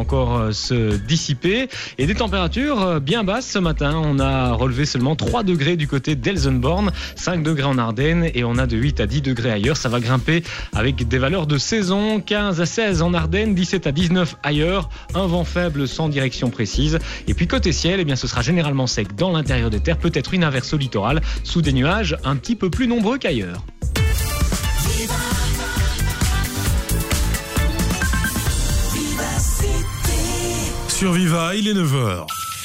encore se dissiper. Et des températures bien basses ce matin. On a relevé seulement 3 degrés du côté d'Elsenborn, 5 degrés en Ardennes et on a de 8 à 10 degrés ailleurs. Ça va grimper avec des valeurs de saison, 15 à 16 en Ardennes, 17 à 19 ailleurs. Un vent faible sans direction précise. Et puis côté ciel, eh bien, ce sera généralement sec dans l'intérieur des terres, peut-être une averse au littoral, sous des nuages un petit peu plus nombreux qu'ailleurs. Sur Viva, il est 9h.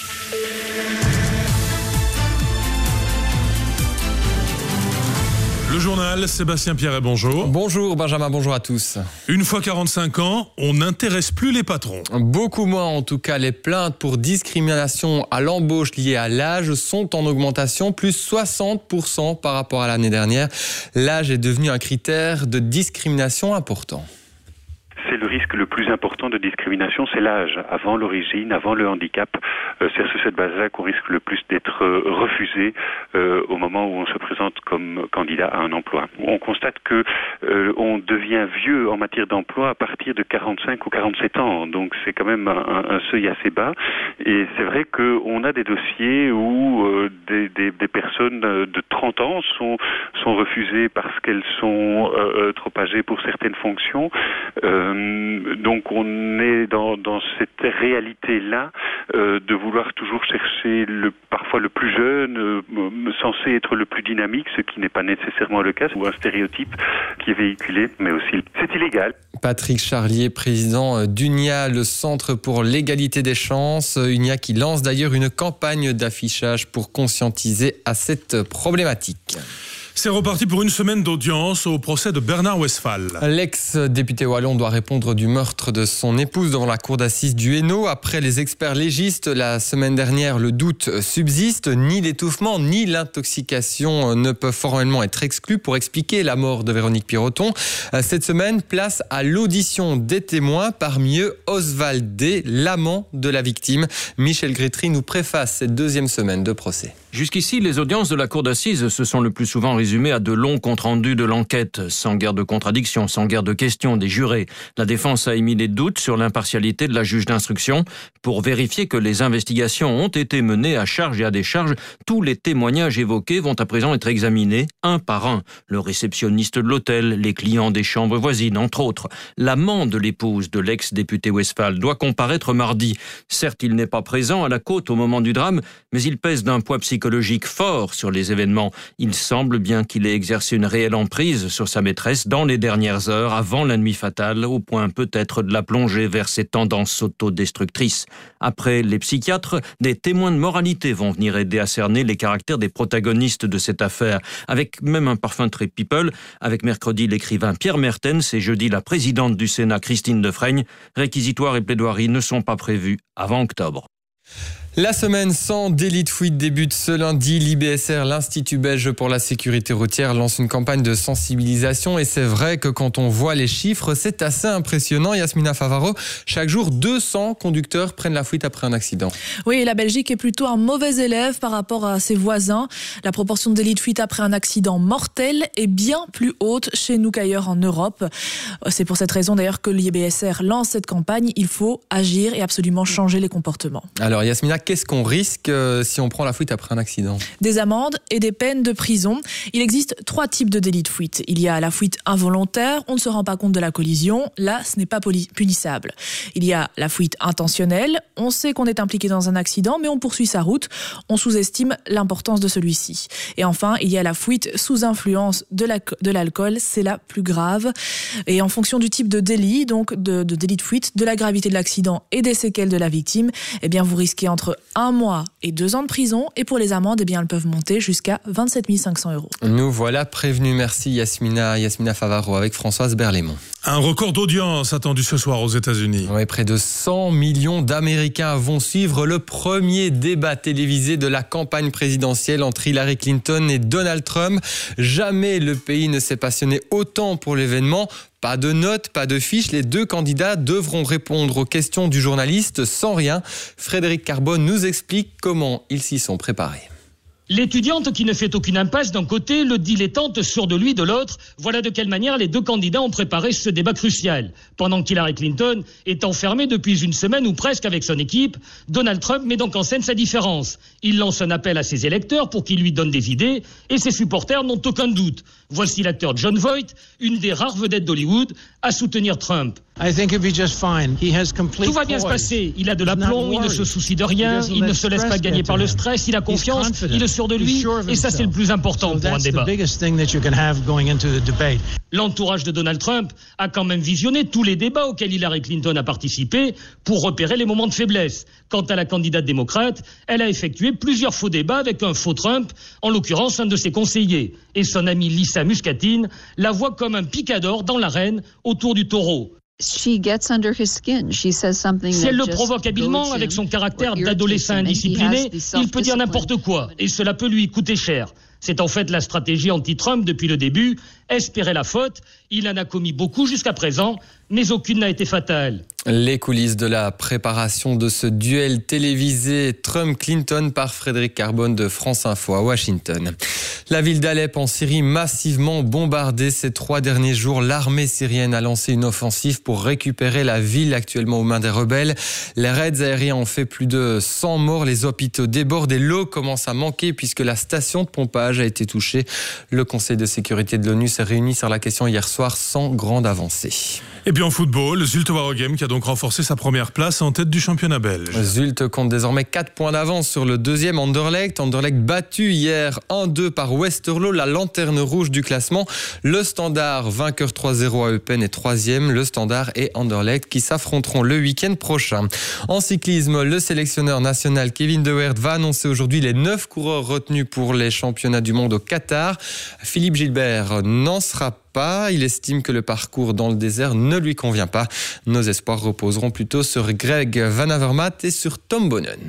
Le journal, Sébastien Pierret, bonjour. Bonjour Benjamin, bonjour à tous. Une fois 45 ans, on n'intéresse plus les patrons. Beaucoup moins en tout cas. Les plaintes pour discrimination à l'embauche liées à l'âge sont en augmentation, plus 60% par rapport à l'année dernière. L'âge est devenu un critère de discrimination important. C'est le risque le plus important de discrimination, c'est l'âge. Avant l'origine, avant le handicap, c'est sur cette base-là qu'on risque le plus d'être refusé au moment où on se présente comme candidat à un emploi. On constate que on devient vieux en matière d'emploi à partir de 45 ou 47 ans, donc c'est quand même un seuil assez bas. Et c'est vrai qu'on a des dossiers où des personnes de 30 ans sont refusées parce qu'elles sont trop âgées pour certaines fonctions. Donc on est dans cette réalité-là de vouloir toujours chercher parfois le plus jeune, censé être le plus dynamique, ce qui n'est pas nécessairement le cas, ou un stéréotype qui est véhiculé, mais aussi c'est illégal. Patrick Charlier, président d'UNIA, le Centre pour l'égalité des chances. UNIA qui lance d'ailleurs une campagne d'affichage pour conscientiser à cette problématique. C'est reparti pour une semaine d'audience au procès de Bernard Westphal. L'ex-député wallon doit répondre du meurtre de son épouse devant la cour d'assises du Hainaut. Après les experts légistes, la semaine dernière, le doute subsiste. Ni l'étouffement, ni l'intoxication ne peuvent formellement être exclus pour expliquer la mort de Véronique Piroton. Cette semaine, place à l'audition des témoins, parmi eux Oswald D., l'amant de la victime. Michel Grétry nous préface cette deuxième semaine de procès. Jusqu'ici, les audiences de la cour d'assises se sont le plus souvent résumées à de longs comptes rendus de l'enquête, sans guère de contradictions, sans guère de questions des jurés. La défense a émis des doutes sur l'impartialité de la juge d'instruction. Pour vérifier que les investigations ont été menées à charge et à décharge, tous les témoignages évoqués vont à présent être examinés un par un. Le réceptionniste de l'hôtel, les clients des chambres voisines, entre autres. L'amant de l'épouse de l'ex-député Westphal doit comparaître mardi. Certes, il n'est pas présent à la côte au moment du drame, mais il pèse d'un poids psychologique fort sur les événements. Il semble bien qu'il ait exercé une réelle emprise sur sa maîtresse dans les dernières heures avant la nuit fatale, au point peut-être de la plonger vers ses tendances autodestructrices. Après les psychiatres, des témoins de moralité vont venir aider à cerner les caractères des protagonistes de cette affaire, avec même un parfum très people, avec mercredi l'écrivain Pierre Mertens et jeudi la présidente du Sénat Christine Defraigne. Réquisitoire et plaidoirie ne sont pas prévus avant octobre. La semaine sans délit de fuite débute ce lundi. L'IBSR, l'Institut belge pour la sécurité routière, lance une campagne de sensibilisation. Et c'est vrai que quand on voit les chiffres, c'est assez impressionnant. Yasmina Favaro, chaque jour, 200 conducteurs prennent la fuite après un accident. Oui, et la Belgique est plutôt un mauvais élève par rapport à ses voisins. La proportion de délits de fuite après un accident mortel est bien plus haute chez nous qu'ailleurs en Europe. C'est pour cette raison d'ailleurs que l'IBSR lance cette campagne. Il faut agir et absolument changer les comportements. Alors Yasmina, qu'est-ce qu'on risque si on prend la fuite après un accident ? Des amendes et des peines de prison. Il existe 3 types de délits de fuite. Il y a la fuite involontaire, on ne se rend pas compte de la collision. Là, ce n'est pas punissable. Il y a la fuite intentionnelle. On sait qu'on est impliqué dans un accident, mais on poursuit sa route. On sous-estime l'importance de celui-ci. Et enfin, il y a la fuite sous influence de l'alcool. C'est la plus grave. Et en fonction du type de délit, donc de délit de fuite, de la gravité de l'accident et des séquelles de la victime, eh bien, vous risquez entre 1 mois et 2 ans de prison. Et pour les amendes, eh bien, elles peuvent monter jusqu'à 27 500 €. Nous voilà prévenus. Merci Yasmina Favaro avec Françoise Berlémont. Un record d'audience attendu ce soir aux États-Unis. Oui, près de 100 millions d'Américains vont suivre le premier débat télévisé de la campagne présidentielle entre Hillary Clinton et Donald Trump. Jamais le pays ne s'est passionné autant pour l'événement. Pas de notes, pas de fiches. Les 2 candidats devront répondre aux questions du journaliste sans rien. Frédéric Carbone nous explique comment ils s'y sont préparés. L'étudiante qui ne fait aucune impasse d'un côté, le dilettante sûr de lui de l'autre, voilà de quelle manière les deux candidats ont préparé ce débat crucial. Pendant qu'Hillary Clinton est enfermée depuis une semaine ou presque avec son équipe, Donald Trump met donc en scène sa différence. Il lance un appel à ses électeurs pour qu'ils lui donnent des idées et ses supporters n'ont aucun doute. Voici l'acteur Jon Voight, une des rares vedettes d'Hollywood, à soutenir Trump. Tout va bien se passer. Il a de l'aplomb, il ne se soucie de rien, il ne se laisse pas gagner par le stress, il a confiance, il est sûr de lui, et ça c'est le plus important pour un débat. L'entourage de Donald Trump a quand même visionné tous les débats auxquels Hillary Clinton a participé pour repérer les moments de faiblesse. Quant à la candidate démocrate, elle a effectué plusieurs faux débats avec un faux Trump, en l'occurrence un de ses conseillers. Et son amie Lisa Muscatine la voit comme un picador dans l'arène autour du taureau. Si elle le provoque habilement avec son caractère d'adolescent indiscipliné, il peut dire n'importe quoi et cela peut lui coûter cher. C'est en fait la stratégie anti-Trump depuis le début, espérer la faute. Il en a commis beaucoup jusqu'à présent, mais aucune n'a été fatale. Les coulisses de la préparation de ce duel télévisé Trump-Clinton par Frédéric Carbone de France Info à Washington. La ville d'Alep en Syrie massivement bombardée ces 3 derniers jours. L'armée syrienne a lancé une offensive pour récupérer la ville actuellement aux mains des rebelles. Les raids aériens ont fait plus de 100 morts. Les hôpitaux débordent et l'eau commence à manquer puisque la station de pompage a été touchée. Le Conseil de sécurité de l'ONU s'est réuni sur la question hier soir sans grande avancée. Et puis en football, Zulte Waregem qui a donc renforcé sa première place en tête du championnat belge. Zulte compte désormais 4 points d'avance sur le deuxième Anderlecht. Anderlecht battu hier 1-2 par Westerlo, la lanterne rouge du classement. Le Standard, vainqueur 3-0 à Eupen, est 3e. Le Standard et Anderlecht qui s'affronteront le week-end prochain. En cyclisme, le sélectionneur national Kevin De Weert va annoncer aujourd'hui les 9 coureurs retenus pour les championnats du monde au Qatar. Philippe Gilbert n'en sera pas. Il estime que le parcours dans le désert ne lui convient pas. Nos espoirs reposeront plutôt sur Greg Van Avermaet et sur Tom Bonnen.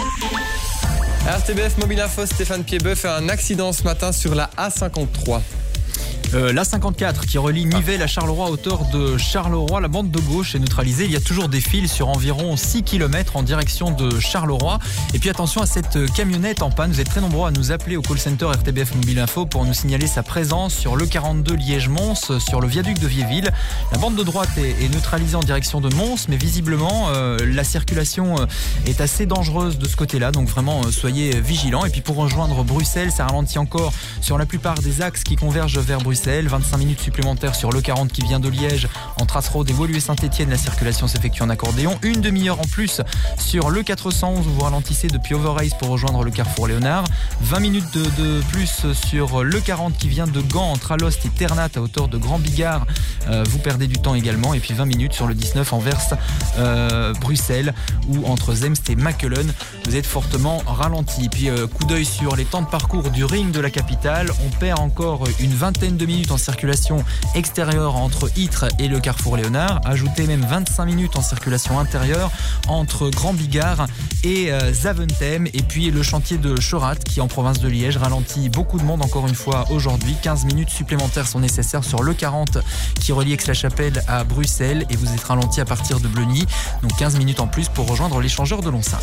RTBF Mobile Info, Stéphane Piedboeuf a un accident ce matin sur la A53. La 54 qui relie Nivelles à Charleroi à hauteur de Charleroi. La bande de gauche est neutralisée. Il y a toujours des fils sur environ 6 km en direction de Charleroi. Et puis attention à cette camionnette en panne. Vous êtes très nombreux à nous appeler au call center RTBF Mobile Info pour nous signaler sa présence sur le 42 Liège-Mons, sur le viaduc de Viéville. La bande de droite est neutralisée en direction de Mons, mais visiblement la circulation est assez dangereuse de ce côté-là. Donc vraiment soyez vigilants. Et puis pour rejoindre Bruxelles, ça ralentit encore sur la plupart des axes qui convergent vers Bruxelles. 25 minutes supplémentaires sur le 40 qui vient de Liège. Entre Asrode et Woluwe et Saint-Etienne, la circulation s'effectue en accordéon. Une demi-heure en plus sur le 411 où vous ralentissez depuis Overijse pour rejoindre le carrefour Léonard. 20 minutes de plus sur le 40 qui vient de Gand entre Alost et Ternat à hauteur de Grand Bigard. Vous perdez du temps également. Et puis 20 minutes sur le 19 envers Bruxelles ou entre Zemst et Makelen. Vous êtes fortement ralenti. Puis coup d'œil sur les temps de parcours du ring de la capitale. On perd encore une vingtaine de minutes en circulation extérieure entre Ytre et le carrefour Léonard. Ajoutez même 25 minutes en circulation intérieure entre Grand Bigard et Zaventem. Et puis le chantier de Chorat qui en province de Liège ralentit beaucoup de monde encore une fois aujourd'hui. 15 minutes supplémentaires sont nécessaires sur le 40 qui relie Aix-la-Chapelle à Bruxelles et vous êtes ralenti à partir de Bleuny. Donc 15 minutes en plus pour rejoindre l'échangeur de Lonsin.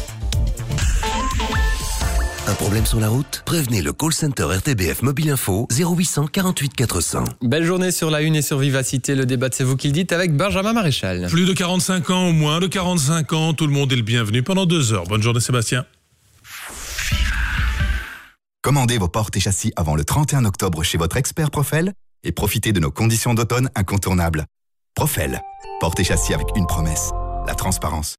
Un problème sur la route? Prévenez le call center RTBF Mobile Info 0800 48 400. Belle journée sur la une et sur Vivacité. Le débat de C'est vous qui le dites avec Benjamin Maréchal. Plus de 45 ans ou moins de 45 ans, tout le monde est le bienvenu pendant 2 heures. Bonne journée Sébastien. Commandez vos portes et châssis avant le 31 octobre chez votre expert Profel et profitez de nos conditions d'automne incontournables. Profel, portes et châssis avec une promesse, la transparence.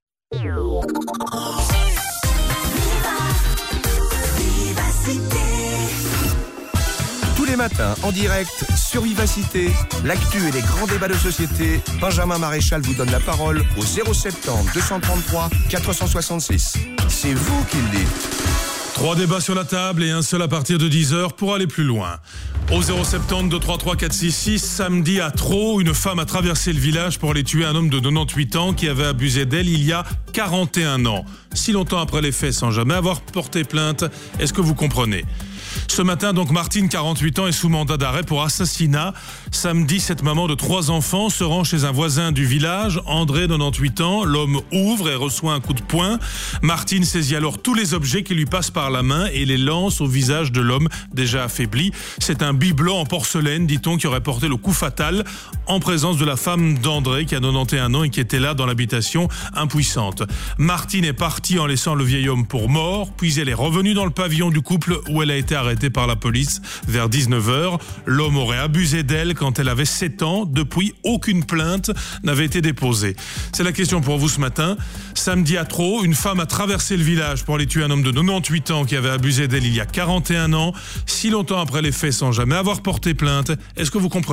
Tous les matins, en direct, sur Vivacité, l'actu et les grands débats de société, Benjamin Maréchal vous donne la parole au 070 233 466. C'est vous qui le dites. 3 débats sur la table et un seul à partir de 10h pour aller plus loin. Au 070 233 466, samedi à Traux, une femme a traversé le village pour aller tuer un homme de 98 ans qui avait abusé d'elle il y a 41 ans. Si longtemps après les faits sans jamais avoir porté plainte, est-ce que vous comprenez ? Ce matin, donc, Martine, 48 ans, est sous mandat d'arrêt pour assassinat. Samedi, cette maman de 3 enfants se rend chez un voisin du village, André, 98 ans. L'homme ouvre et reçoit un coup de poing. Martine saisit alors tous les objets qui lui passent par la main et les lance au visage de l'homme déjà affaibli. C'est un bibelot en porcelaine, dit-on, qui aurait porté le coup fatal en présence de la femme d'André, qui a 91 ans et qui était là dans l'habitation, impuissante. Martine est partie en laissant le vieil homme pour mort, puis elle est revenue dans le pavillon du couple où elle a été arrêtée par la police vers 19h. L'homme aurait abusé d'elle quand elle avait 7 ans. Depuis, aucune plainte n'avait été déposée. C'est la question pour vous ce matin. Samedi à Traux, une femme a traversé le village pour aller tuer un homme de 98 ans qui avait abusé d'elle il y a 41 ans, si longtemps après les faits sans jamais avoir porté plainte. Est-ce que vous comprenez ?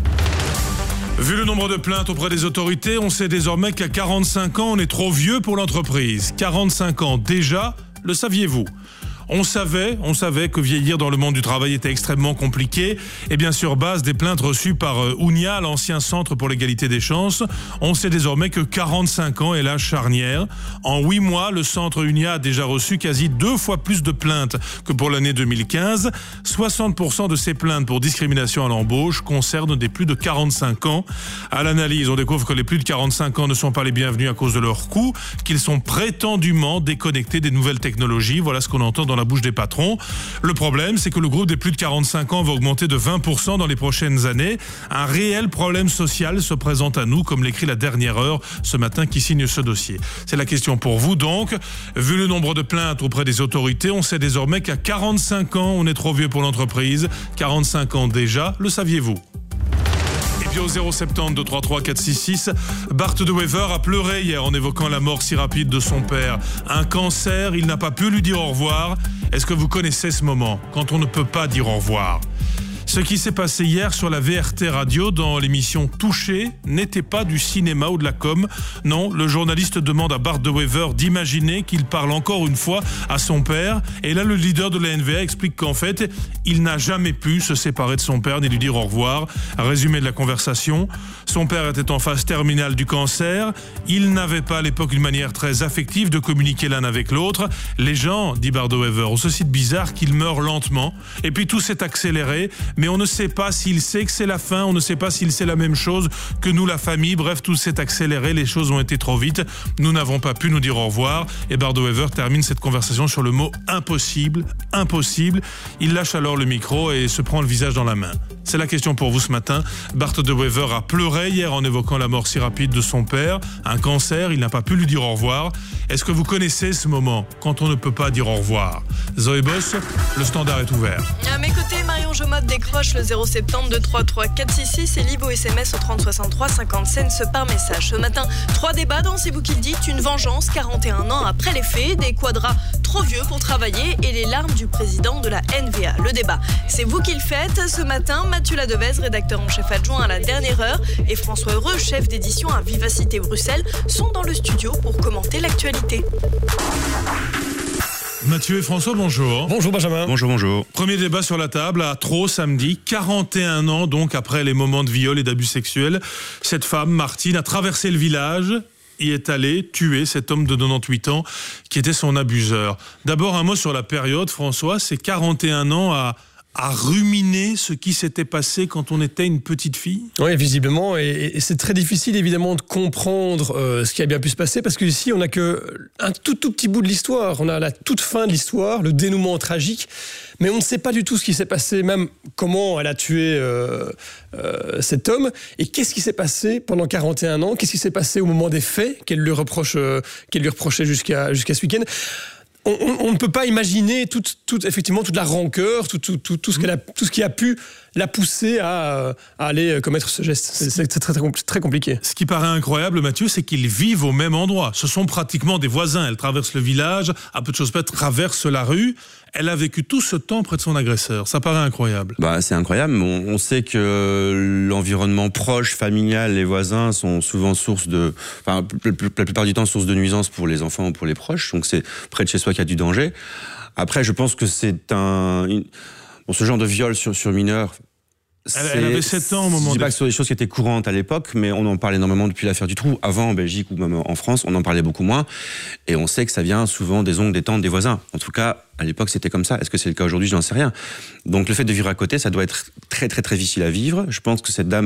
Vu le nombre de plaintes auprès des autorités, on sait désormais qu'à 45 ans, on est trop vieux pour l'entreprise. 45 ans déjà, le saviez-vous ? On savait que vieillir dans le monde du travail était extrêmement compliqué. Et bien sur base des plaintes reçues par Ounia, l'ancien centre pour l'égalité des chances, on sait désormais que 45 ans est l'âge charnière. En 8 mois, le centre Ounia a déjà reçu quasi 2 fois plus de plaintes que pour l'année 2015. 60% de ces plaintes pour discrimination à l'embauche concernent des plus de 45 ans. À l'analyse, on découvre que les plus de 45 ans ne sont pas les bienvenus à cause de leur coût, qu'ils sont prétendument déconnectés des nouvelles technologies. Voilà ce qu'on entend dans la bouche des patrons. Le problème, c'est que le groupe des plus de 45 ans va augmenter de 20% dans les prochaines années. Un réel problème social se présente à nous, comme l'écrit La Dernière Heure ce matin qui signe ce dossier. C'est la question pour vous donc. Vu le nombre de plaintes auprès des autorités, on sait désormais qu'à 45 ans, on est trop vieux pour l'entreprise. 45 ans déjà, le saviez-vous ? Puis au 070 233 466, Bart de Wever a pleuré hier en évoquant la mort si rapide de son père. Un cancer, il n'a pas pu lui dire au revoir. Est-ce que vous connaissez ce moment, quand on ne peut pas dire au revoir ? Ce qui s'est passé hier sur la VRT Radio dans l'émission Touché n'était pas du cinéma ou de la com. Non, le journaliste demande à Bart de Wever d'imaginer qu'il parle encore une fois à son père. Et là, le leader de la NVA explique qu'en fait, il n'a jamais pu se séparer de son père ni lui dire au revoir. Résumé de la conversation, son père était en phase terminale du cancer. Il n'avait pas à l'époque une manière très affective de communiquer l'un avec l'autre. Les gens, dit Bart de Wever, ont ceci de bizarre qu'ils meurent lentement. Et puis tout s'est accéléré. Mais on ne sait pas s'il sait que c'est la fin, on ne sait pas s'il sait la même chose que nous, la famille. Bref, tout s'est accéléré, les choses ont été trop vite. Nous n'avons pas pu nous dire au revoir. Et Bart de Wever termine cette conversation sur le mot impossible. Impossible. Il lâche alors le micro et se prend le visage dans la main. C'est la question pour vous ce matin. Bart de Wever a pleuré hier en évoquant la mort si rapide de son père. Un cancer, il n'a pas pu lui dire au revoir. Est-ce que vous connaissez ce moment, quand on ne peut pas dire au revoir ? Zoé Boss, le standard est ouvert. À mes côtés, Marion Jomat décroche le 070 233 466 et Libo SMS au 3063, 50 cents par message. Ce matin, 3 débats dans C'est vous qui le dites, une vengeance 41 ans après les faits, des quadras trop vieux pour travailler et les larmes du président de la NVA. Le débat, c'est vous qui le faites. Ce matin, Mathieu Ladevez, rédacteur en chef adjoint à La Dernière Heure, et François Heureux, chef d'édition à Vivacité Bruxelles, sont dans le studio pour commenter l'actualité. Mathieu et François, bonjour. Bonjour Benjamin. Bonjour. Premier débat sur la table à Traux samedi, 41 ans donc après les moments de viol et d'abus sexuels. Cette femme, Martine, a traversé le village, y est allée tuer cet homme de 98 ans qui était son abuseur. D'abord un mot sur la période, François, c'est 41 ans à ruminer ce qui s'était passé quand on était une petite fille. Oui, visiblement, et c'est très difficile évidemment de comprendre ce qui a bien pu se passer, parce qu'ici on n'a qu'un tout petit bout de l'histoire, on a la toute fin de l'histoire, le dénouement tragique, mais on ne sait pas du tout ce qui s'est passé, même comment elle a tué cet homme, et qu'est-ce qui s'est passé pendant 41 ans, qu'est-ce qui s'est passé au moment des faits qu'elle lui reprochait jusqu'à ce week-end. On ne peut pas imaginer effectivement toute la rancœur, tout ce qui a pu la pousser à aller commettre ce geste. C'est très compliqué. Ce qui paraît incroyable, Mathieu, c'est qu'ils vivent au même endroit. Ce sont pratiquement des voisins. Elle traverse le village, à peu de choses près, traverse la rue. Elle a vécu tout ce temps près de son agresseur. Ça paraît incroyable. C'est incroyable. On sait que l'environnement proche, familial, les voisins sont souvent la plupart du temps source de nuisances pour les enfants ou pour les proches. Donc c'est près de chez soi qu'il y a du danger. Après, je pense que c'est ce genre de viol sur mineur, Elle avait 7 ans au moment Je dis pas que ce sont des choses qui étaient courantes à l'époque, mais on en parle énormément depuis l'affaire du trou. Avant, en Belgique ou même en France, on en parlait beaucoup moins. Et on sait que ça vient souvent des oncles, des tantes, des voisins. En tout cas, à l'époque, c'était comme ça. Est-ce que c'est le cas aujourd'hui ? Je n'en sais rien. Donc le fait de vivre à côté, ça doit être très très très difficile à vivre. Je pense que cette dame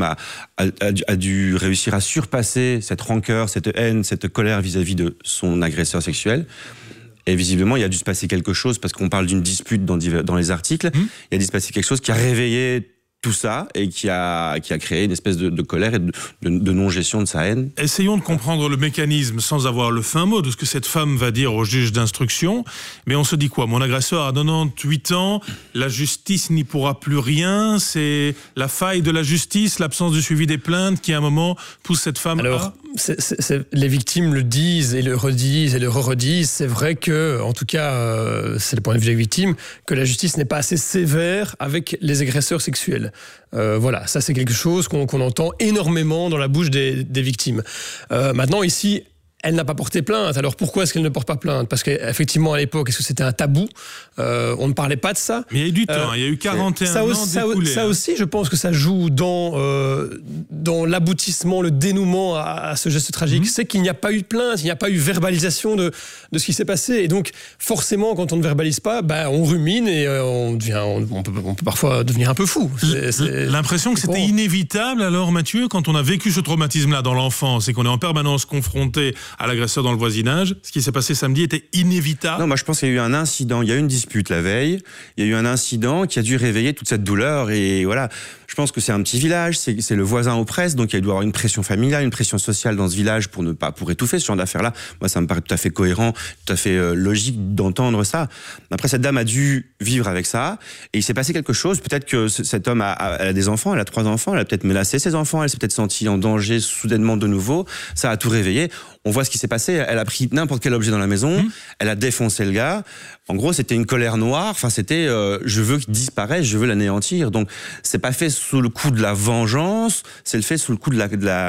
a dû réussir à surpasser cette rancœur, cette haine, cette colère vis-à-vis de son agresseur sexuel. Et visiblement, il a dû se passer quelque chose, parce qu'on parle d'une dispute dans les articles. Il a dû se passer quelque chose qui a réveillé tout ça et qui a créé une espèce de colère et de non-gestion de sa haine. Essayons de comprendre le mécanisme sans avoir le fin mot de ce que cette femme va dire au juge d'instruction. Mais on se dit quoi ? Mon agresseur a 98 ans, la justice n'y pourra plus rien, c'est la faille de la justice, l'absence de suivi des plaintes qui à un moment pousse cette femme à... Les victimes le disent et le redisent et le re-redisent. C'est vrai que, en tout cas, c'est le point de vue des victimes, que la justice n'est pas assez sévère avec les agresseurs sexuels. Voilà, ça c'est quelque chose qu'on entend énormément dans la bouche des victimes. Maintenant, ici, elle n'a pas porté plainte. Alors pourquoi est-ce qu'elle ne porte pas plainte ? Parce qu'effectivement, à l'époque, est-ce que c'était un tabou ? On ne parlait pas de ça. Mais il y a eu du temps, il y a eu 41 ans d'écoulés. Ça aussi, je pense que ça joue dans l'aboutissement, le dénouement à ce geste tragique. C'est qu'il n'y a pas eu de plainte, il n'y a pas eu verbalisation de ce qui s'est passé. Et donc, forcément, quand on ne verbalise pas, on rumine et on peut parfois devenir un peu fou. L'impression que c'était inévitable, alors, Mathieu, quand on a vécu ce traumatisme-là dans l'enfance et qu'on est en permanence confronté à l'agresseur dans le voisinage, ce qui s'est passé samedi était inévitable. Non, moi je pense qu'il y a eu un incident, il y a eu une dispute la veille, il y a eu un incident qui a dû réveiller toute cette douleur et voilà. Je pense que c'est un petit village, c'est le voisin aux presses, donc il doit y avoir une pression familiale, une pression sociale dans ce village pour étouffer ce genre d'affaires-là. Moi ça me paraît tout à fait cohérent, tout à fait logique d'entendre ça. Après cette dame a dû vivre avec ça et il s'est passé quelque chose. Peut-être que cet homme elle a des enfants, elle a 3 enfants, elle a peut-être menacé ses enfants, elle s'est peut-être sentie en danger soudainement de nouveau. Ça a tout réveillé. On voit ce qui s'est passé. Elle a pris n'importe quel objet dans la maison. Elle a défoncé le gars. En gros, c'était une colère noire. Enfin, c'était je veux qu'il disparaisse, je veux l'anéantir. Donc, c'est pas fait sous le coup de la vengeance. C'est le fait sous le coup de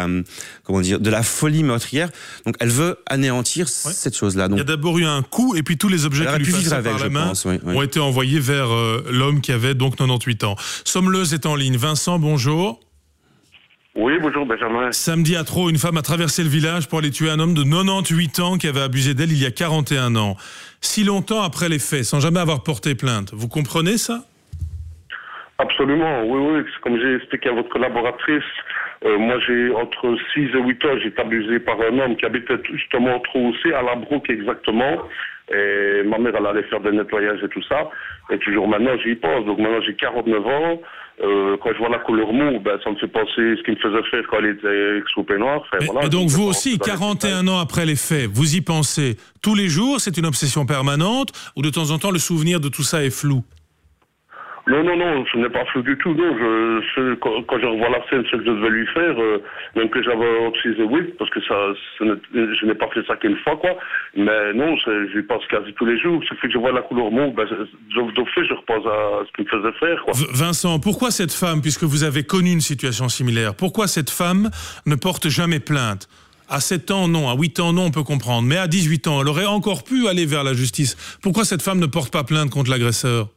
la folie meurtrière. Donc, elle veut anéantir cette chose-là. Donc, il y a d'abord eu un coup, et puis tous les objets qui lui passaient par la main ont été envoyés vers l'homme qui avait donc 98 ans. Sommeuse est en ligne. Vincent, bonjour. Oui, bonjour Benjamin. Samedi à Trot, une femme a traversé le village pour aller tuer un homme de 98 ans qui avait abusé d'elle il y a 41 ans. Si longtemps après les faits, sans jamais avoir porté plainte. Vous comprenez ça ? Absolument, oui. Comme j'ai expliqué à votre collaboratrice, moi j'ai entre 6 et 8 ans, j'ai été abusé par un homme qui habitait justement trop aussi, à la Brouque exactement. Et ma mère, elle allait faire des nettoyages et tout ça. Et toujours maintenant, j'y pense. Donc maintenant, j'ai 49 ans. Quand je vois la couleur mou, ça me fait penser ce qu'il me faisait faire quand il était sous peignoir. Et donc vous aussi, 41 ans après les faits, vous y pensez tous les jours? C'est une obsession permanente? Ou de temps en temps, le souvenir de tout ça est flou? Non, ce n'est pas flou du tout. Non, quand je revois la scène, ce que je devais lui faire, même que j'avais entre 6 et 8, parce que je n'ai pas fait ça qu'une fois, quoi. Mais non, j'y pense quasi tous les jours. Il suffit que je vois la couleur mauve, je repense à ce qu'il me faisait faire, quoi. Vincent, pourquoi cette femme, puisque vous avez connu une situation similaire, pourquoi cette femme ne porte jamais plainte? À 7 ans, non. À 8 ans, non, on peut comprendre. Mais à 18 ans, elle aurait encore pu aller vers la justice. Pourquoi cette femme ne porte pas plainte contre l'agresseur?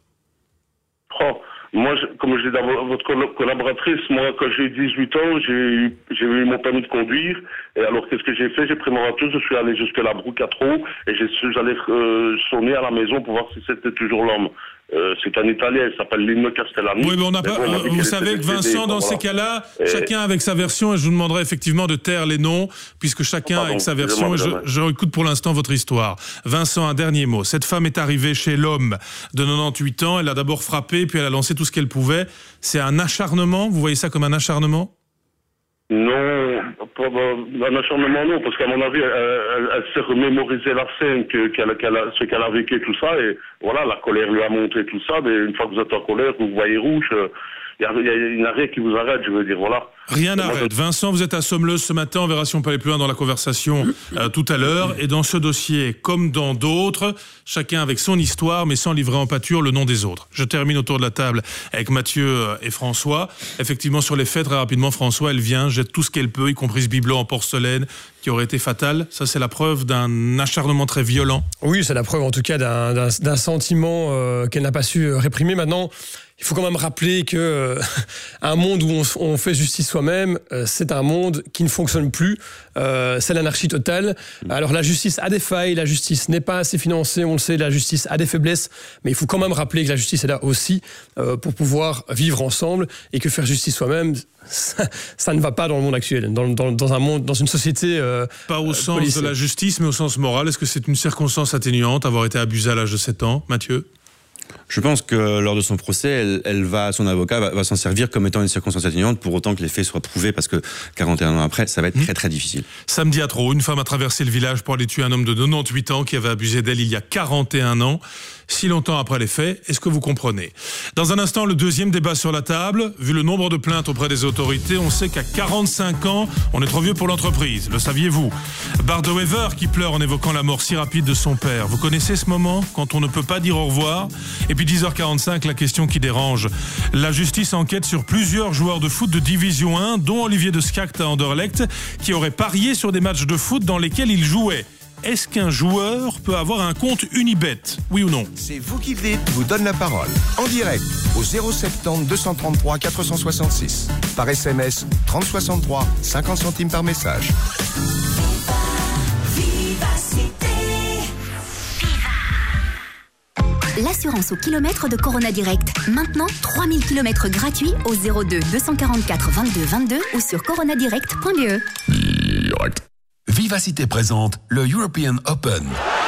Moi, comme je dis à votre collaboratrice, moi, quand j'ai 18 ans, j'ai eu mon permis de conduire. Et alors, qu'est-ce que j'ai fait? J'ai pris mon voiture, je suis allé jusqu'à la Brouque à Trot, et j'allais sonner à la maison pour voir si c'était toujours l'homme. C'est un Italien, il s'appelle Lino Castellani. Oui, mais on n'a pas. Vous savez que Vincent, dans ces cas-là, chacun avec sa version, et je vous demanderai effectivement de taire les noms, puisque chacun avec sa version, et je écoute pour l'instant votre histoire. Vincent, un dernier mot. Cette femme est arrivée chez l'homme de 98 ans, elle a d'abord frappé, puis elle a lancé tout ce qu'elle pouvait. C'est un acharnement? Vous voyez ça comme un acharnement? Non, un acharnement non, parce qu'à mon avis, elle s'est remémorisé la scène, ce qu'elle a vécu, tout ça, et voilà, la colère lui a montré tout ça, mais une fois que vous êtes en colère, vous voyez rouge, il n'y a rien qui vous arrête, je veux dire, voilà. Rien n'arrête. Vincent, vous êtes à Sommeuse ce matin, on verra si on peut aller plus loin dans la conversation tout à l'heure, et dans ce dossier, comme dans d'autres, chacun avec son histoire, mais sans livrer en pâture le nom des autres. Je termine autour de la table avec Mathieu et François. Effectivement, sur les faits, très rapidement, François, elle vient, jette tout ce qu'elle peut, y compris ce bibelot en porcelaine, qui aurait été fatal. Ça, c'est la preuve d'un acharnement très violent. Oui, c'est la preuve, en tout cas, d'un sentiment qu'elle n'a pas su réprimer. Maintenant, il faut quand même rappeler que un monde où on fait justice soi-même, c'est un monde qui ne fonctionne plus. C'est l'anarchie totale. Alors la justice a des failles, la justice n'est pas assez financée, on le sait, la justice a des faiblesses, mais il faut quand même rappeler que la justice est là aussi pour pouvoir vivre ensemble et que faire justice soi-même, ça ne va pas dans le monde actuel, dans un monde, dans une société. Pas au sens policée. de la justice, mais au sens moral. Est-ce que c'est une circonstance atténuante, avoir été abusé à l'âge de 7 ans, Mathieu ? Je pense que lors de son procès, son avocat va s'en servir comme étant une circonstance atténuante pour autant que les faits soient prouvés, parce que 41 ans après, ça va être très très difficile. Samedi à Trot, une femme a traversé le village pour aller tuer un homme de 98 ans qui avait abusé d'elle il y a 41 ans. Si longtemps après les faits, est-ce que vous comprenez ? Dans un instant, le deuxième débat sur la table. Vu le nombre de plaintes auprès des autorités, on sait qu'à 45 ans, on est trop vieux pour l'entreprise. Le saviez-vous ? Bardo Wever qui pleure en évoquant la mort si rapide de son père. Vous connaissez ce moment quand on ne peut pas dire au revoir ? Et puis 10h45, la question qui dérange. La justice enquête sur plusieurs joueurs de foot de Division 1, dont Olivier de Schacht à Anderlecht, qui aurait parié sur des matchs de foot dans lesquels il jouait. Est-ce qu'un joueur peut avoir un compte Unibet ? Oui ou non ? C'est vous qui le dites, vous donne la parole. En direct, au 070 233 466. Par SMS, 3063, 50 centimes par message. L'assurance au kilomètre de Corona Direct. Maintenant, 3000 km gratuits au 02 244 22 22 ou sur coronadirect.be. Vivacité présente le European Open.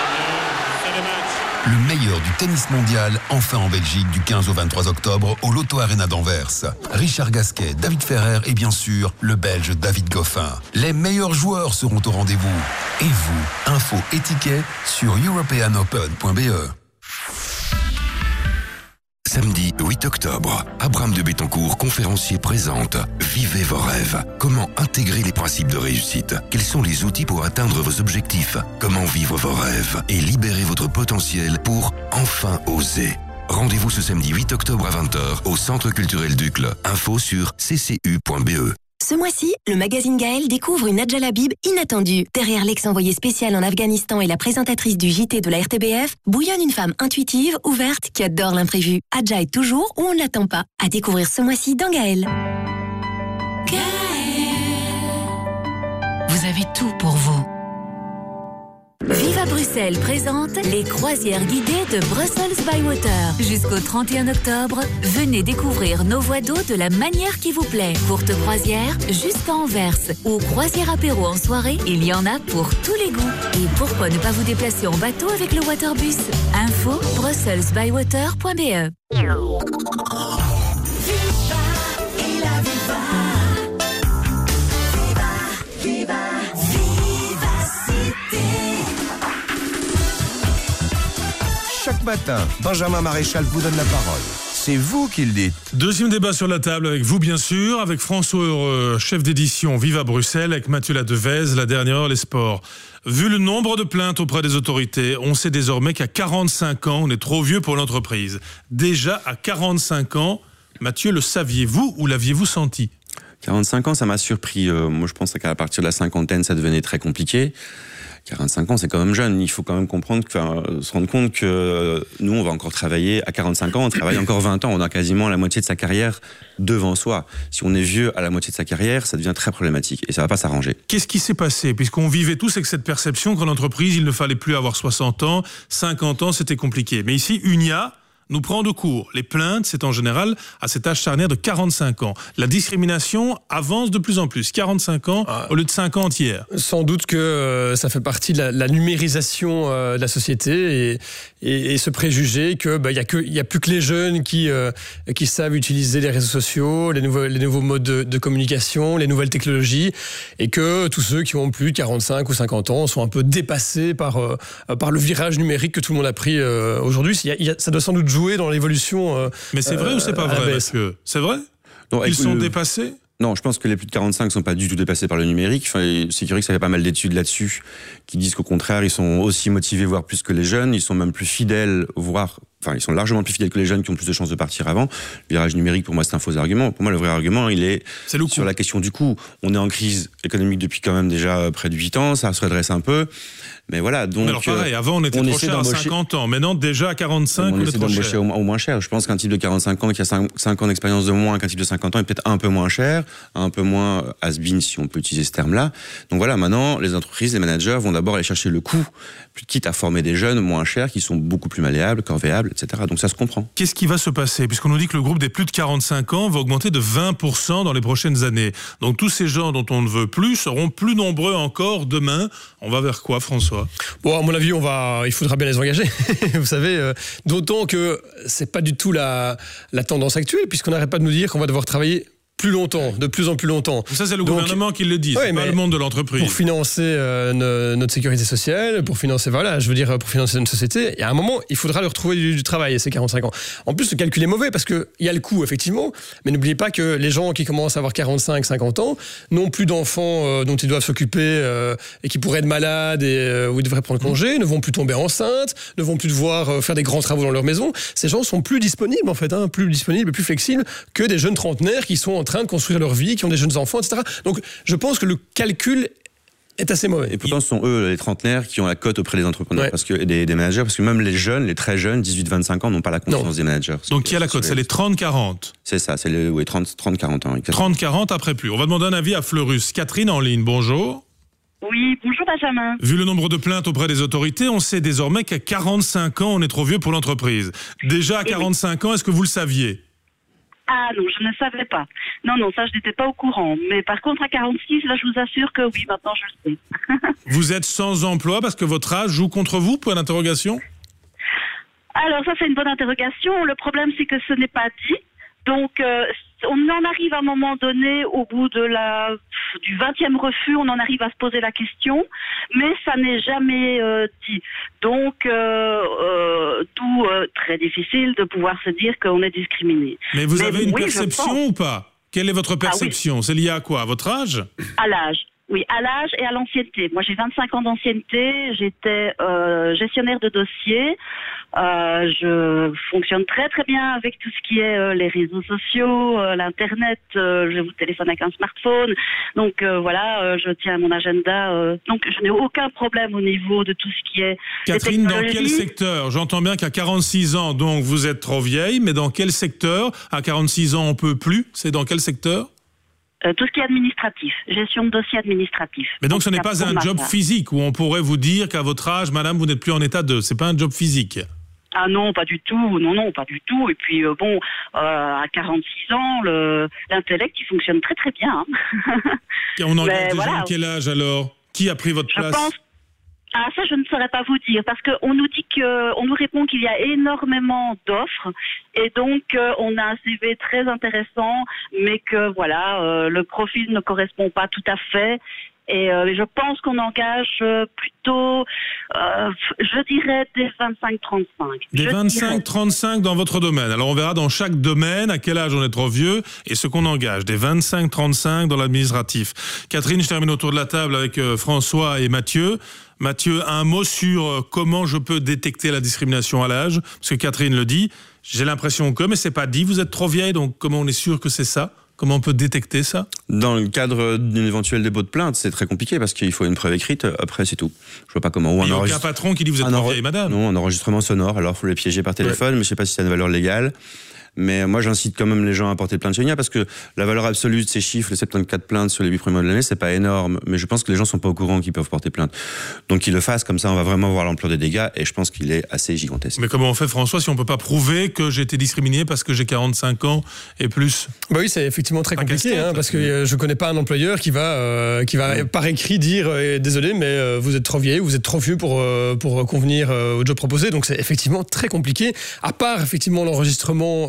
Le meilleur du tennis mondial, enfin en Belgique du 15 au 23 octobre au Lotto Arena d'Anvers. Richard Gasquet, David Ferrer et bien sûr, le Belge David Goffin. Les meilleurs joueurs seront au rendez-vous. Et vous, info et tickets sur europeanopen.be. Samedi 8 octobre, Abraham de Bettencourt, conférencier, présente Vivez vos rêves. Comment intégrer les principes de réussite ? Quels sont les outils pour atteindre vos objectifs ? Comment vivre vos rêves et libérer votre potentiel pour enfin oser ? Rendez-vous ce samedi 8 octobre à 20h au Centre culturel d'Uccle. Info sur ccu.be. Ce mois-ci, le magazine Gaël découvre une Adja Labib inattendue. Derrière l'ex-envoyé spécial en Afghanistan et la présentatrice du JT de la RTBF, bouillonne une femme intuitive, ouverte, qui adore l'imprévu. Adja est toujours où on ne l'attend pas. À découvrir ce mois-ci dans Gaël. Vous avez tout pour vous. Viva Bruxelles présente les croisières guidées de Brussels by Water. Jusqu'au 31 octobre, venez découvrir nos voies d'eau de la manière qui vous plaît. Courte croisière jusqu'à Anvers ou croisière apéro en soirée, il y en a pour tous les goûts. Et pourquoi ne pas vous déplacer en bateau avec le Waterbus ? Info brusselsbywater.be. Chaque matin, Benjamin Maréchal vous donne la parole. C'est vous qui le dites. Deuxième débat sur la table avec vous, bien sûr, avec François Heureux, chef d'édition Viva Bruxelles, avec Mathieu Ladevez, la dernière heure, les sports. Vu le nombre de plaintes auprès des autorités, on sait désormais qu'à 45 ans, on est trop vieux pour l'entreprise. Déjà à 45 ans, Mathieu, le saviez-vous ou l'aviez-vous senti ? 45 ans, ça m'a surpris. Moi, je pensais qu'à partir de la cinquantaine, ça devenait très compliqué. 45 ans, c'est quand même jeune. Il faut quand même se rendre compte que nous, on va encore travailler. À 45 ans, on travaille encore 20 ans. On a quasiment la moitié de sa carrière devant soi. Si on est vieux à la moitié de sa carrière, ça devient très problématique et ça va pas s'arranger. Qu'est-ce qui s'est passé ? Puisqu'on vivait tous avec cette perception qu'en entreprise, il ne fallait plus avoir 60 ans, 50 ans, c'était compliqué. Mais ici, UNIA nous prend de court. Les plaintes, c'est en général à cet âge charnière de 45 ans. La discrimination avance de plus en plus. 45 ans au lieu de 50 hier. Sans doute que ça fait partie de la numérisation de la société et ce préjugé que y a plus que les jeunes qui savent utiliser les réseaux sociaux, les nouveaux modes de communication, les nouvelles technologies, et que tous ceux qui ont plus de 45 ou 50 ans sont un peu dépassés par le virage numérique que tout le monde a pris aujourd'hui. Ça doit sans doute jouer dans l'évolution. Mais c'est vrai ou c'est pas vrai, parce que c'est vrai ? Non, ils sont dépassés ? Non, je pense que les plus de 45 ne sont pas du tout dépassés par le numérique. Enfin, c'est curieux que ça fait pas mal d'études là-dessus qui disent qu'au contraire, ils sont aussi motivés, voire plus que les jeunes. Ils sont même plus fidèles, ils sont largement plus fidèles que les jeunes qui ont plus de chances de partir avant. Le virage numérique, pour moi, c'est un faux argument. Pour moi, le vrai argument, il est sur la question du coût. On est en crise économique depuis quand même déjà près de 8 ans. Ça se redresse un peu. Mais voilà, donc. Mais alors pareil, avant on était trop cher à 50 ans. Maintenant, déjà à 45, on est trop cher. Au moins cher. Je pense qu'un type de 45 ans qui a 5 ans d'expérience de moins qu'un type de 50 ans est peut-être un peu moins cher, un peu moins has-been, si on peut utiliser ce terme-là. Donc voilà, maintenant, les entreprises, les managers vont d'abord aller chercher le coût, quitte à former des jeunes moins chers qui sont beaucoup plus malléables, corvéables, etc. Donc ça se comprend. Qu'est-ce qui va se passer? Puisqu'on nous dit que le groupe des plus de 45 ans va augmenter de 20% dans les prochaines années. Donc tous ces gens dont on ne veut plus seront plus nombreux encore demain. On va vers quoi, François? Bon, à mon avis, il faudra bien les engager. Vous savez, d'autant que c'est pas du tout la tendance actuelle, puisqu'on n'arrête pas de nous dire qu'on va devoir travailler plus longtemps, de plus en plus longtemps. Ça, c'est le gouvernement qui le dit, c'est pas le monde de l'entreprise. Pour financer notre sécurité sociale, pour financer notre société, il y a un moment, il faudra leur trouver du travail à ces 45 ans. En plus, le calcul est mauvais parce qu'il y a le coût, effectivement, mais n'oubliez pas que les gens qui commencent à avoir 45, 50 ans n'ont plus d'enfants dont ils doivent s'occuper et qui pourraient être malades ou ils devraient prendre congé, ne vont plus tomber enceintes, ne vont plus devoir faire des grands travaux dans leur maison. Ces gens sont plus disponibles, en fait, plus disponibles, plus flexibles que des jeunes trentenaires qui sont en train de construire leur vie, qui ont des jeunes enfants, etc. Donc, je pense que le calcul est assez mauvais. Et pourtant, ce sont eux, les trentenaires, qui ont la cote auprès des entrepreneurs, et des managers, parce que même les jeunes, les très jeunes, 18-25 ans, n'ont pas la confiance des managers. Donc, qui a la cote? C'est les 30-40? C'est ça, c'est les 30-40 ans. 30-40 après plus. On va demander un avis à Fleurus. Catherine en ligne, bonjour. Oui, bonjour Benjamin. Vu le nombre de plaintes auprès des autorités, on sait désormais qu'à 45 ans, on est trop vieux pour l'entreprise. Déjà à 45 ans, est-ce que vous le saviez? Ah non, je ne savais pas. Non, ça, je n'étais pas au courant. Mais par contre, à 46, là, je vous assure que oui, maintenant, je le sais. Vous êtes sans emploi parce que votre âge joue contre vous, point d'interrogation? Alors, ça, c'est une bonne interrogation. Le problème, c'est que ce n'est pas dit. Donc, on en arrive à un moment donné, au bout du 20e refus, on en arrive à se poser la question, mais ça n'est jamais dit. Donc, tout très difficile de pouvoir se dire qu'on est discriminé. Mais vous avez une perception ou pas? Quelle est votre perception? C'est lié à quoi? À votre âge? À l'âge. Oui, à l'âge et à l'ancienneté. Moi, j'ai 25 ans d'ancienneté, j'étais gestionnaire de dossiers. Je fonctionne très très bien avec tout ce qui est les réseaux sociaux, l'internet. Je vous téléphone avec un smartphone. Donc voilà, je tiens à mon agenda. Donc je n'ai aucun problème au niveau de tout ce qui est Catherine, dans quel secteur? J'entends bien qu'à 46 ans, donc vous êtes trop vieille, mais dans quel secteur? À 46 ans, on peut plus. C'est dans quel secteur? Tout ce qui est administratif, gestion de dossiers administratifs. Mais donc ce n'est pas un job physique où on pourrait vous dire qu'à votre âge, madame, vous n'êtes plus en état de... C'est pas un job physique. Ah non, pas du tout. Non, pas du tout. Et puis à 46 ans, l'intellect, il fonctionne très très bien. Et on engage des gens à quel âge alors? Qui a pris votre place? Ah, ça, je ne saurais pas vous dire, parce qu'on nous dit on nous répond qu'il y a énormément d'offres, et donc on a un CV très intéressant, mais que voilà, le profil ne correspond pas tout à fait. Et je pense qu'on engage plutôt, je dirais, des 25-35. Des 25-35 dans votre domaine. Alors on verra dans chaque domaine à quel âge on est trop vieux et ce qu'on engage. Des 25-35 dans l'administratif. Catherine, je termine autour de la table avec François et Mathieu. Mathieu, un mot sur comment je peux détecter la discrimination à l'âge. Parce que Catherine le dit, j'ai l'impression que, mais c'est pas dit, vous êtes trop vieille, donc comment on est sûr que c'est ça? Comment on peut détecter ça? Dans le cadre d'une éventuelle dépôt de plainte, c'est très compliqué parce qu'il faut une preuve écrite, après c'est tout. Je vois pas comment. Il n'y a aucun patron qui dit vous êtes trop vieille, madame. Non, un enregistrement sonore, alors il faut les piéger par téléphone, mais je sais pas si ça a une valeur légale. Mais moi, j'incite quand même les gens à porter plainte chez Unia parce que la valeur absolue de ces chiffres, les 74 plaintes sur les 8 premiers mois de l'année, c'est pas énorme. Mais je pense que les gens sont pas au courant qu'ils peuvent porter plainte. Donc qu'ils le fassent, comme ça, on va vraiment voir l'ampleur des dégâts et je pense qu'il est assez gigantesque. Mais comment on fait, François, si on peut pas prouver que j'ai été discriminé parce que j'ai 45 ans et plus? Bah oui, c'est effectivement très compliqué, parce que je connais pas un employeur qui va par écrit dire désolé, mais vous êtes trop vieille, vous êtes trop vieux pour convenir au job proposé. Donc c'est effectivement très compliqué. À part effectivement l'enregistrement.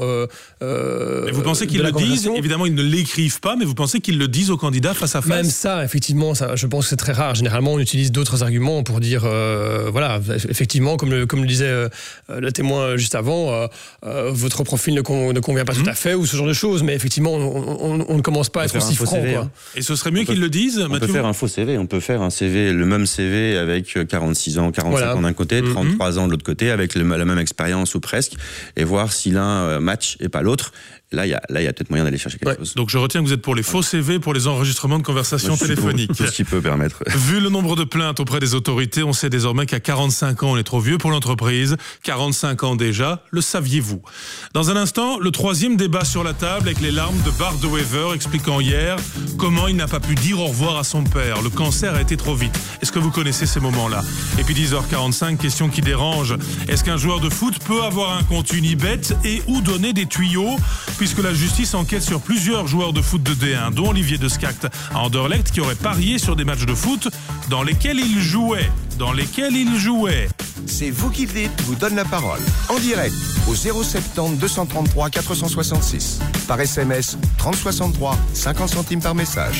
Et vous pensez qu'ils le disent? Évidemment, ils ne l'écrivent pas, mais vous pensez qu'ils le disent aux candidats face à face? Même ça, effectivement, ça, je pense que c'est très rare. Généralement, on utilise d'autres arguments pour dire, voilà, effectivement, comme le disait le témoin juste avant, votre profil ne convient pas tout à fait, ou ce genre de choses. Mais effectivement, on ne commence pas à être aussi franc. Quoi. Et ce serait mieux qu'ils le disent, Mathieu? On peut faire un faux CV. On peut faire un CV, le même CV avec 46 ans, 45 ans d'un côté, 33 ans de l'autre côté, avec la même expérience ou presque, et voir si l'un match et pas l'autre. là, il y a peut-être moyen d'aller chercher quelque chose. Donc je retiens que vous êtes pour les faux CV, pour les enregistrements de conversations téléphoniques. Tout ce qui peut permettre. Vu le nombre de plaintes auprès des autorités, on sait désormais qu'à 45 ans, on est trop vieux pour l'entreprise. 45 ans déjà, le saviez-vous? Dans un instant, le troisième débat sur la table avec les larmes de Bart de Wever expliquant hier comment il n'a pas pu dire au revoir à son père. Le cancer a été trop vite. Est-ce que vous connaissez ces moments-là? Et puis 10h45, question qui dérange. Est-ce qu'un joueur de foot peut avoir un compte Unibet et ou donner des tuyaux? Puisque la justice enquête sur plusieurs joueurs de foot de D1, dont Olivier de Scact à Anderlecht, qui aurait parié sur des matchs de foot dans lesquels il jouait. C'est vous qui le dites, vous donne la parole. En direct, au 070 233 466. Par SMS, 3063, 50 centimes par message.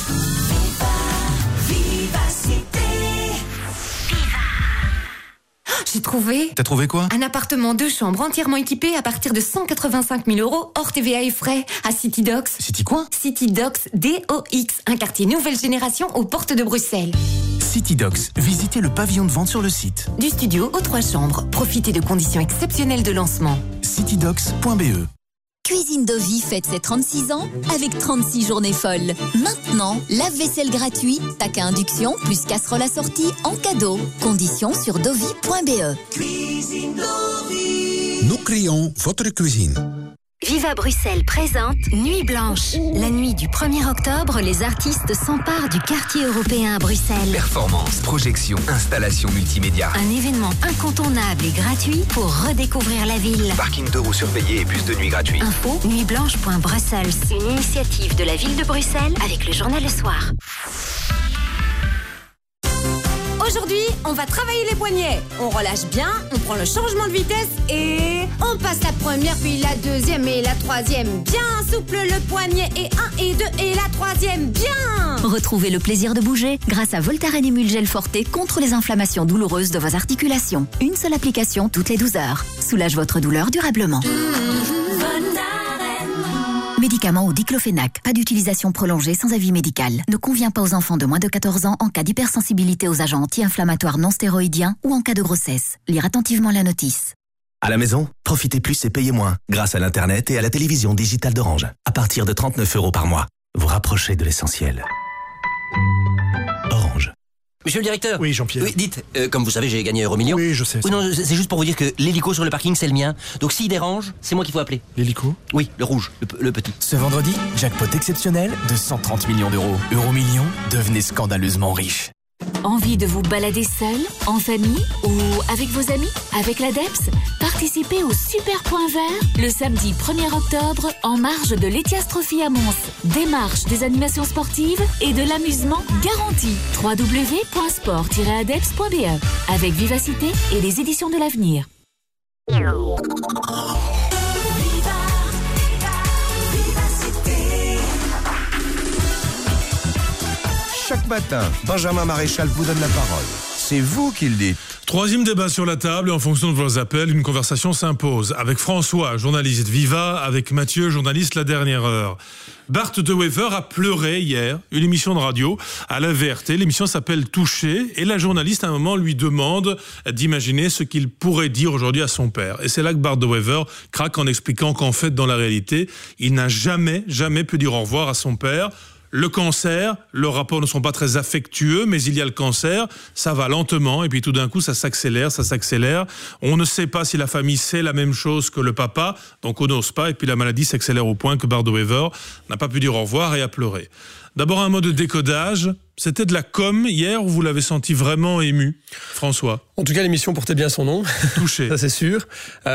J'ai trouvé. T'as trouvé quoi? Un appartement 2 chambres entièrement équipé à partir de 185 000 € hors TVA et frais à City Docks. City quoi? City Docks DOX, un quartier nouvelle génération aux portes de Bruxelles. City Docks, visitez le pavillon de vente sur le site. Du studio aux 3 chambres. Profitez de conditions exceptionnelles de lancement. citydocs.be. Cuisine Dovy fête ses 36 ans avec 36 journées folles. Maintenant, lave-vaisselle gratuit, tac à induction plus casserole assortie en cadeau. Conditions sur dovy.be. Cuisine Dovy. Nous créons votre cuisine. Viva Bruxelles présente Nuit Blanche. La nuit du 1er octobre, les artistes s'emparent du quartier européen à Bruxelles. Performance, projection, installation multimédia. Un événement incontournable et gratuit pour redécouvrir la ville. Parking 2 roues surveillés et bus de nuit gratuits. Info nuitblanche.brussels. Une initiative de la ville de Bruxelles avec le journal Le Soir. Aujourd'hui, on va travailler les poignets. On relâche bien, on prend le changement de vitesse et on passe la première, puis la deuxième et la troisième. Bien souple le poignet et 1 et 2 et la troisième. Bien. Retrouvez le plaisir de bouger grâce à Voltaren Emulgel Forte contre les inflammations douloureuses de vos articulations. Une seule application toutes les 12 heures. Soulage votre douleur durablement. Médicament ou diclofénac. Pas d'utilisation prolongée sans avis médical. Ne convient pas aux enfants de moins de 14 ans en cas d'hypersensibilité aux agents anti-inflammatoires non stéroïdiens ou en cas de grossesse. Lire attentivement la notice. À la maison, profitez plus et payez moins grâce à l'Internet et à la télévision digitale d'Orange. À partir de 39 € par mois. Vous rapprochez de l'essentiel. Orange. Monsieur le directeur. Oui, Jean-Pierre. Oui, dites, comme vous savez, j'ai gagné Euromillions. Oui, je sais. Oui, non, c'est juste pour vous dire que l'hélico sur le parking, c'est le mien. Donc s'il dérange, c'est moi qu'il faut appeler. L'hélico? Oui, le rouge, le petit. Ce vendredi, jackpot exceptionnel de 130 millions d'euros. Euromillions, devenez scandaleusement riche. Envie de vous balader seul, en famille ou avec vos amis? Avec l'ADEPS, participez au Super Point Vert le samedi 1er octobre en marge de l'Etias Trophy à Mons. Démarche, des animations sportives et de l'amusement garanti. www.sport-adeps.be avec Vivacité et les éditions de l'avenir. Chaque matin, Benjamin Maréchal vous donne la parole. C'est vous qui le dites. Troisième débat sur la table et en fonction de vos appels, une conversation s'impose. Avec François, journaliste Viva, avec Mathieu, journaliste La Dernière Heure. Bart de Wever a pleuré hier, une émission de radio à la VRT. L'émission s'appelle Touché et la journaliste à un moment lui demande d'imaginer ce qu'il pourrait dire aujourd'hui à son père. Et c'est là que Bart de Wever craque en expliquant qu'en fait, dans la réalité, il n'a jamais pu dire au revoir à son père. Le cancer, leurs rapports ne sont pas très affectueux, mais il y a le cancer, ça va lentement, et puis tout d'un coup, ça s'accélère. On ne sait pas si la famille sait la même chose que le papa, donc on n'ose pas, et puis la maladie s'accélère au point que Bart de Wever n'a pas pu dire au revoir et a pleuré. D'abord, un mot de décodage. C'était de la com hier, où vous l'avez senti vraiment ému, François? En tout cas, l'émission portait bien son nom. Touché. Ça, c'est sûr.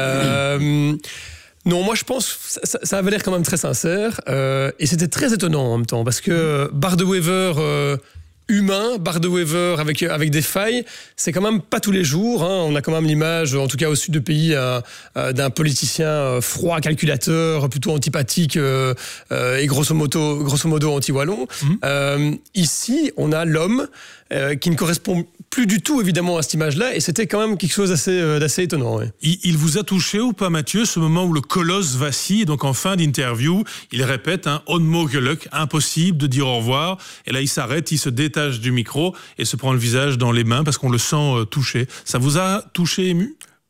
Non, moi je pense que ça avait l'air quand même très sincère et c'était très étonnant en même temps parce que Bart de Wever humain, Bart de Wever avec des failles, c'est quand même pas tous les jours. Hein. On a quand même l'image, en tout cas au sud du pays, d'un politicien froid, calculateur, plutôt antipathique et grosso modo anti-wallon. Ici, on a l'homme qui ne correspond plus du tout évidemment à cette image-là, et c'était quand même quelque chose d'assez étonnant. Ouais. Il vous a touché ou pas, Mathieu, ce moment où le colosse vacille, donc en fin d'interview, il répète onmogelijk, impossible de dire au revoir, et là il s'arrête, il se détache du micro et se prend le visage dans les mains parce qu'on le sent touché. Ça vous a touché, ému ?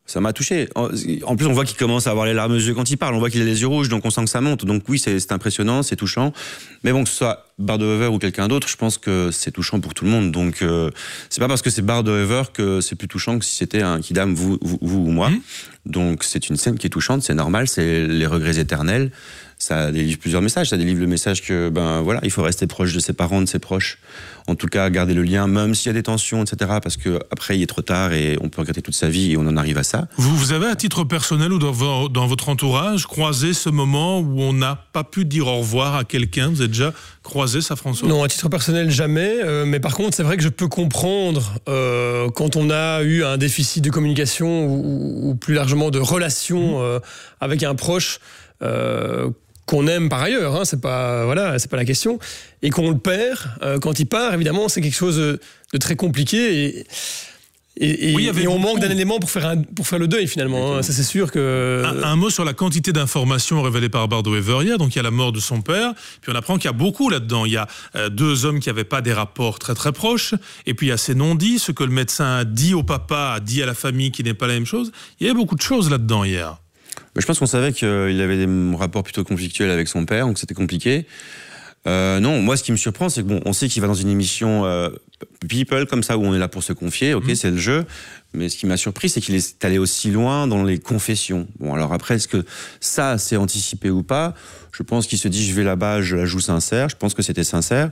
Ça m'a touché. En plus, on voit qu'il commence à avoir les larmes aux yeux quand il parle. On voit qu'il a les yeux rouges, donc on sent que ça monte. Donc oui, c'est impressionnant, c'est touchant. Mais bon, que ce soit Bart de Wever ou quelqu'un d'autre, je pense que c'est touchant pour tout le monde. Donc c'est pas parce que c'est Bart de Wever que c'est plus touchant que si c'était un Kidam, vous ou moi. Donc c'est une scène qui est touchante, c'est normal, c'est les regrets éternels. Ça délivre plusieurs messages. Ça délivre le message que, il faut rester proche de ses parents, de ses proches. En tout cas, garder le lien, même s'il y a des tensions, etc. Parce que après, il est trop tard et on peut regretter toute sa vie et on en arrive à ça. Vous avez, à titre personnel ou dans votre entourage, croisé ce moment où on n'a pas pu dire au revoir à quelqu'un? Vous avez déjà croisé ça, François? Non, à titre personnel, jamais. Mais par contre, c'est vrai que je peux comprendre quand on a eu un déficit de communication ou plus largement de relation avec un proche, qu'on aime par ailleurs, hein, c'est pas la question, et qu'on le perd quand il part. Évidemment, c'est quelque chose de très compliqué et on manque d'un élément pour faire le deuil finalement. Hein. Ça, c'est sûr que. Un mot sur la quantité d'informations révélées par Bart de Wever hier. Donc il y a la mort de son père, puis on apprend qu'il y a beaucoup là-dedans. Il y a 2 hommes qui n'avaient pas des rapports très très proches, et puis il y a ces non-dits, ce que le médecin a dit au papa, a dit à la famille, qui n'est pas la même chose. Il y a beaucoup de choses là-dedans hier. Je pense qu'on savait qu'il avait des rapports plutôt conflictuels avec son père, donc c'était compliqué. Non, moi ce qui me surprend, c'est que on sait qu'il va dans une émission People comme ça où on est là pour se confier, c'est le jeu. Mais ce qui m'a surpris, c'est qu'il est allé aussi loin dans les confessions. Bon, alors après, est-ce que ça c'est anticipé ou pas? Je pense qu'il se dit je vais là-bas, je la joue sincère. Je pense que c'était sincère.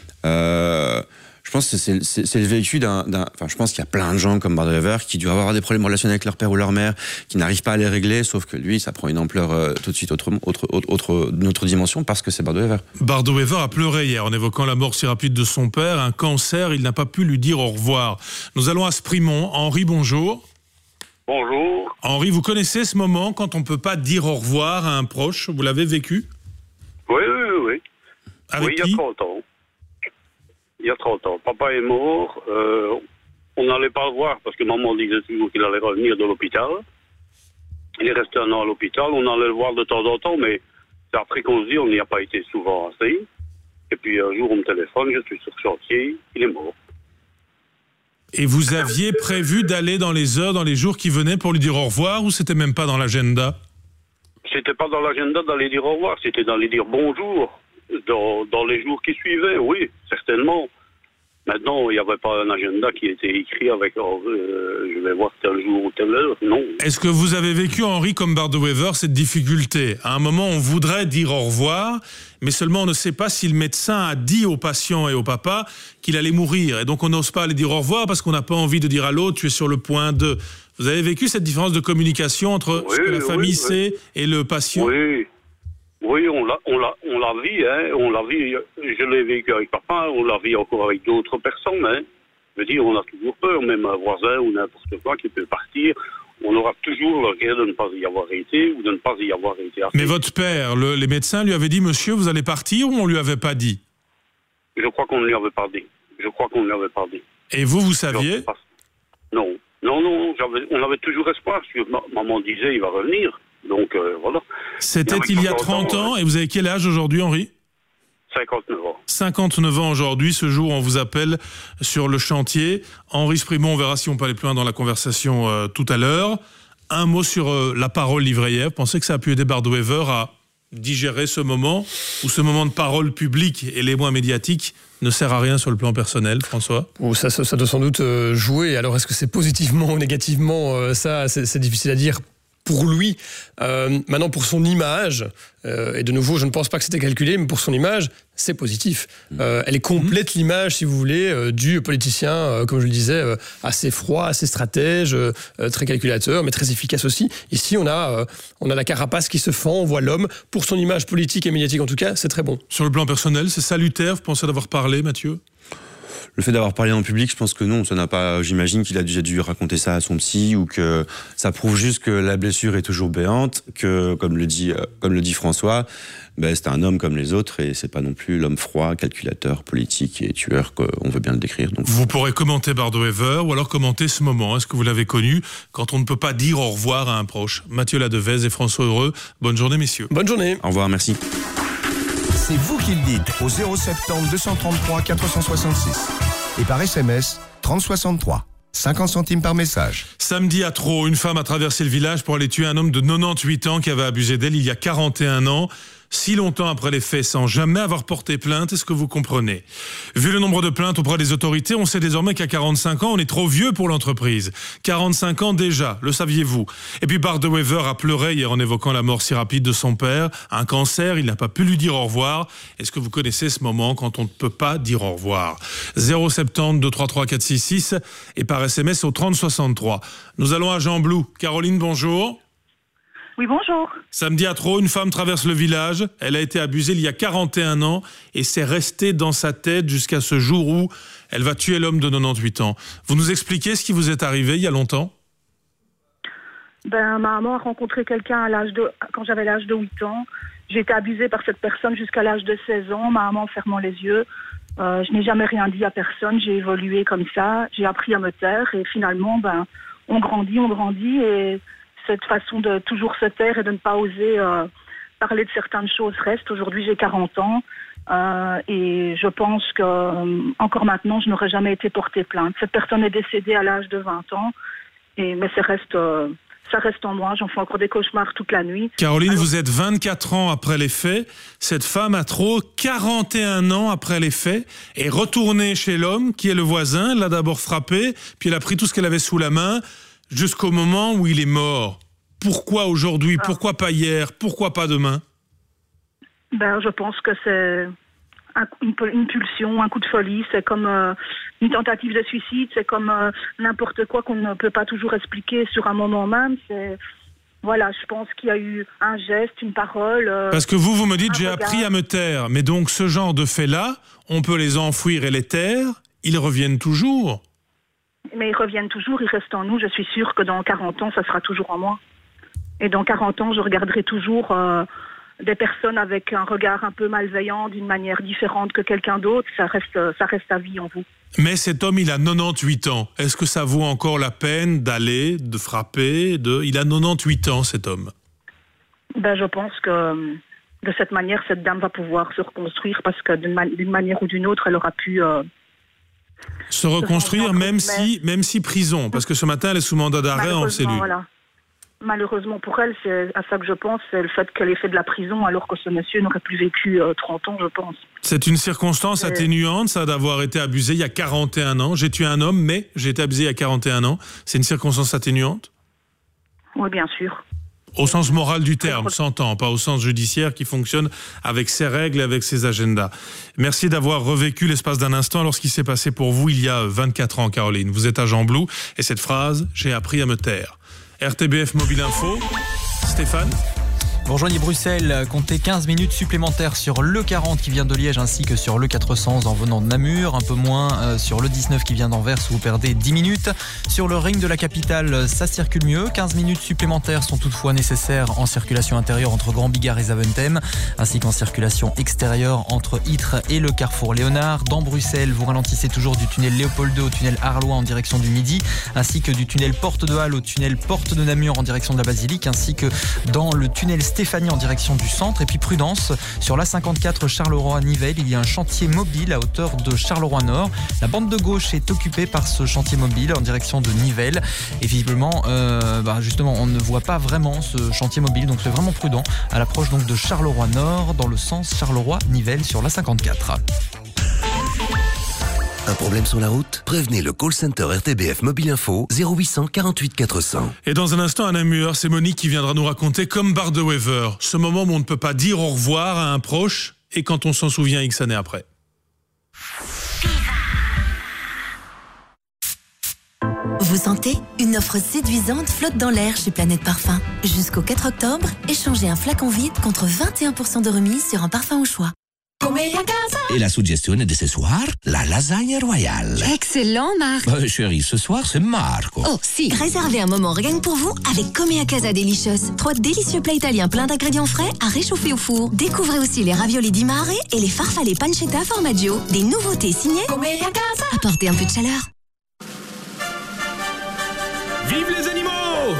Je pense que c'est le vécu je pense qu'il y a plein de gens comme Bart de Wever qui doivent avoir des problèmes relationnels avec leur père ou leur mère, qui n'arrivent pas à les régler, sauf que lui, ça prend une ampleur tout de suite d'une autre dimension parce que c'est Bart de Wever. Bart de Wever a pleuré hier en évoquant la mort si rapide de son père, un cancer, il n'a pas pu lui dire au revoir. Nous allons à Sprimont. Henri, bonjour. Bonjour. Henri, vous connaissez ce moment quand on ne peut pas dire au revoir à un proche? Vous l'avez vécu? Oui. Avec qui? Il y a 30 ans. Il y a 30 ans. Papa est mort. On n'allait pas le voir parce que maman disait toujours qu'il allait revenir de l'hôpital. Il est resté 1 an à l'hôpital. On allait le voir de temps en temps, mais c'est après qu'on se dit on n'y a pas été souvent assez. Et puis un jour on me téléphone, je suis sur chantier, il est mort. Et vous aviez prévu d'aller dans les heures, dans les jours qui venaient pour lui dire au revoir, ou c'était même pas dans l'agenda? C'était pas dans l'agenda d'aller dire au revoir, c'était d'aller dire bonjour. Dans les jours qui suivaient, oui, certainement. Maintenant, il n'y avait pas un agenda qui était écrit avec je vais voir tel jour ou telle heure, non. Est-ce que vous avez vécu, Henri, comme Bart de Wever, cette difficulté? À un moment, on voudrait dire au revoir, mais seulement on ne sait pas si le médecin a dit au patient et au papa qu'il allait mourir. Et donc on n'ose pas aller dire au revoir parce qu'on n'a pas envie de dire à l'autre, tu es sur le point de... Vous avez vécu cette différence de communication entre ce que la famille sait et le patient? Oui, on l'a vu, hein. On l'a vu, je l'ai vécu avec papa, on l'a vu encore avec d'autres personnes, hein. Je veux dire, on a toujours peur, même un voisin ou n'importe quoi qui peut partir, on aura toujours le regret de ne pas y avoir été ou de ne pas y avoir été. Mais votre père, les médecins lui avaient dit, monsieur, vous allez partir, ou on lui avait pas dit? Je crois qu'on ne lui avait pas dit. Et vous saviez? Non, on avait toujours espoir, parce que maman disait, il va revenir. Donc voilà. C'était il y a 30 ans, et vous avez quel âge aujourd'hui, Henri? 59 ans. 59 ans aujourd'hui, ce jour on vous appelle sur le chantier. Henri Sprimont, on verra si on peut aller plus loin dans la conversation tout à l'heure. Un mot sur la parole livrée hier. Vous pensez que ça a pu aider Bart de Wever à digérer ce moment, où ce moment de parole publique et les mots médiatiques ne sert à rien sur le plan personnel, François? Ça doit sans doute jouer. Alors est-ce que c'est positivement ou négativement? Ça, c'est difficile à dire. Pour lui, maintenant pour son image, et de nouveau je ne pense pas que c'était calculé, mais pour son image, c'est positif. Elle est complète l'image, si vous voulez, du politicien, comme je le disais, assez froid, assez stratège, très calculateur, mais très efficace aussi. Ici, on a la carapace qui se fend, on voit l'homme. Pour son image politique et médiatique, en tout cas, c'est très bon. Sur le plan personnel, c'est salutaire, vous pensez d'avoir parlé, Mathieu? Le fait d'avoir parlé en public, je pense que non, ça n'a pas. J'imagine qu'il a déjà dû raconter ça à son psy, ou que ça prouve juste que la blessure est toujours béante, que comme le dit François, c'est un homme comme les autres et c'est pas non plus l'homme froid, calculateur, politique et tueur qu'on veut bien le décrire. Donc. Vous pourrez commenter Bart de Wever ou alors commenter ce moment. Est-ce que vous l'avez connu quand on ne peut pas dire au revoir à un proche? Mathieu Ladevez et François Heureux. Bonne journée, messieurs. Bonne journée. Au revoir, merci. C'est vous qui le dites au 070 233 466 et par SMS 3063. 50 centimes par message. Samedi à Traux, une femme a traversé le village pour aller tuer un homme de 98 ans qui avait abusé d'elle il y a 41 ans. Si longtemps après les faits, sans jamais avoir porté plainte, est-ce que vous comprenez? Vu le nombre de plaintes auprès des autorités, on sait désormais qu'à 45 ans, on est trop vieux pour l'entreprise. 45 ans déjà, le saviez-vous? Et puis Bart de Wever a pleuré hier en évoquant la mort si rapide de son père. Un cancer, il n'a pas pu lui dire au revoir. Est-ce que vous connaissez ce moment quand on ne peut pas dire au revoir? 070 233 466 et par SMS au 30 63. Nous allons à Jean Blou. Caroline, bonjour. Oui, bonjour. Samedi à Traux, une femme traverse le village. Elle a été abusée il y a 41 ans et c'est resté dans sa tête jusqu'à ce jour où elle va tuer l'homme de 98 ans. Vous nous expliquez ce qui vous est arrivé il y a longtemps? Ma maman a rencontré quelqu'un quand j'avais l'âge de 8 ans. J'ai été abusée par cette personne jusqu'à l'âge de 16 ans, ma maman fermant les yeux. Je n'ai jamais rien dit à personne, j'ai évolué comme ça. J'ai appris à me taire et finalement, on grandit et cette façon de toujours se taire et de ne pas oser parler de certaines choses reste. Aujourd'hui, j'ai 40 ans et je pense que encore maintenant, je n'aurais jamais été portée plainte. Cette personne est décédée à l'âge de 20 ans, mais ça reste en moi. J'en fais encore des cauchemars toute la nuit. Caroline, vous êtes 24 ans après les faits. Cette femme à Traux, 41 ans après les faits, est retournée chez l'homme qui est le voisin. Elle l'a d'abord frappé, puis elle a pris tout ce qu'elle avait sous la main, jusqu'au moment où il est mort. Pourquoi aujourd'hui? Pourquoi pas hier? Pourquoi pas demain? Je pense que c'est une pulsion, un coup de folie. C'est comme une tentative de suicide. C'est comme n'importe quoi qu'on ne peut pas toujours expliquer sur un moment même. Voilà, je pense qu'il y a eu un geste, une parole. Parce que vous me dites, j'ai appris à me taire. Mais donc, ce genre de faits-là, on peut les enfouir et les taire. Ils reviennent toujours. Mais ils reviennent toujours, ils restent en nous. Je suis sûre que dans 40 ans, ça sera toujours en moi. Et dans 40 ans, je regarderai toujours des personnes avec un regard un peu malveillant, d'une manière différente que quelqu'un d'autre. Ça reste à vie en vous. Mais cet homme, il a 98 ans. Est-ce que ça vaut encore la peine d'aller, de frapper Il a 98 ans, cet homme. Je pense que de cette manière, cette dame va pouvoir se reconstruire parce que d'une manière ou d'une autre, elle aura pu... se reconstruire, même si prison, parce que ce matin, elle est sous mandat d'arrêt en cellule. Voilà. Malheureusement pour elle, c'est à ça que je pense, c'est le fait qu'elle ait fait de la prison alors que ce monsieur n'aurait plus vécu 30 ans, je pense. C'est une circonstance atténuante, ça, d'avoir été abusé il y a 41 ans. J'ai tué un homme, mais j'ai été abusé il y a 41 ans. C'est une circonstance atténuante? Oui, bien sûr. Au sens moral du terme, s'entend, pas au sens judiciaire qui fonctionne avec ses règles et avec ses agendas. Merci d'avoir revécu l'espace d'un instant alors ce qui s'est passé pour vous il y a 24 ans, Caroline. Vous êtes à Jean Blou et cette phrase, j'ai appris à me taire. RTBF Mobile Info, Stéphane. Vous rejoignez Bruxelles, comptez 15 minutes supplémentaires sur le 40 qui vient de Liège ainsi que sur le 400 en venant de Namur, un peu moins sur le 19 qui vient d'Anvers où vous perdez 10 minutes. Sur le ring de la capitale, ça circule mieux, 15 minutes supplémentaires sont toutefois nécessaires en circulation intérieure entre Grand Bigard et Zaventem, ainsi qu'en circulation extérieure entre Ytre et le carrefour Léonard. Dans Bruxelles, vous ralentissez toujours du tunnel Léopold II au tunnel Arlois en direction du Midi, ainsi que du tunnel Porte de Halle au tunnel Porte de Namur en direction de la Basilique, ainsi que dans le tunnel Stéphanie en direction du centre. Et puis prudence, sur l'A54 Charleroi-Nivelles, il y a un chantier mobile à hauteur de Charleroi-Nord. La bande de gauche est occupée par ce chantier mobile en direction de Nivelles. Et visiblement, justement, on ne voit pas vraiment ce chantier mobile, donc c'est vraiment prudent à l'approche donc de Charleroi-Nord dans le sens Charleroi-Nivelles sur l'A54. Un problème sur la route? Prévenez le call center RTBF Mobile Info 0800 48 400. Et dans un instant, à Namur, c'est Monique qui viendra nous raconter, comme Bart de Wever, ce moment où on ne peut pas dire au revoir à un proche et quand on s'en souvient X années après. Vous sentez? Une offre séduisante flotte dans l'air chez Planète Parfum. Jusqu'au 4 octobre, échangez un flacon vide contre 21% de remise sur un parfum au choix. Et la suggestion de ce soir, la lasagne royale. Excellent, Marc. Chérie, ce soir, c'est Marco. Oh, si. Réservez un moment rien que pour vous avec Come a Casa Delicious. 3 délicieux plats italiens pleins d'ingrédients frais à réchauffer au four. Découvrez aussi les raviolis di mare et les farfalle pancetta formaggio. Des nouveautés signées Come a Casa. Apportez un peu de chaleur. Vive les animaux!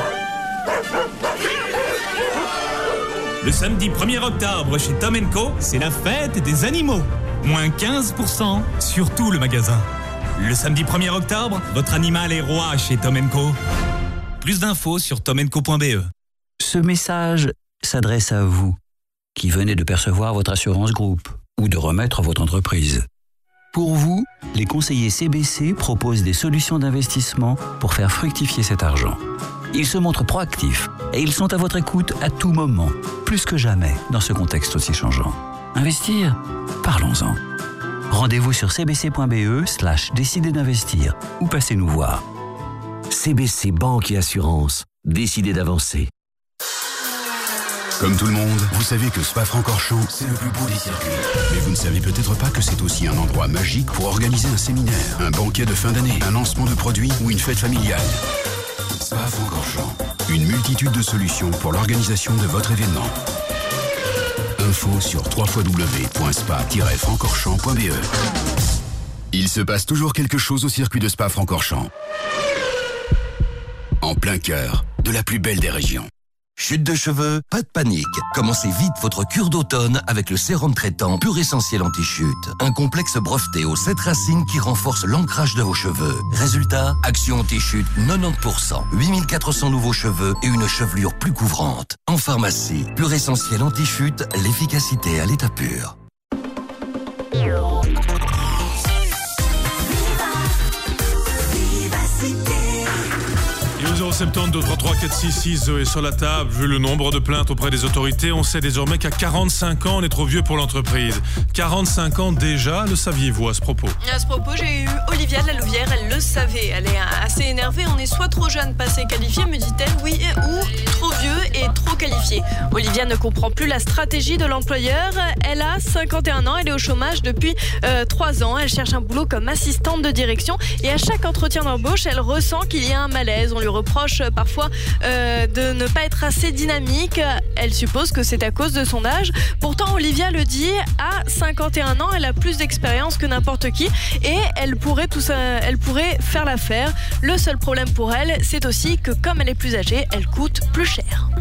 Le samedi 1er octobre chez Tom & Co, c'est la fête des animaux. Moins 15% sur tout le magasin. Le samedi 1er octobre, votre animal est roi chez Tom & Co. Plus d'infos sur tomandco.be. Ce message s'adresse à vous, qui venez de percevoir votre assurance groupe ou de remettre votre entreprise. Pour vous, les conseillers CBC proposent des solutions d'investissement pour faire fructifier cet argent. Ils se montrent proactifs et ils sont à votre écoute à tout moment, plus que jamais dans ce contexte aussi changeant. Investir ? Parlons-en. Rendez-vous sur cbc.be/décider d'investir ou passez nous voir. CBC Banque et Assurance. Décidez d'avancer. Comme tout le monde, vous savez que Spa-Francorchamps, c'est le plus beau des circuits. Mais vous ne savez peut-être pas que c'est aussi un endroit magique pour organiser un séminaire, un banquet de fin d'année, un lancement de produits ou une fête familiale. Spa-Francorchamps, une multitude de solutions pour l'organisation de votre événement. Info sur www.spa-francorchamps.be. Il se passe toujours quelque chose au circuit de Spa-Francorchamps. En plein cœur de la plus belle des régions. Chute de cheveux, pas de panique. Commencez vite votre cure d'automne avec le sérum traitant Pur Essentiel Anti-Chute. Un complexe breveté aux 7 racines qui renforce l'ancrage de vos cheveux. Résultat, action anti-chute 90%, 8400 nouveaux cheveux et une chevelure plus couvrante. En pharmacie, Pur Essentiel Anti-Chute, l'efficacité à l'état pur. Et au 070 233 466, Zoé sur la table. Vu le nombre de plaintes auprès des autorités, on sait désormais qu'à 45 ans, on est trop vieux pour l'entreprise. 45 ans déjà, le saviez-vous à ce propos? À ce propos, j'ai eu Olivia de la Louvière, elle le savait. Elle est assez énervée, on est soit trop jeune, pas assez qualifié, me dit-elle, oui, ou trop vieux et trop qualifié. Olivia ne comprend plus la stratégie de l'employeur. Elle a 51 ans, elle est au chômage depuis 3 ans. Elle cherche un boulot comme assistante de direction et à chaque entretien d'embauche, elle ressent qu'il y a un malaise. On lui reproche parfois de ne pas être assez dynamique. Elle suppose que c'est à cause de son âge. Pourtant, Olivia le dit, à 51 ans, elle a plus d'expérience que n'importe qui et elle pourrait faire l'affaire. Le seul problème pour elle, c'est aussi que comme elle est plus âgée, elle coûte plus cher.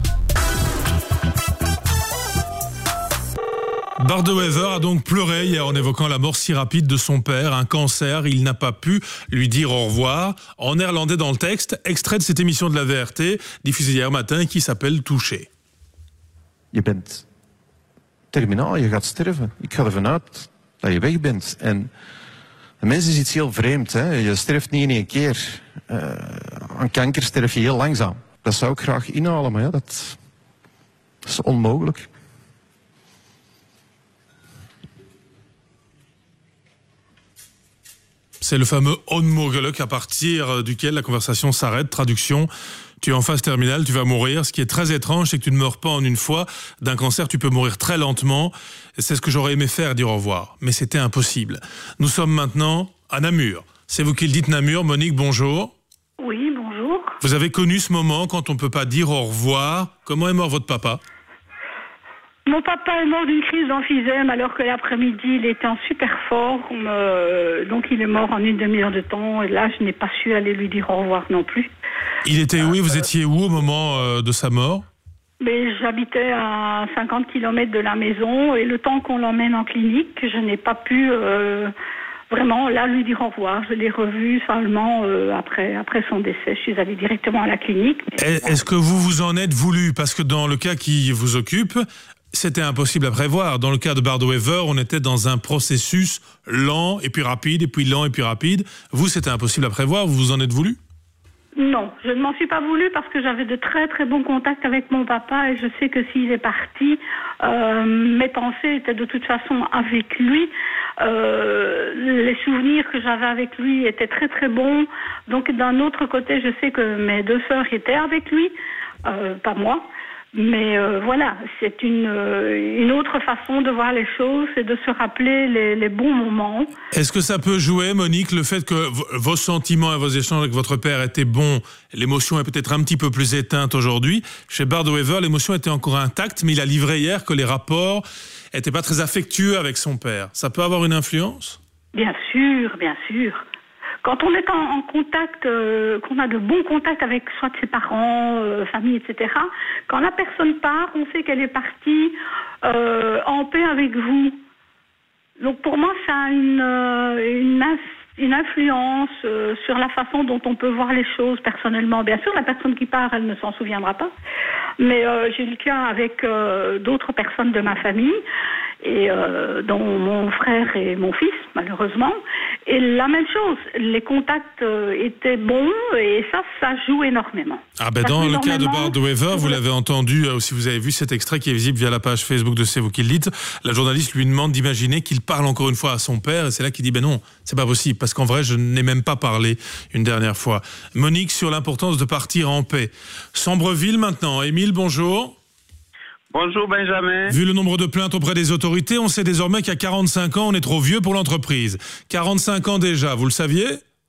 Bart de Wever a donc pleuré hier en évoquant la mort si rapide de son père, un cancer. Il n'a pas pu lui dire au revoir. En néerlandais dans le texte, extrait de cette émission de la VRT, diffusée hier matin, qui s'appelle Touché. Je bent terminaal, je gaat sterven. Ik ga ervan uit dat je weg bent. En een mens is iets heel vreemd. Hè? Je sterft niet in één keer. Aan kanker sterf je heel langzaam. Dat zou ik graag inhalen, maar ja, dat is onmogelijk. C'est le fameux onmogelijk à partir duquel la conversation s'arrête. Traduction, tu es en phase terminale, tu vas mourir. Ce qui est très étrange, c'est que tu ne meurs pas en une fois. D'un cancer, tu peux mourir très lentement. C'est ce que j'aurais aimé faire, dire au revoir. Mais c'était impossible. Nous sommes maintenant à Namur. C'est vous qui le dites, Namur. Monique, bonjour. Oui, bonjour. Vous avez connu ce moment quand on ne peut pas dire au revoir. Comment est mort votre papa ? Mon papa est mort d'une crise d'emphysème alors que l'après-midi, il était en super forme. Donc il est mort en une demi-heure de temps. Et là, je n'ai pas su aller lui dire au revoir non plus. Il était où ? Vous étiez où au moment de sa mort ? Mais j'habitais à 50 km de la maison. Et le temps qu'on l'emmène en clinique, je n'ai pas pu vraiment là lui dire au revoir. Je l'ai revu seulement après son décès. Je suis allée directement à la clinique. Est-ce que vous vous en êtes voulu ? Parce que dans le cas qui vous occupe, c'était impossible à prévoir. Dans le cas de Bart de Wever, on était dans un processus lent et puis rapide, et puis lent et puis rapide. Vous, c'était impossible à prévoir. Vous vous en êtes voulu ? Non, je ne m'en suis pas voulu parce que j'avais de très très bons contacts avec mon papa et je sais que s'il est parti, mes pensées étaient de toute façon avec lui. Les souvenirs que j'avais avec lui étaient très très bons. Donc d'un autre côté, je sais que mes 2 sœurs étaient avec lui, pas moi. Mais voilà, c'est une autre façon de voir les choses, c'est de se rappeler les bons moments. Est-ce que ça peut jouer, Monique, le fait que vos sentiments et vos échanges avec votre père étaient bons, l'émotion est peut-être un petit peu plus éteinte aujourd'hui. Chez Bart de Wever, l'émotion était encore intacte, mais il a livré hier que les rapports n'étaient pas très affectueux avec son père. Ça peut avoir une influence ? Bien sûr, bien sûr. Quand on est en contact, qu'on a de bons contacts avec soit ses parents, famille, etc., quand la personne part, on sait qu'elle est partie en paix avec vous. Donc pour moi, ça a une une influence sur la façon dont on peut voir les choses personnellement. Bien sûr, la personne qui part, elle ne s'en souviendra pas. Mais j'ai eu le cas avec d'autres personnes de ma famille, et dont mon frère et mon fils, malheureusement. Et la même chose, les contacts étaient bons, et ça joue énormément. Ah ben dans le cas de Bart de Wever, vous l'avez entendu, si vous avez vu cet extrait qui est visible via la page Facebook de C'est vous qui le dites, la journaliste lui demande d'imaginer qu'il parle encore une fois à son père, et c'est là qu'il dit ben non, c'est pas possible, parce qu'en vrai je n'ai même pas parlé une dernière fois. Monique, sur l'importance de partir en paix. Sambreville maintenant. Émile, bonjour. Bonjour Benjamin. Vu le nombre de plaintes auprès des autorités, on sait désormais qu'à 45 ans, on est trop vieux pour l'entreprise. 45 ans déjà, vous le saviez ?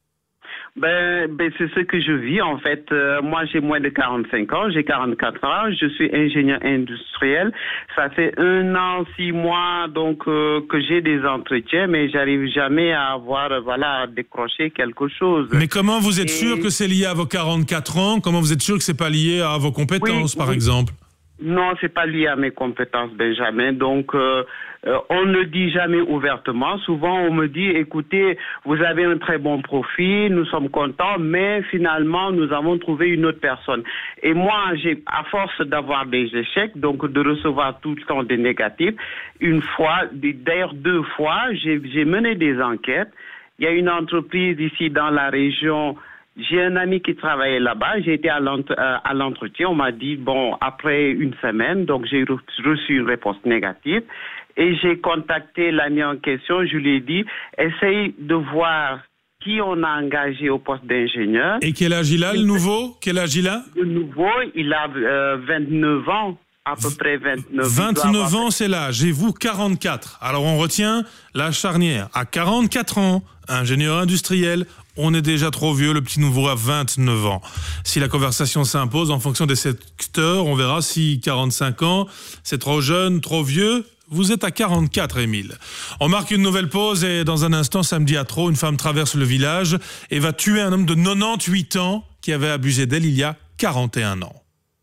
Ben c'est ce que je vis en fait. Moi j'ai moins de 45 ans, j'ai 44 ans, je suis ingénieur industriel. Ça fait 1 an, 6 mois donc que j'ai des entretiens, mais j'arrive jamais à avoir à décrocher quelque chose. Mais comment vous êtes sûr que c'est lié à vos 44 ans ? Comment vous êtes sûr que c'est pas lié à vos compétences par exemple ? Non, c'est pas lié à mes compétences, Benjamin. Donc, on ne dit jamais ouvertement. Souvent, on me dit, écoutez, vous avez un très bon profil, nous sommes contents, mais finalement, nous avons trouvé une autre personne. Et moi, à force d'avoir des échecs, donc de recevoir tout le temps des négatifs, une fois, d'ailleurs 2 fois, j'ai mené des enquêtes. Il y a une entreprise ici dans la région. J'ai un ami qui travaillait là-bas, j'ai été à l'entretien, on m'a dit, bon, après 1 semaine, donc j'ai reçu une réponse négative, et j'ai contacté l'ami en question, je lui ai dit, essaye de voir qui on a engagé au poste d'ingénieur. Et quel âge il a, le nouveau ? Quel âge il a ? Le nouveau, il a 29 ans. À peu près 29. 29 ans, c'est l'âge. Et vous, 44. Alors, on retient la charnière. À 44 ans, ingénieur industriel, on est déjà trop vieux. Le petit nouveau a 29 ans. Si la conversation s'impose en fonction des secteurs, on verra si 45 ans, c'est trop jeune, trop vieux. Vous êtes à 44, Émile. On marque une nouvelle pause et dans un instant, samedi à Trot, une femme traverse le village et va tuer un homme de 98 ans qui avait abusé d'elle il y a 41 ans.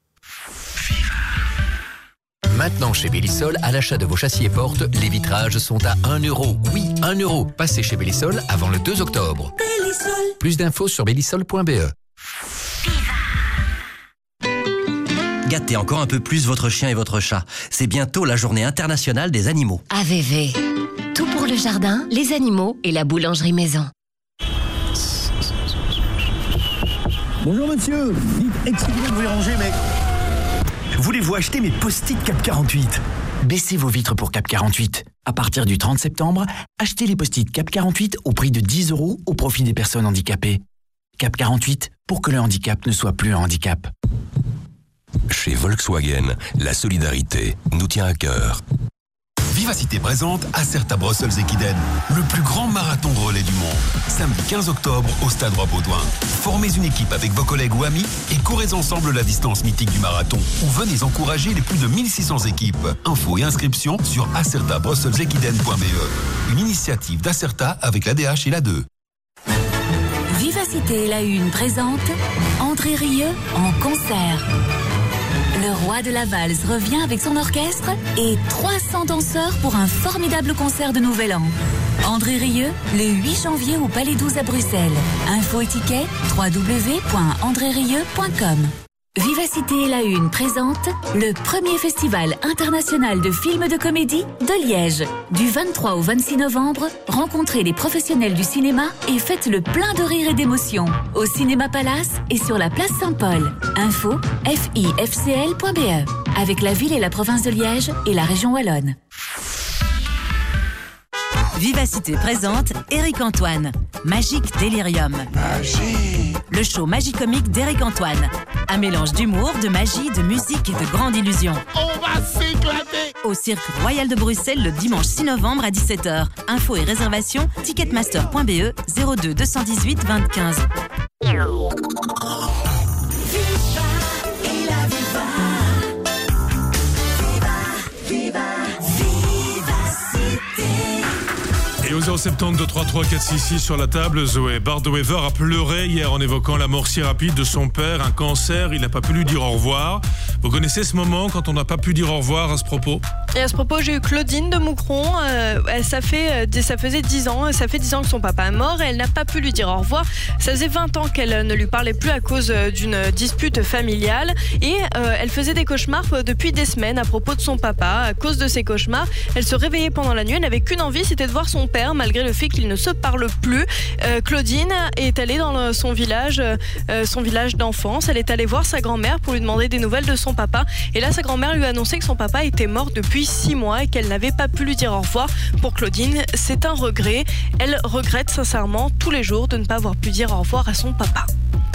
Maintenant chez Bellisol, à l'achat de vos châssis et portes, les vitrages sont à 1 €. Oui, 1 €. Passez chez Bellisol avant le 2 octobre. Bellisol. Plus d'infos sur bellisol.be. Gâtez encore un peu plus votre chien et votre chat. C'est bientôt la journée internationale des animaux. AVV. Tout pour le jardin, les animaux et la boulangerie maison. Bonjour monsieur. Dites, excusez-moi de vous déranger, mais... Voulez-vous acheter mes post-it Cap 48 ? Baissez vos vitres pour Cap 48. À partir du 30 septembre, achetez les post-it Cap 48 au prix de 10 € au profit des personnes handicapées. Cap 48, pour que le handicap ne soit plus un handicap. Chez Volkswagen, la solidarité nous tient à cœur. Vivacité présente Acerta Brussels Equiden, le plus grand marathon de relais du monde. Samedi 15 octobre au Stade Roi-Baudouin. Formez une équipe avec vos collègues ou amis et courez ensemble la distance mythique du marathon. Ou venez encourager les plus de 1600 équipes. Infos et inscriptions sur acertabrussels-equiden.be. Une initiative d'Acerta avec l'ADH et l'A2. Vivacité La Une présente André Rieu en concert. Le roi de la valse revient avec son orchestre et 300 danseurs pour un formidable concert de Nouvel An. André Rieu, le 8 janvier au Palais 12 à Bruxelles. Info et tickets, www.andrerieu.com. Vivacité La Une présente le premier festival international de films de comédie de Liège. Du 23 au 26 novembre, rencontrez les professionnels du cinéma et faites le plein de rire et d'émotion. Au Cinéma Palace et sur la place Saint-Paul. Info fifcl.be. Avec la ville et la province de Liège et la région wallonne. Vivacité présente Éric Antoine. Magique Délirium. Le show Magicomique d'Éric Antoine. Un mélange d'humour, de magie, de musique et de grande illusion. On va s'éclater! Au Cirque Royal de Bruxelles le dimanche 6 novembre à 17h. Infos et réservations, ticketmaster.be 02 218 20 15. Et au 070 233 466 sur la table, Zoé Bart de Wever a pleuré hier en évoquant la mort si rapide de son père, un cancer, il n'a pas pu lui dire au revoir. Vous connaissez ce moment quand on n'a pas pu dire au revoir à ce propos ? Et à ce propos, j'ai eu Claudine de Moucron. Ça faisait 10 ans. Ça fait 10 ans que son papa est mort et elle n'a pas pu lui dire au revoir. Ça faisait 20 ans qu'elle ne lui parlait plus à cause d'une dispute familiale. Et elle faisait des cauchemars depuis des semaines à propos de son papa. À cause de ces cauchemars, elle se réveillait pendant la nuit. Elle n'avait qu'une envie, c'était de voir son père, malgré le fait qu'ils ne se parlent plus. Claudine est allée dans son village d'enfance. Elle est allée voir sa grand-mère pour lui demander des nouvelles de son papa. Et là, sa grand-mère lui a annoncé que son papa était mort depuis 6 mois et qu'elle n'avait pas pu lui dire au revoir. Pour Claudine, c'est un regret. Elle regrette sincèrement tous les jours de ne pas avoir pu dire au revoir à son papa.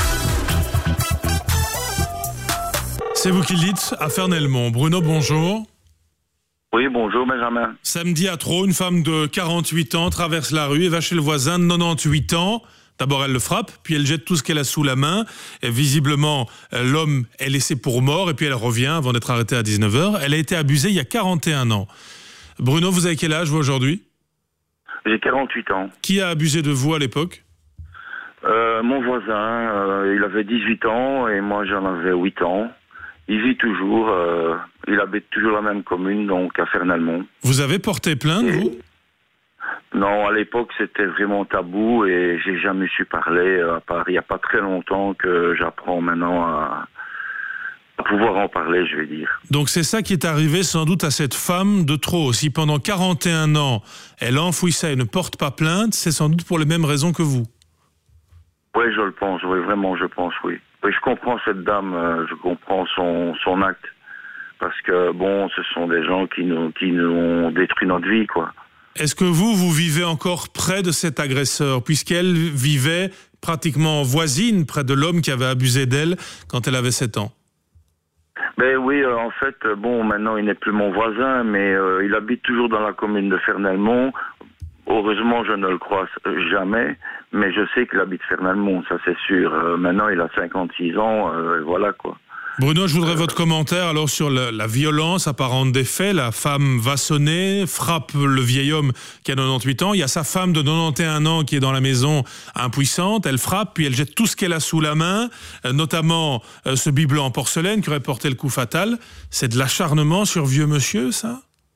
C'est vous qui le dites, à Fernelmont. Bruno, bonjour. Oui, bonjour Benjamin. Samedi à Traux, une femme de 48 ans traverse la rue et va chez le voisin de 98 ans. D'abord, elle le frappe, puis elle jette tout ce qu'elle a sous la main. Et visiblement, l'homme est laissé pour mort, et puis elle revient avant d'être arrêtée à 19h. Elle a été abusée il y a 41 ans. Bruno, vous avez quel âge, vous, aujourd'hui ? J'ai 48 ans. Qui a abusé de vous à l'époque ? Mon voisin, il avait 18 ans, et moi j'en avais 8 ans. Il vit toujours, il habite toujours la même commune, donc à Fernelmont. Vous avez porté plainte, vous ? Non, à l'époque, c'était vraiment tabou et j'ai jamais su parler, à part il n'y a pas très longtemps que j'apprends maintenant à pouvoir en parler, je vais dire. Donc c'est ça qui est arrivé sans doute à cette femme de Traux. Si pendant 41 ans, elle enfouit ça et ne porte pas plainte, c'est sans doute pour les mêmes raisons que vous. Oui, je le pense, oui, vraiment, je pense, oui. Oui, je comprends cette dame, je comprends son acte. Parce que, bon, ce sont des gens qui nous ont détruit notre vie, quoi. Est-ce que vous vivez encore près de cet agresseur, puisqu'elle vivait pratiquement voisine près de l'homme qui avait abusé d'elle quand elle avait 7 ans ? Ben oui, en fait, bon, maintenant il n'est plus mon voisin, mais il habite toujours dans la commune de Fernelmont. Heureusement, je ne le croise jamais, mais je sais qu'il habite Fernelmont, ça c'est sûr. Maintenant, il a 56 ans, voilà quoi. Bruno, je voudrais votre commentaire alors sur la violence apparente des faits. La femme va sonner, frappe le vieil homme qui a 98 ans. Il y a sa femme de 91 ans qui est dans la maison impuissante. Elle frappe, puis elle jette tout ce qu'elle a sous la main, notamment ce bibelot en porcelaine qui aurait porté le coup fatal. C'est de l'acharnement sur vieux monsieur, ça ?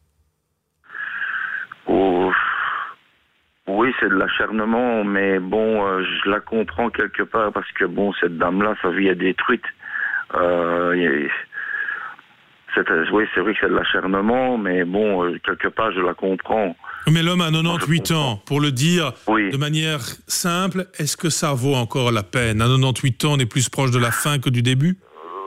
Oh. Oui, c'est de l'acharnement, mais bon, je la comprends quelque part parce que bon, cette dame-là, sa vie est détruite. Oui, c'est vrai que c'est de l'acharnement, mais bon, quelque part, je la comprends. Mais l'homme a 98 ans, pour le dire de manière simple, est-ce que ça vaut encore la peine ? À 98 ans, on est plus proche de la fin que du début ?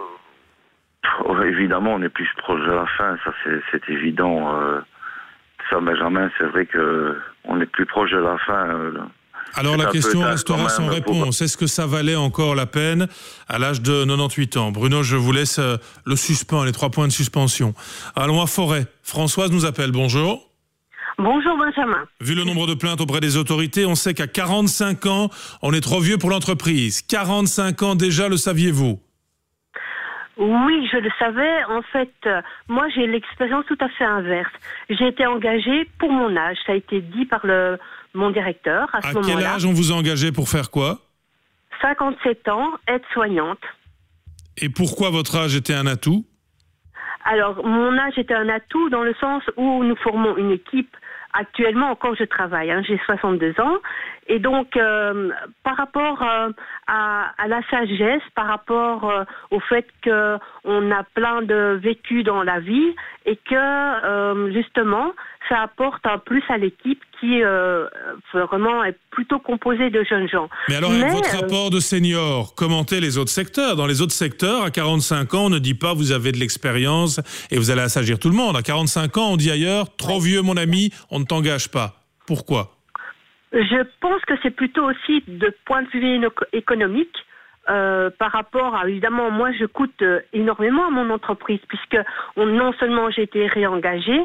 Évidemment, on est plus proche de la fin, ça c'est évident. Ça, Benjamin, c'est vrai que on est plus proche de la fin. Alors la question restera sans réponse. Est-ce que ça valait encore la peine à l'âge de 98 ans ? Bruno, je vous laisse le suspens, les 3 points de suspension. Allons à Forêt. Françoise nous appelle. Bonjour. Bonjour Benjamin. Vu le nombre de plaintes auprès des autorités, on sait qu'à 45 ans, on est trop vieux pour l'entreprise. 45 ans déjà, le saviez-vous ? Oui, je le savais. En fait, moi, j'ai l'expérience tout à fait inverse. J'ai été engagée pour mon âge. Ça a été dit par mon directeur à ce moment-là. À quel âge on vous a engagé pour faire quoi ? 57 ans, aide-soignante. Et pourquoi votre âge était un atout ? Alors, mon âge était un atout dans le sens où nous formons une équipe. Actuellement, encore, je travaille. J'ai 62 ans. Et donc, par rapport à la sagesse, par rapport au fait qu'on a plein de vécu dans la vie et que, justement, ça apporte un plus à l'équipe qui vraiment est plutôt composée de jeunes gens. Mais alors, avec votre rapport de senior, commentez les autres secteurs. Dans les autres secteurs, à 45 ans, on ne dit pas vous avez de l'expérience et vous allez assagir tout le monde. À 45 ans, on dit ailleurs, trop vieux mon ami, on ne t'engage pas. Pourquoi ? Je pense que c'est plutôt aussi de point de vue économique par rapport à, évidemment, moi je coûte énormément à mon entreprise puisque non seulement j'ai été engagée,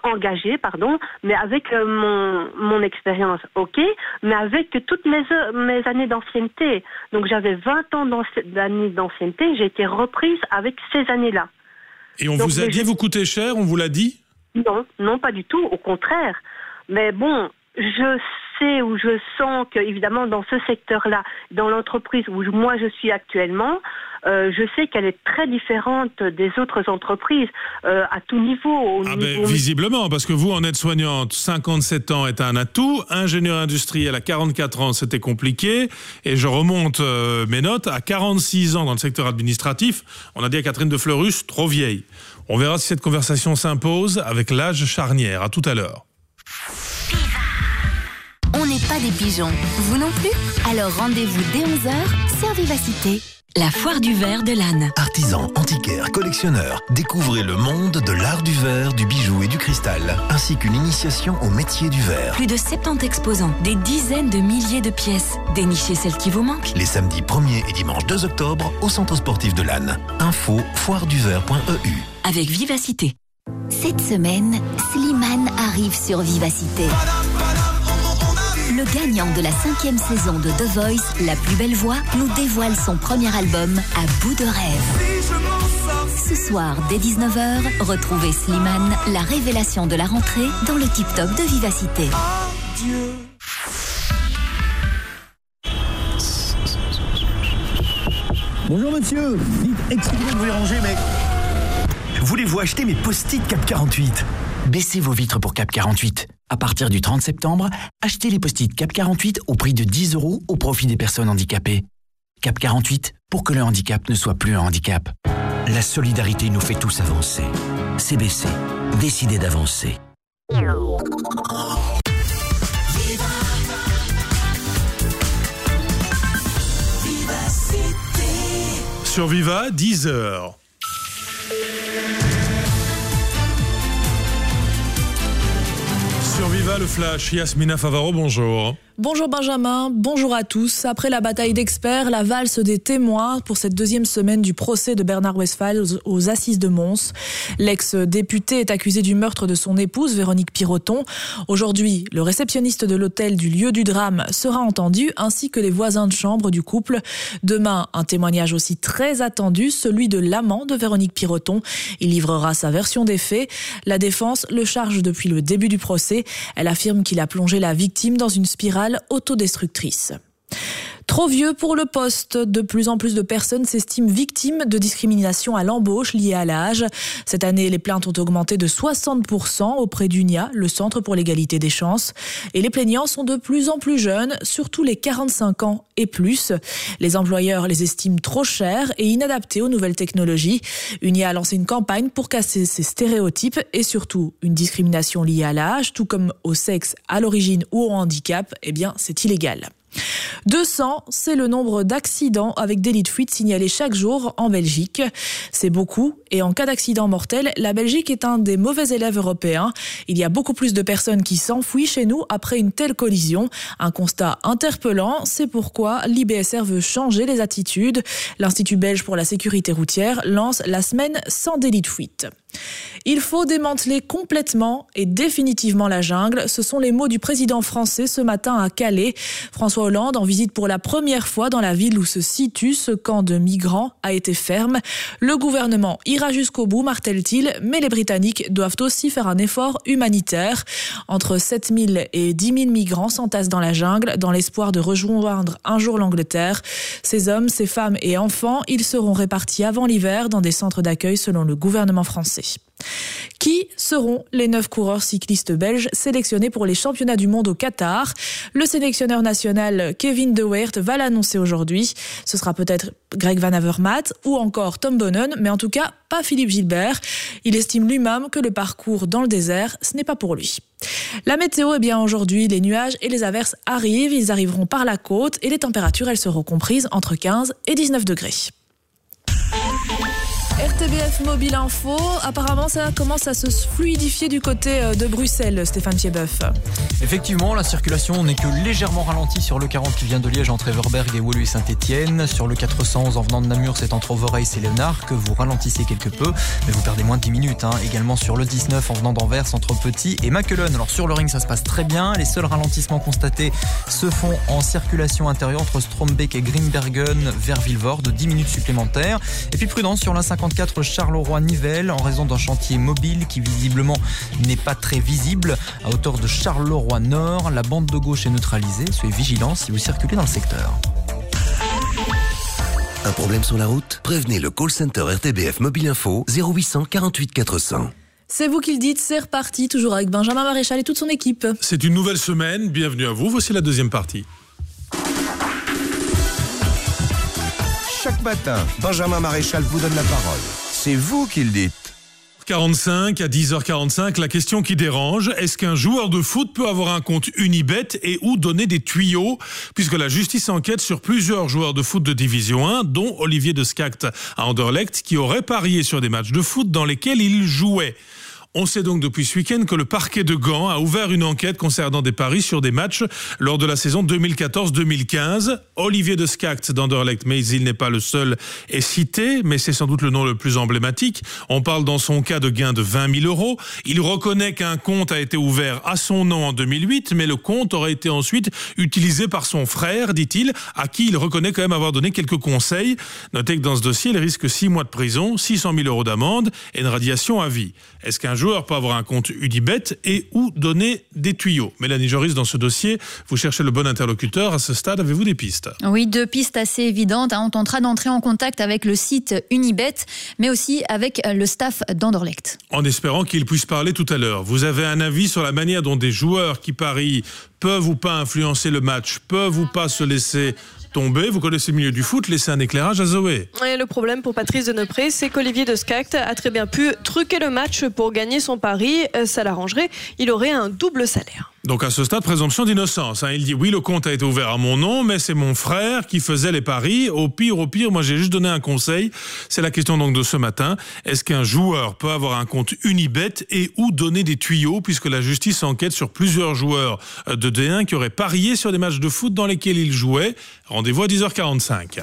mais avec mon expérience, ok, mais avec toutes mes années d'ancienneté. Donc j'avais 20 ans d'années d'ancienneté, j'ai été reprise avec ces années-là. Et on vous a dit vous coûtez cher, on vous l'a dit ? Non, pas du tout, au contraire. Mais bon, je sais, où je sens que, évidemment, dans ce secteur-là, dans l'entreprise où moi je suis actuellement, je sais qu'elle est très différente des autres entreprises à tout niveau. Visiblement, parce que vous, en aide-soignante, 57 ans est un atout, ingénieur industriel à 44 ans, c'était compliqué, et je remonte mes notes, à 46 ans dans le secteur administratif, on a dit à Catherine de Fleurus, trop vieille. On verra si cette conversation s'impose avec l'âge charnière. À tout à l'heure. On n'est pas des pigeons, vous non plus? Alors rendez-vous dès 11h sur Vivacité. La foire du verre de l'Âne. Artisans, antiquaires, collectionneurs, découvrez le monde de l'art du verre, du bijou et du cristal, ainsi qu'une initiation au métier du verre. Plus de 70 exposants, des dizaines de milliers de pièces. Dénichez celles qui vous manquent. Les samedis 1er et dimanche 2 octobre au Centre sportif de l'Âne. Info foireduverre.eu. Avec Vivacité. Cette semaine, Slimane arrive sur Vivacité. Le gagnant de la 5e saison de The Voice, La plus belle voix, nous dévoile son premier album, À bout de rêve. Ce soir, dès 19h, retrouvez Slimane, la révélation de la rentrée, dans le Tip Top de Vivacité. Bonjour monsieur, dites, excusez-moi de vous déranger, mais... Voulez-vous acheter mes post-it Cap 48 ? Baissez vos vitres pour Cap 48. À partir du 30 septembre, achetez les post-it Cap 48 au prix de 10 € au profit des personnes handicapées. Cap 48, pour que le handicap ne soit plus un handicap. La solidarité nous fait tous avancer. CBC, décidez d'avancer. Sur Viva, 10h. Sur Viva, le flash, Yasmina Favaro, bonjour. Bonjour Benjamin, bonjour à tous. Après la bataille d'experts, la valse des témoins pour cette deuxième semaine du procès de Bernard Westphal aux assises de Mons. L'ex-député est accusé du meurtre de son épouse, Véronique Piroton. Aujourd'hui, le réceptionniste de l'hôtel du lieu du drame sera entendu, ainsi que les voisins de chambre du couple. Demain, un témoignage aussi très attendu, celui de l'amant de Véronique Piroton. Il livrera sa version des faits. La défense le charge depuis le début du procès. Elle affirme qu'il a plongé la victime dans une spirale autodestructrice. Trop vieux pour le poste. De plus en plus de personnes s'estiment victimes de discrimination à l'embauche liée à l'âge. Cette année, les plaintes ont augmenté de 60% auprès d'UNIA, le Centre pour l'égalité des chances. Et les plaignants sont de plus en plus jeunes, surtout les 45 ans et plus. Les employeurs les estiment trop chers et inadaptés aux nouvelles technologies. UNIA a lancé une campagne pour casser ces stéréotypes et surtout une discrimination liée à l'âge, tout comme au sexe, à l'origine ou au handicap, eh bien, c'est illégal. 200, c'est le nombre d'accidents avec délit de fuite signalés chaque jour en Belgique. C'est beaucoup et en cas d'accident mortel, la Belgique est un des mauvais élèves européens. Il y a beaucoup plus de personnes qui s'enfuient chez nous après une telle collision. Un constat interpellant, c'est pourquoi l'IBSR veut changer les attitudes. L'Institut belge pour la sécurité routière lance la semaine sans délit de fuite. Il faut démanteler complètement et définitivement la jungle. Ce sont les mots du président français ce matin à Calais. François Hollande, en visite pour la première fois dans la ville où se situe ce camp de migrants, a été ferme. Le gouvernement ira jusqu'au bout, martèle-t-il, mais les Britanniques doivent aussi faire un effort humanitaire. Entre 7 000 et 10 000 migrants s'entassent dans la jungle dans l'espoir de rejoindre un jour l'Angleterre. Ces hommes, ces femmes et enfants, ils seront répartis avant l'hiver dans des centres d'accueil selon le gouvernement français. Qui seront les 9 coureurs cyclistes belges sélectionnés pour les championnats du monde au Qatar? Le sélectionneur national Kevin De Weert va l'annoncer aujourd'hui. Ce sera peut-être Greg Van Avermaet ou encore Tom Bonnen, mais en tout cas pas Philippe Gilbert. Il estime lui-même que le parcours dans le désert, ce n'est pas pour lui. La météo, eh bien aujourd'hui, les nuages et les averses arrivent. Ils arriveront par la côte et les températures, elles seront comprises entre 15 et 19 degrés. RTBF Mobile Info, apparemment ça commence à se fluidifier du côté de Bruxelles, Stéphane Pieboeuf. Effectivement, la circulation n'est que légèrement ralentie sur le 40 qui vient de Liège entre Everberg et Woluwe-Saint-Étienne. Sur le 411 en venant de Namur, c'est entre Overijse et Léonard que vous ralentissez quelque peu, mais vous perdez moins de 10 minutes. Également sur le 19 en venant d'Anvers entre Petit et Maquelone. Alors sur le ring, ça se passe très bien. Les seuls ralentissements constatés se font en circulation intérieure entre Strombeek et Grimbergen vers Vilvoorde, de 10 minutes supplémentaires. Et puis prudence sur la 51 44 Charleroi-Nivelles en raison d'un chantier mobile qui visiblement n'est pas très visible. À hauteur de Charleroi-Nord, la bande de gauche est neutralisée. Soyez vigilants si vous circulez dans le secteur. Un problème sur la route? Prévenez le call center RTBF Mobile Info 0800 48 400. C'est vous qui le dites, c'est reparti, toujours avec Benjamin Maréchal et toute son équipe. C'est une nouvelle semaine, bienvenue à vous, voici la deuxième partie. Chaque matin, Benjamin Maréchal vous donne la parole. C'est vous qui le dites. 45 à 10h45, la question qui dérange, est-ce qu'un joueur de foot peut avoir un compte Unibet et ou donner des tuyaux, puisque la justice enquête sur plusieurs joueurs de foot de division 1, dont Olivier de Scacht à Anderlecht, qui aurait parié sur des matchs de foot dans lesquels il jouait. On sait donc depuis ce week-end que le parquet de Gand a ouvert une enquête concernant des paris sur des matchs lors de la saison 2014-2015. Olivier de Scacht d'Anderlecht, mais il n'est pas le seul, est cité, mais c'est sans doute le nom le plus emblématique. On parle dans son cas de gain de 20 000 €. Il reconnaît qu'un compte a été ouvert à son nom en 2008, mais le compte aurait été ensuite utilisé par son frère, dit-il, à qui il reconnaît quand même avoir donné quelques conseils. Notez que dans ce dossier, il risque 6 mois de prison, 600 000 € d'amende et une radiation à vie. Est-ce qu'un joueur peut avoir un compte Unibet et ou donner des tuyaux? Mélanie Joris, dans ce dossier, vous cherchez le bon interlocuteur. À ce stade, avez-vous des pistes? Oui, 2 pistes assez évidentes. On tentera d'entrer en contact avec le site Unibet, mais aussi avec le staff d'Anderlecht. En espérant qu'il puisse parler tout à l'heure. Vous avez un avis sur la manière dont des joueurs qui parient peuvent ou pas influencer le match, peuvent ou pas se laisser tomber? Vous connaissez le milieu du foot, laissez un éclairage à Zoé. Et le problème pour Patrice Denepré, c'est qu'Olivier de Scacht a très bien pu truquer le match pour gagner son pari. Ça l'arrangerait, il aurait un double salaire. Donc à ce stade, présomption d'innocence. Il dit oui, le compte a été ouvert à mon nom, mais c'est mon frère qui faisait les paris. Au pire, moi j'ai juste donné un conseil. C'est la question donc de ce matin. Est-ce qu'un joueur peut avoir un compte Unibet et ou donner des tuyaux, puisque la justice enquête sur plusieurs joueurs de D1 qui auraient parié sur des matchs de foot dans lesquels ils jouaient? Rendez-vous à 10h45.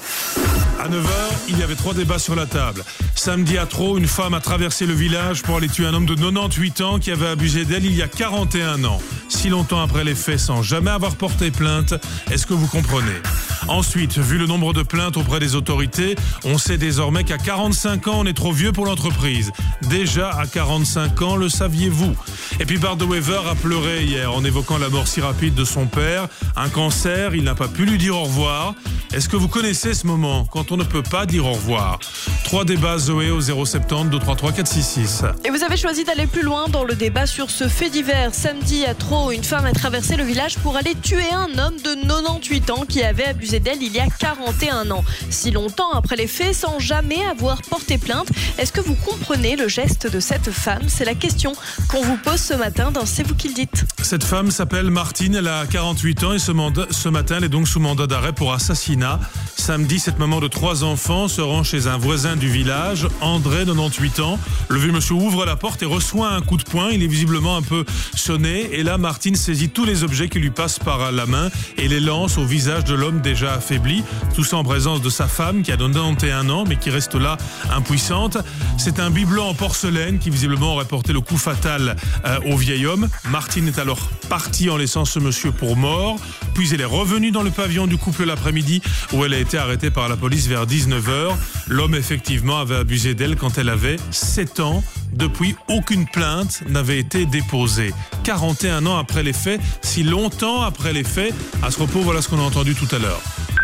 À 9h, il y avait 3 débats sur la table. Samedi à Trot, une femme a traversé le village pour aller tuer un homme de 98 ans qui avait abusé d'elle il y a 41 ans. Si longtemps après les faits, sans jamais avoir porté plainte, est-ce que vous comprenez? Ensuite, vu le nombre de plaintes auprès des autorités, on sait désormais qu'à 45 ans, on est trop vieux pour l'entreprise. Déjà à 45 ans, le saviez-vous? Et puis Bart de Wever a pleuré hier en évoquant la mort si rapide de son père. Un cancer, il n'a pas pu lui dire au revoir. Est-ce que vous connaissez ce moment quand on ne peut pas dire au revoir? 3 débats Zoé au 070 233 466. Et vous avez choisi d'aller plus loin dans le débat sur ce fait divers. Samedi à Trot, une femme a traversé le village pour aller tuer un homme de 98 ans qui avait abusé d'elle il y a 41 ans. Si longtemps après les faits, sans jamais avoir porté plainte, est-ce que vous comprenez le geste de cette femme? C'est la question qu'on vous pose ce matin dans C'est vous qui le dites. Cette femme s'appelle Martine, elle a 48 ans et ce matin, elle est donc sous mandat d'arrêt pour assassinat. Samedi, cette maman de 3 enfants se rend chez un voisin du village, André, 98 ans. Le vieux monsieur ouvre la porte et reçoit un coup de poing. Il est visiblement un peu sonné. Et là, Martine saisit tous les objets qui lui passent par la main et les lance au visage de l'homme déjà affaibli. Tout ça en présence de sa femme qui a 91 ans mais qui reste là impuissante. C'est un bibelot en porcelaine qui visiblement aurait porté le coup fatal au vieil homme. Martine est alors partie en laissant ce monsieur pour mort. Puis elle est revenue dans le pavillon du couple l'après-midi où elle a été arrêtée par la police vers 19h. L'homme effectivement avait abusé d'elle quand elle avait 7 ans. Depuis, aucune plainte n'avait été déposée. 41 ans après les faits, si longtemps après les faits. À ce propos, voilà ce qu'on a entendu tout à l'heure.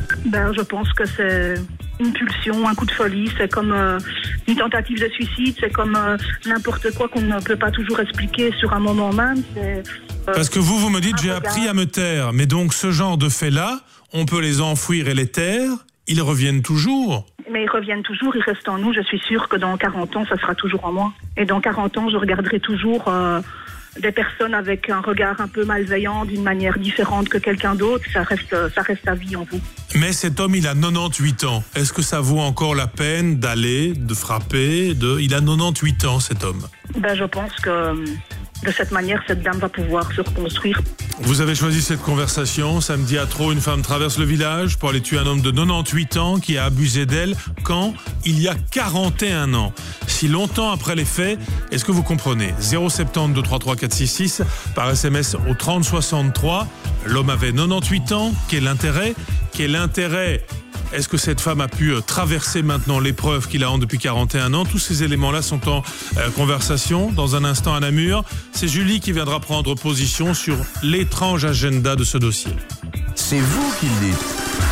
Je pense que c'est une pulsion, un coup de folie, c'est comme une tentative de suicide, c'est comme n'importe quoi qu'on ne peut pas toujours expliquer sur un moment même. Parce que vous me dites, j'ai appris à me taire, mais donc ce genre de faits-là, on peut les enfouir et les taire, ils reviennent toujours. Mais ils reviennent toujours, ils restent en nous, je suis sûre que dans 40 ans, ça sera toujours en moi. Et dans 40 ans, je regarderai toujours des personnes avec un regard un peu malveillant, d'une manière différente que quelqu'un d'autre, ça reste à vie en vous. Mais cet homme, il a 98 ans. Est-ce que ça vaut encore la peine d'aller, de frapper Il a 98 ans, cet homme. Je pense que de cette manière, cette dame va pouvoir se reconstruire. Vous avez choisi cette conversation. Samedi à Trot, une femme traverse le village pour aller tuer un homme de 98 ans qui a abusé d'elle quand il y a 41 ans. Si longtemps après les faits, est-ce que vous comprenez? 070 233 466 par SMS au 30 63. L'homme avait 98 ans. Quel intérêt Est-ce que cette femme a pu traverser maintenant l'épreuve qui la hante depuis 41 ans? Tous ces éléments-là sont en conversation. Dans un instant à Namur, c'est Julie qui viendra prendre position sur l'étrange agenda de ce dossier. C'est vous qui le dites.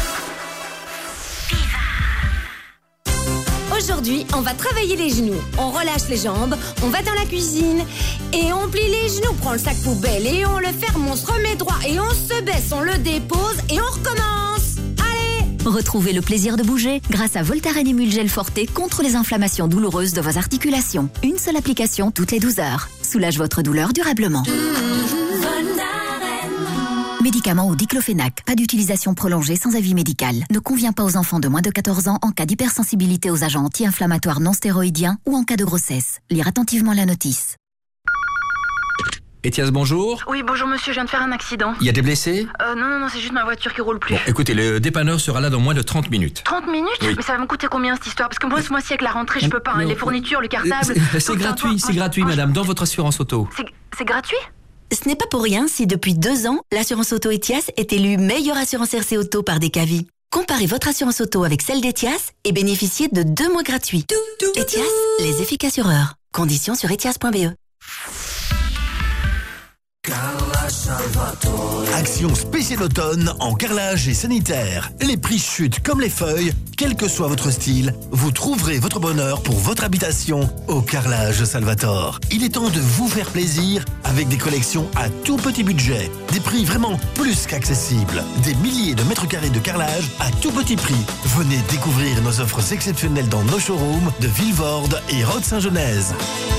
Aujourd'hui, on va travailler les genoux. On relâche les jambes, on va dans la cuisine et on plie les genoux. Prend le sac poubelle et on le ferme, on se remet droit et on se baisse, on le dépose et on recommence. Allez! Retrouvez le plaisir de bouger grâce à Voltaren Emulgel Forte contre les inflammations douloureuses de vos articulations. Une seule application toutes les 12 heures. Soulage votre douleur durablement. Médicament ou diclofénac. Pas d'utilisation prolongée sans avis médical. Ne convient pas aux enfants de moins de 14 ans en cas d'hypersensibilité aux agents anti-inflammatoires non stéroïdiens ou en cas de grossesse. Lire attentivement la notice. Ethias, bonjour. Oui, bonjour monsieur, je viens de faire un accident. Il y a des blessés? Non, c'est juste ma voiture qui roule plus. Bon, écoutez, le dépanneur sera là dans moins de 30 minutes. 30 minutes? Oui. Mais ça va me coûter combien cette histoire? Parce que moi, ce mois-ci avec la rentrée, je peux pas. Les fournitures, le cartable... C'est gratuit, madame, dans votre assurance auto. C'est gratuit? Ce n'est pas pour rien si depuis 2 ans, l'assurance auto Ethias est élue meilleure assurance RC auto par Decavi. Comparez votre assurance auto avec celle d'Ethias et bénéficiez de 2 mois gratuits. Ethias, les efficaces assureurs. Conditions sur etias.be. Action spéciale automne en carrelage et sanitaire. Les prix chutent comme les feuilles. Quel que soit votre style, vous trouverez votre bonheur pour votre habitation au Carrelage Salvatore. Il est temps de vous faire plaisir avec des collections à tout petit budget. Des prix vraiment plus qu'accessibles. Des milliers de mètres carrés de carrelage à tout petit prix. Venez découvrir nos offres exceptionnelles dans nos showrooms de Villevorde et Rode-Saint-Genèse.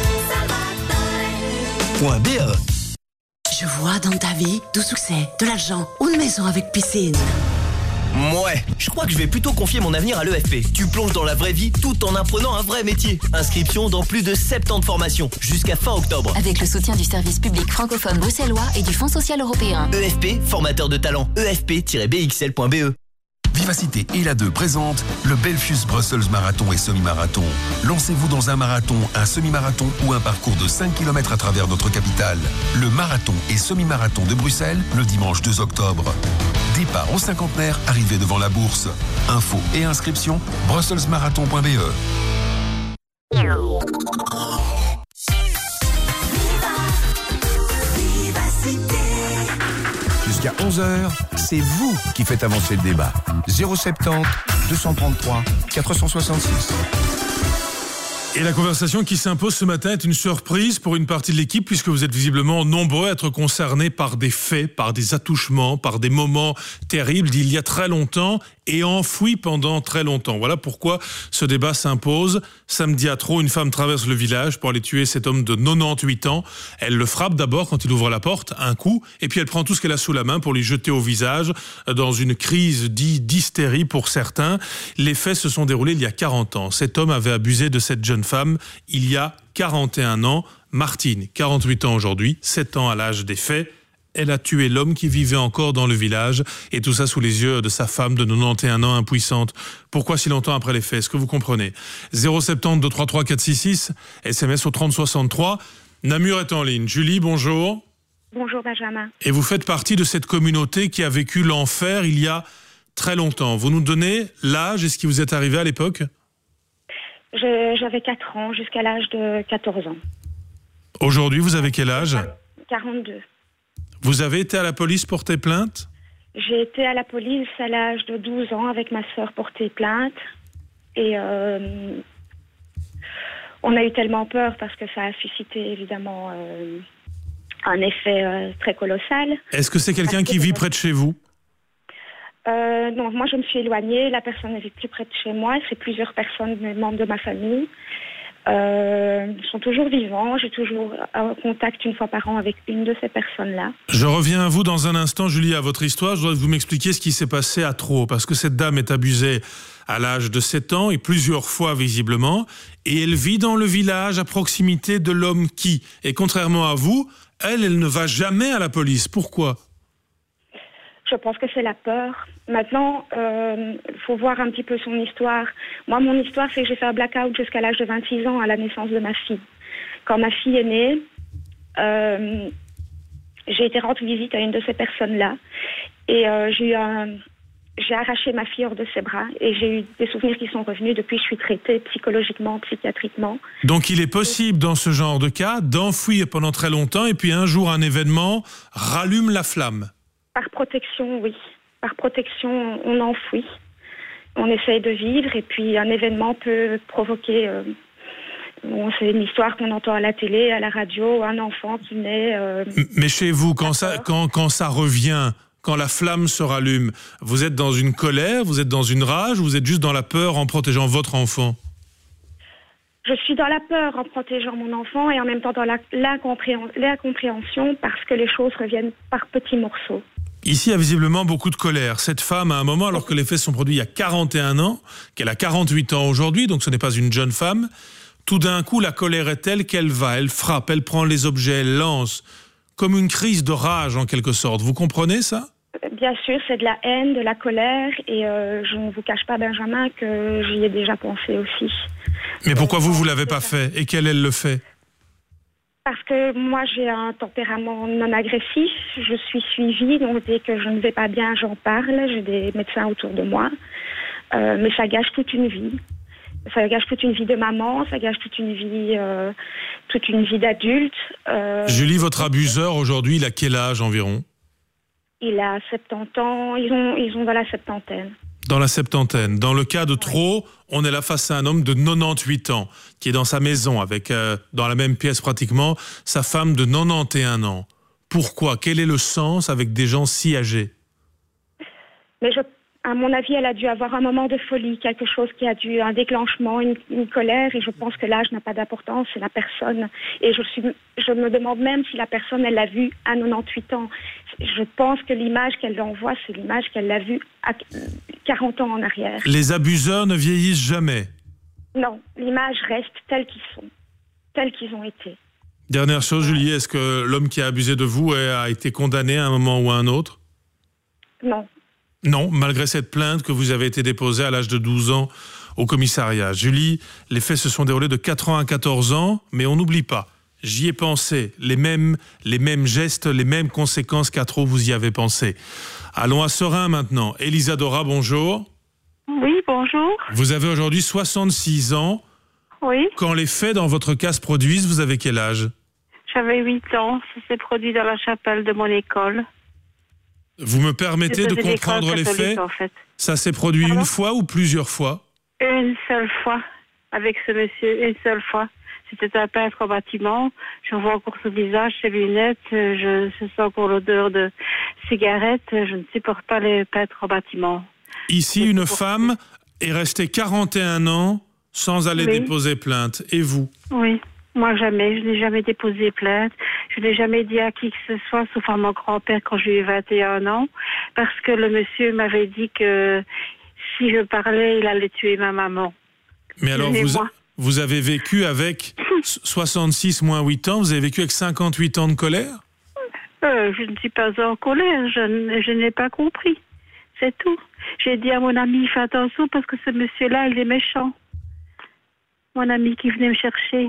.be. Je vois dans ta vie du succès, de l'argent, une maison avec piscine. Ouais, je crois que je vais plutôt confier mon avenir à l'EFP. Tu plonges dans la vraie vie tout en apprenant un vrai métier. Inscription dans plus de 70 formations jusqu'à fin octobre. Avec le soutien du service public francophone bruxellois et du Fonds social européen. EFP, formateur de talent. EFP-bxl.be. Vivacité et la 2 présente le Belfius Brussels Marathon et Semi-Marathon. Lancez-vous dans un marathon, un semi-marathon ou un parcours de 5 km à travers notre capitale. Le marathon et semi-marathon de Bruxelles, le dimanche 2 octobre. Départ au cinquantenaire, arrivée devant la bourse. Infos et inscriptions, brusselsmarathon.be. Jusqu'à 11h, c'est vous qui faites avancer le débat. 070 233 466. Et la conversation qui s'impose ce matin est une surprise pour une partie de l'équipe puisque vous êtes visiblement nombreux à être concernés par des faits, par des attouchements, par des moments terribles d'il y a très longtemps et enfouis pendant très longtemps. Voilà pourquoi ce débat s'impose. Samedi à Trot, une femme traverse le village pour aller tuer cet homme de 98 ans. Elle le frappe d'abord quand il ouvre la porte, un coup, et puis elle prend tout ce qu'elle a sous la main pour lui jeter au visage dans une crise d'hystérie pour certains. Les faits se sont déroulés il y a 40 ans. Cet homme avait abusé de cette jeune femme il y a 41 ans. Martine, 48 ans aujourd'hui, 7 ans à l'âge des faits. Elle a tué l'homme qui vivait encore dans le village et tout ça sous les yeux de sa femme de 91 ans impuissante. Pourquoi si longtemps après les faits? Est-ce que vous comprenez? 070 233 466, SMS au 3063. Namur est en ligne. Julie, bonjour. Bonjour Benjamin. Et vous faites partie de cette communauté qui a vécu l'enfer il y a très longtemps. Vous nous donnez l'âge et ce qui vous est arrivé à l'époque? J'avais 4 ans jusqu'à l'âge de 14 ans. Aujourd'hui, vous avez quel âge? 42. Vous avez été à la police porter plainte? J'ai été à la police à l'âge de 12 ans avec ma sœur porter plainte. Et on a eu tellement peur parce que ça a suscité évidemment un effet très colossal. Est-ce que c'est quelqu'un qui vit près de chez vous? Non, moi je me suis éloignée, la personne ne vit plus près de chez moi, c'est plusieurs personnes, membres de ma famille. Sont toujours vivants, j'ai toujours un contact une fois par an avec une de ces personnes-là. Je reviens à vous dans un instant, Julie, à votre histoire. Je voudrais que vous m'expliquiez ce qui s'est passé à Trot, parce que cette dame est abusée à l'âge de 7 ans et plusieurs fois visiblement, et elle vit dans le village à proximité de l'homme qui, et contrairement à vous, elle ne va jamais à la police. Pourquoi ? Je pense que c'est la peur. Maintenant, faut voir un petit peu son histoire. Moi, mon histoire, c'est que j'ai fait un blackout jusqu'à l'âge de 26 ans à la naissance de ma fille. Quand ma fille est née, j'ai été rendre visite à une de ces personnes-là. Et j'ai eu j'ai arraché ma fille hors de ses bras et j'ai eu des souvenirs qui sont revenus. Depuis, je suis traitée psychologiquement, psychiatriquement. Donc il est possible dans ce genre de cas d'enfouir pendant très longtemps et puis un jour un événement rallume la flamme. Par protection, oui. Par protection, on enfouit. On essaye de vivre et puis un événement peut provoquer... c'est une histoire qu'on entend à la télé, à la radio, un enfant qui naît... Mais chez vous, quand ça revient, quand la flamme se rallume, vous êtes dans une colère, vous êtes dans une rage, ou vous êtes juste dans la peur en protégeant votre enfant ? Je suis dans la peur en protégeant mon enfant et en même temps dans l'incompréhension parce que les choses reviennent par petits morceaux. Ici, il y a visiblement beaucoup de colère. Cette femme, à un moment, alors que les faits sont produits il y a 41 ans, qu'elle a 48 ans aujourd'hui, donc ce n'est pas une jeune femme, tout d'un coup, la colère est telle qu'elle elle frappe, elle prend les objets, elle lance, comme une crise de rage en quelque sorte. Vous comprenez ça ? Bien sûr, c'est de la haine, de la colère et je ne vous cache pas, Benjamin, que j'y ai déjà pensé aussi. Mais pourquoi vous l'avez pas fait et qu'elle le fait ? Parce que moi, j'ai un tempérament non agressif, je suis suivie, donc dès que je ne vais pas bien, j'en parle, j'ai des médecins autour de moi, mais ça gâche toute une vie. Ça gâche toute une vie de maman, ça gâche toute une vie d'adulte. Julie, votre abuseur aujourd'hui, il a quel âge environ ? Il a 70 ans, ils ont dans la septantaine. Dans la septantaine. Dans le cas de trop, on est là face à un homme de 98 ans, qui est dans sa maison, avec dans la même pièce pratiquement, sa femme de 91 ans. Pourquoi ? Quel est le sens avec des gens si âgés ? Mais à mon avis, elle a dû avoir un moment de folie, quelque chose qui a dû, un déclenchement, une colère, et je pense que l'âge n'a pas d'importance, c'est la personne. Et je me demande même si la personne, elle l'a vue à 98 ans. Je pense que l'image qu'elle envoie, c'est l'image qu'elle l'a vue à 40 ans en arrière. Les abuseurs ne vieillissent jamais. Non, l'image reste telle qu'ils sont, telle qu'ils ont été. Dernière chose, Julie, est-ce que l'homme qui a abusé de vous a été condamné à un moment ou à un autre ? Non. Non, malgré cette plainte que vous avez été déposée à l'âge de 12 ans au commissariat. Julie, les faits se sont déroulés de 4 ans à 14 ans, mais on n'oublie pas. J'y ai pensé, les mêmes gestes, les mêmes conséquences qu'à trop vous y avez pensé. Allons à Serein maintenant. Elisadora, bonjour. Oui, bonjour. Vous avez aujourd'hui 66 ans. Oui. Quand les faits dans votre cas se produisent, vous avez quel âge ? J'avais 8 ans, ça s'est produit dans la chapelle de mon école. Vous me permettez de comprendre les faits ? En fait. Ça s'est produit une fois ou plusieurs fois ? Une seule fois, avec ce monsieur, une seule fois. C'était un peintre en bâtiment. Je vois encore son visage, ses lunettes. Je sens encore l'odeur de cigarette. Je ne supporte pas les peintres en bâtiment. Ici, une femme est restée 41 ans sans aller déposer plainte. Et vous ? Oui. Moi, jamais. Je n'ai jamais déposé plainte. Je n'ai jamais dit à qui que ce soit, sauf à mon grand-père quand j'ai eu 21 ans, parce que le monsieur m'avait dit que si je parlais, il allait tuer ma maman. Mais alors, vous avez vécu avec 66 moins 8 ans, vous avez vécu avec 58 ans de colère ? Je ne suis pas en colère, je n'ai pas compris. C'est tout. J'ai dit à mon ami, fais attention parce que ce monsieur-là, il est méchant. Mon ami qui venait me chercher.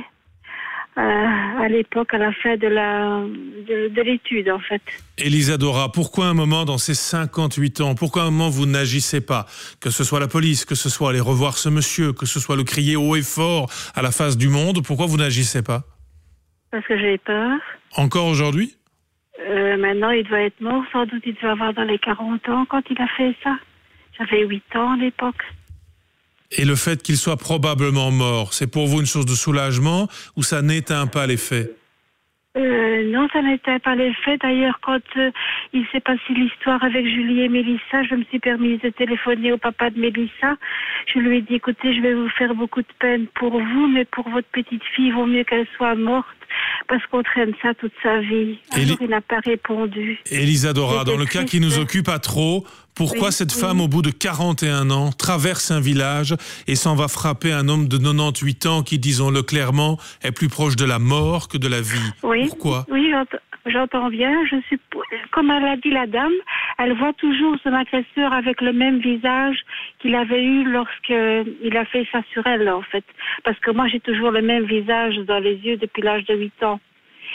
À l'époque, à la fin de l'étude, en fait. Elisadora, pourquoi un moment dans ces 58 ans, pourquoi un moment vous n'agissez pas ? Que ce soit la police, que ce soit aller revoir ce monsieur, que ce soit le crier haut et fort à la face du monde, pourquoi vous n'agissez pas ? Parce que j'ai peur. Encore aujourd'hui ? Maintenant, il doit être mort, sans doute il doit avoir dans les 40 ans quand il a fait ça. J'avais 8 ans à l'époque. Et le fait qu'il soit probablement mort, c'est pour vous une source de soulagement ou ça n'éteint pas les faits ? Non, ça n'éteint pas les faits. D'ailleurs, quand il s'est passé l'histoire avec Julie et Mélissa, je me suis permise de téléphoner au papa de Mélissa. Je lui ai dit, écoutez, je vais vous faire beaucoup de peine pour vous, mais pour votre petite fille, il vaut mieux qu'elle soit morte parce qu'on traîne ça toute sa vie. Alors, il n'a pas répondu. Elisadora, dans le cas qui nous occupe à trop, pourquoi cette femme, au bout de 41 ans, traverse un village et s'en va frapper un homme de 98 ans qui, disons-le clairement, est plus proche de la mort que de la vie ? Pourquoi ? Oui, j'entends bien. Comme elle a dit la dame, elle voit toujours son agresseur avec le même visage qu'il avait eu lorsqu'il a fait ça sur elle, en fait. Parce que moi, j'ai toujours le même visage dans les yeux depuis l'âge de 8 ans.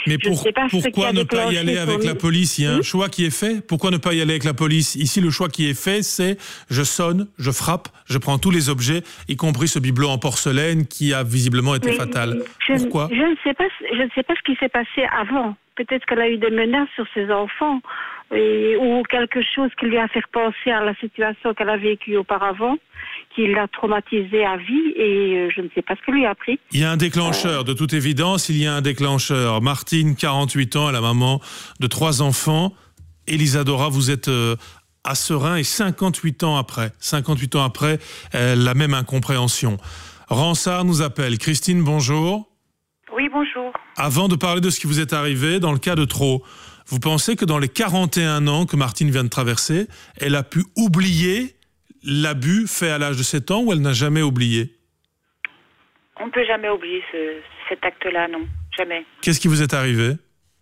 Mais pourquoi ne pas y aller avec la police? Il y a un choix qui est fait. Pourquoi ne pas y aller avec la police? Ici, le choix qui est fait, c'est je sonne, je frappe, je prends tous les objets, y compris ce bibelot en porcelaine qui a visiblement été fatal. Pourquoi? Je ne sais pas ce qui s'est passé avant. Peut-être qu'elle a eu des menaces sur ses enfants ou quelque chose qui lui a fait penser à la situation qu'elle a vécue auparavant, qui l'a traumatisée à vie, et je ne sais pas ce qu'elle lui a pris. Il y a un déclencheur, de toute évidence, il y a un déclencheur. Martine, 48 ans, elle est la maman de 3 enfants. Elisadora, vous êtes à Serein, et 58 ans après, la même incompréhension. Ransard nous appelle. Christine, bonjour. Oui, bonjour. Avant de parler de ce qui vous est arrivé, dans le cas de Trot, vous pensez que dans les 41 ans que Martine vient de traverser, elle a pu oublier l'abus fait à l'âge de 7 ans, ou elle n'a jamais oublié? On ne peut jamais oublier cet acte-là, non, jamais. Qu'est-ce qui vous est arrivé?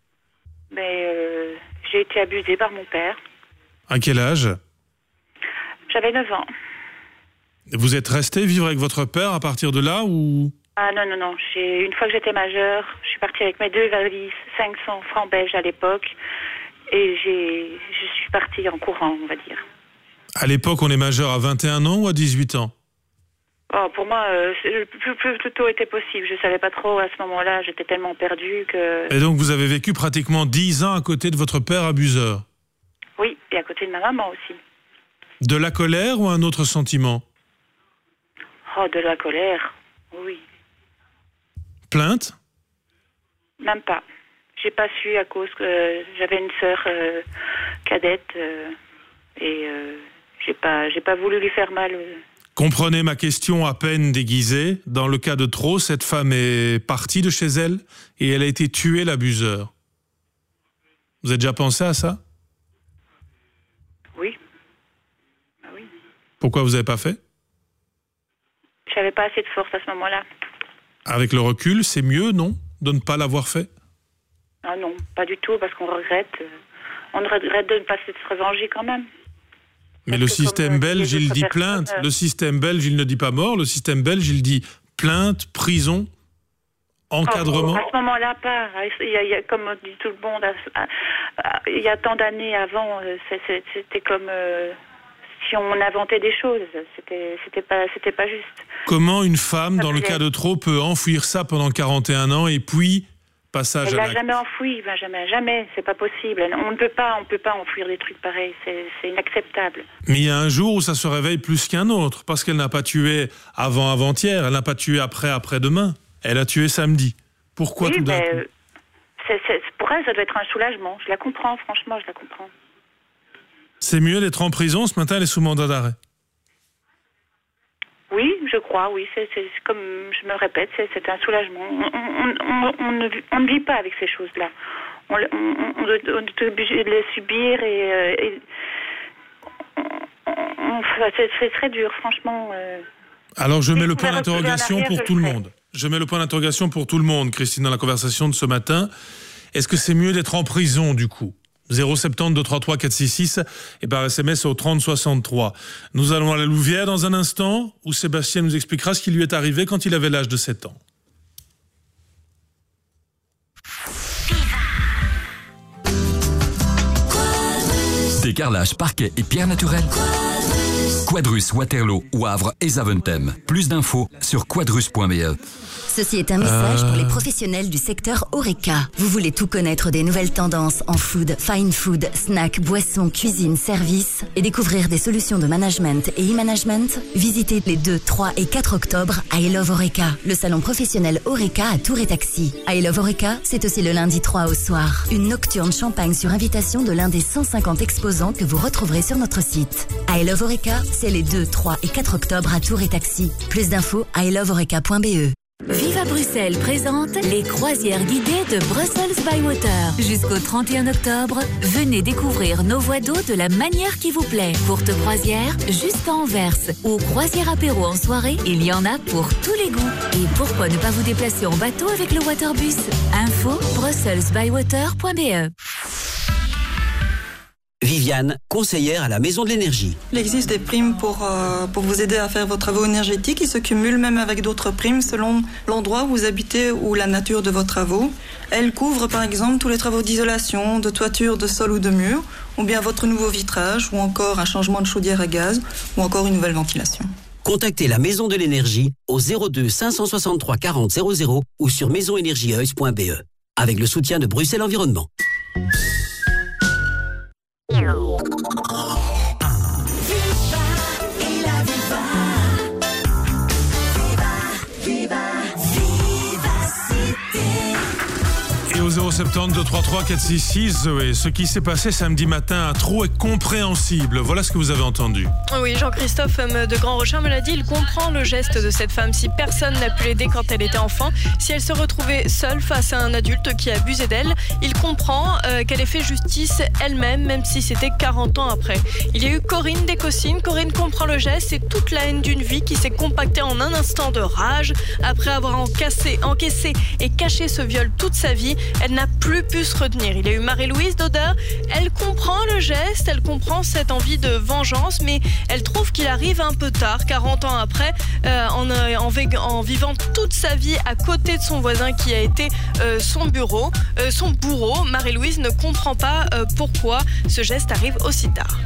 J'ai été abusée par mon père. À quel âge? J'avais 9 ans. Vous êtes restée vivre avec votre père à partir de là, ou? Ah non. Une fois que j'étais majeure, je suis partie avec mes 2 valises, 500 francs belges à l'époque, et je suis partie en courant, on va dire. À l'époque, on est majeur à 21 ans ou à 18 ans? Pour moi, le plus tôt était possible. Je ne savais pas trop à ce moment-là. J'étais tellement perdue que... Et donc, vous avez vécu pratiquement 10 ans à côté de votre père abuseur? Oui, et à côté de ma maman aussi. De la colère ou un autre sentiment? De la colère, oui. Plainte? Même pas. J'ai pas su à cause que j'avais une sœur cadette et j'ai pas voulu lui faire mal. Comprenez ma question à peine déguisée. Dans le cas de Trot, cette femme est partie de chez elle et elle a été tuée, l'abuseur. Vous avez déjà pensé à ça? Oui. Oui. Pourquoi vous n'avez pas fait? J'avais pas assez de force à ce moment-là. Avec le recul, c'est mieux, non, de ne pas l'avoir fait? Ah non, pas du tout, parce qu'on regrette. On regrette de ne pas se revenger quand même. Mais le système belge, il dit plainte. Le système belge, il ne dit pas mort. Le système belge, il dit plainte, prison, encadrement. À ce moment-là, pas. Il y a, comme dit tout le monde, il y a tant d'années avant, c'était comme si on inventait des choses. C'était pas juste. Comment une femme, dans le cas de Trot, peut enfouir ça pendant 41 ans et puis passage à l'acte? Elle l'a jamais enfoui, Benjamin, jamais. C'est pas possible. On ne peut pas enfouir des trucs pareils. C'est inacceptable. Mais il y a un jour où ça se réveille plus qu'un autre, parce qu'elle n'a pas tué avant-hier, elle n'a pas tué après-demain. Elle a tué samedi. Pourquoi tout d'un coup? Pour elle, ça doit être un soulagement. Je la comprends, franchement, je la comprends. C'est mieux d'être en prison. Ce matin, elle est sous mandat d'arrêt. Oui, je crois, oui. C'est comme je me répète, c'est un soulagement. On ne vit pas avec ces choses-là. On est obligé de les subir et c'est très dur, franchement. Alors je mets le point d'interrogation pour tout le monde. Je mets le point d'interrogation pour tout le monde, Christine, dans la conversation de ce matin. Est-ce que c'est mieux d'être en prison, du coup? 070 233 466 et par SMS au 30 63. Nous allons à la Louvière dans un instant où Sébastien nous expliquera ce qui lui est arrivé quand il avait l'âge de 7 ans. Décarrelage, parquet et pierre naturelle. Quadrus, Waterloo, Wavre et Zaventem. Plus d'infos sur quadrus.be. Ceci est un message pour les professionnels du secteur HoReCa. Vous voulez tout connaître des nouvelles tendances en food, fine food, snacks, boissons, cuisine, services et découvrir des solutions de management et e-management? Visitez les 2, 3 et 4 octobre à I Love HoReCa, le salon professionnel HoReCa à Tours et Taxi. I Love HoReCa, c'est aussi le lundi 3 au soir. Une nocturne champagne sur invitation de l'un des 150 exposants que vous retrouverez sur notre site. I Love HoReCa, c'est les 2, 3 et 4 octobre à Tours et Taxi. Plus d'infos à ilovehoreca.be. Viva Bruxelles présente les croisières guidées de Brussels by Water. Jusqu'au 31 octobre, venez découvrir nos voies d'eau de la manière qui vous plaît. Courte croisière jusqu'à Anvers ou croisière apéro en soirée, il y en a pour tous les goûts. Et pourquoi ne pas vous déplacer en bateau avec le Waterbus? Info brusselsbywater.be. Viviane, conseillère à la Maison de l'Énergie. Il existe des primes pour vous aider à faire vos travaux énergétiques qui se cumulent même avec d'autres primes selon l'endroit où vous habitez ou la nature de vos travaux. Elles couvrent par exemple tous les travaux d'isolation, de toiture, de sol ou de mur, ou bien votre nouveau vitrage, ou encore un changement de chaudière à gaz, ou encore une nouvelle ventilation. Contactez la Maison de l'Énergie au 02 563 40 00 ou sur maisonenergieheus.be avec le soutien de Bruxelles Environnement. Et au 070 233 466, Zoé, ce qui s'est passé samedi matin à Traux est compréhensible. Voilà ce que vous avez entendu. Oui, Jean-Christophe de Grand Rochin me l'a dit, il comprend le geste de cette femme. Si personne n'a pu l'aider quand elle était enfant, si elle se retrouvait seule face à un adulte qui abusait d'elle, il comprend qu'elle ait fait justice elle-même, même si c'était 40 ans après. Il y a eu Corinne Descossines. Corinne comprend le geste, c'est toute la haine d'une vie qui s'est compactée en un instant de rage. Après avoir encaissé et caché ce viol toute sa vie, elle n'a plus pu se retenir. Il y a eu Marie-Louise Dauder. Elle comprend le geste, elle comprend cette envie de vengeance, mais elle trouve qu'il arrive un peu tard, 40 ans après, en vivant toute sa vie à côté de son voisin qui a été son bourreau. Marie-Louise ne comprend pas pourquoi ce geste arrive aussi tard.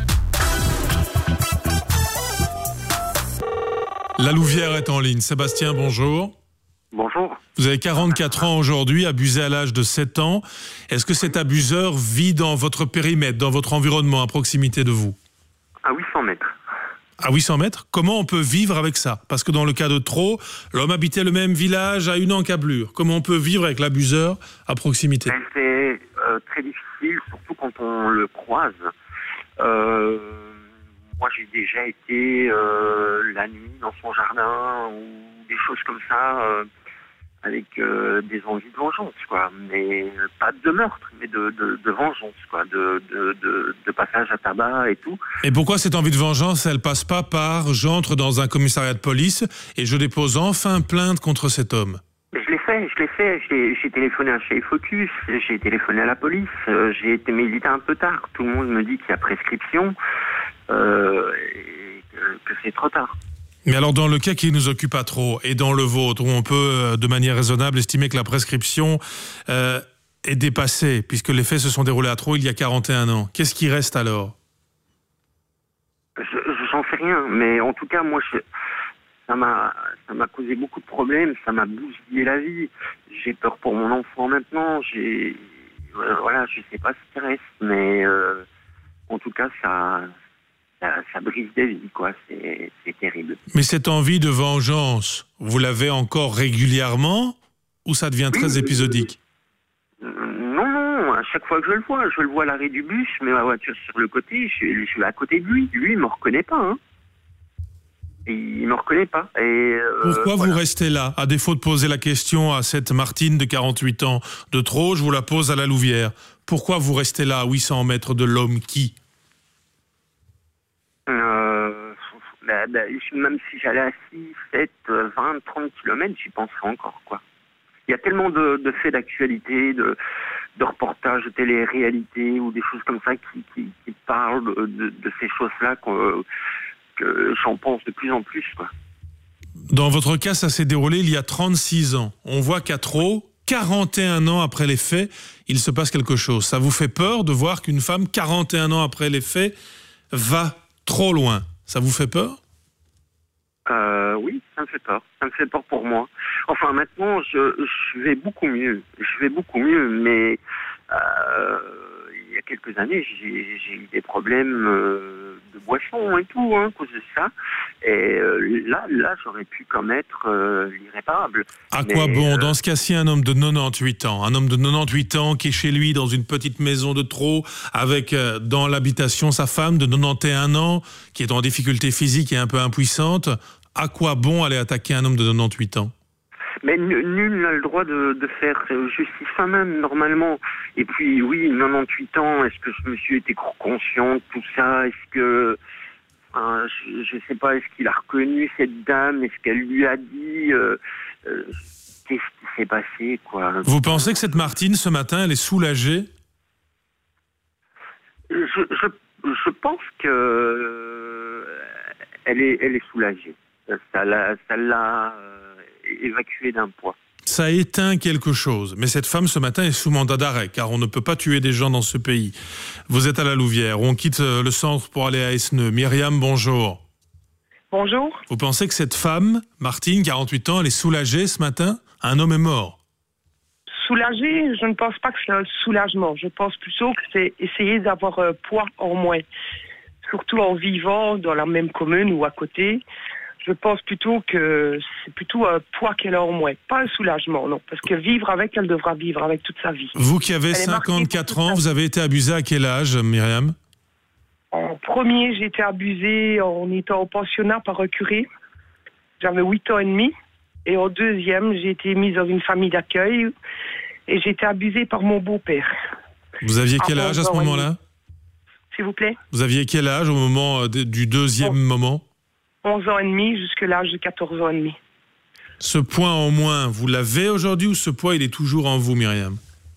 La Louvière est en ligne. Sébastien, bonjour. Bonjour. Vous avez 44 ans aujourd'hui, abusé à l'âge de 7 ans. Est-ce que cet abuseur vit dans votre périmètre, dans votre environnement, à proximité de vous? À 800 mètres. À 800 mètres? Comment on peut vivre avec ça? Parce que dans le cas de Traux, l'homme habitait le même village à une encablure. Comment on peut vivre avec l'abuseur à proximité? C'est très difficile, surtout quand on le croise. Moi, j'ai déjà été la nuit dans son jardin ou des choses comme ça, avec des envies de vengeance, quoi. Mais pas de meurtre, mais de vengeance, quoi. De passage à tabac et tout. Et pourquoi cette envie de vengeance, elle passe pas par j'entre dans un commissariat de police et je dépose enfin plainte contre cet homme? Mais je l'ai fait. J'ai téléphoné à chez Focus, j'ai téléphoné à la police, j'ai été milité un peu tard. Tout le monde me dit qu'il y a prescription, et que c'est trop tard. Mais alors, dans le cas qui nous occupe à Traux et dans le vôtre, où on peut, de manière raisonnable, estimer que la prescription est dépassée, puisque les faits se sont déroulés à Traux il y a 41 ans, qu'est-ce qui reste alors? J'en sais rien, mais en tout cas, moi, ça m'a causé beaucoup de problèmes, ça m'a bousillé la vie. J'ai peur pour mon enfant maintenant, voilà, je sais pas ce qui reste, mais en tout cas, ça brise des vies, quoi. C'est terrible. Mais cette envie de vengeance, vous l'avez encore régulièrement ou ça devient très épisodique? Non, à chaque fois que je le vois à l'arrêt du bus, mais ma voiture sur le côté, je suis à côté de lui. Lui, il me reconnaît pas, hein. Et il me reconnaît pas. Et pourquoi vous restez là? À défaut de poser la question à cette Martine de 48 ans de Traux, je vous la pose à la Louvière. Pourquoi vous restez là à 800 mètres de l'homme qui? Même si j'allais à 6, 7, 20, 30 km, j'y penserais encore, quoi. Il y a tellement de faits d'actualité, de reportages de télé-réalité ou des choses comme ça qui parlent de ces choses-là que j'en pense de plus en plus, quoi. Dans votre cas, ça s'est déroulé il y a 36 ans. On voit qu'à Traux, 41 ans après les faits, il se passe quelque chose. Ça vous fait peur de voir qu'une femme, 41 ans après les faits, va trop loin? Ça vous fait peur? Oui, ça me fait peur. Ça me fait peur pour moi. Enfin, maintenant, je vais beaucoup mieux. Mais il y a quelques années, j'ai eu des problèmes de boisson et tout, hein, à cause de ça. Et là, j'aurais pu commettre l'irréparable. À quoi bon? Dans ce cas-ci, un homme de 98 ans qui est chez lui dans une petite maison de Traux, avec dans l'habitation sa femme de 91 ans, qui est en difficulté physique et un peu impuissante, à quoi bon aller attaquer un homme de 98 ans? Mais nul n'a le droit de faire justice soi-même, normalement. Et puis, oui, 98 ans, est-ce que ce monsieur était conscient de tout ça? Est-ce que... je sais pas, est-ce qu'il a reconnu cette dame? Est-ce qu'elle lui a dit... qu'est-ce qui s'est passé, quoi? Vous pensez que cette Martine, ce matin, elle est soulagée? je pense que elle est soulagée. Ça l'a évacuée d'un poids. Ça éteint quelque chose. Mais cette femme, ce matin, est sous mandat d'arrêt, car on ne peut pas tuer des gens dans ce pays. Vous êtes à la Louvière. On quitte le centre pour aller à Esneux. Myriam, bonjour. Bonjour. Vous pensez que cette femme, Martine, 48 ans, elle est soulagée ce matin ? Un homme est mort. Soulagée, je ne pense pas que c'est un soulagement. Je pense plutôt que c'est essayer d'avoir un poids en moins. Surtout en vivant dans la même commune ou à côté. Je pense plutôt que c'est plutôt un poids qu'elle a en moins. Pas un soulagement, non. Parce que vivre avec, elle devra vivre avec toute sa vie. Vous qui avez 54 ans, vous avez été abusée à quel âge, Myriam ? En premier, j'ai été abusée en étant au pensionnat par un curé. J'avais 8 ans et demi. Et en deuxième, j'ai été mise dans une famille d'accueil. Et j'ai été abusée par mon beau-père. Vous aviez quel âge à ce moment-là ? S'il vous plaît ? Vous aviez quel âge au moment du deuxième moment ? 11 ans et demi jusqu'à l'âge de 14 ans et demi. Ce point en moins, vous l'avez aujourd'hui ou ce poids, il est toujours en vous, Myriam ?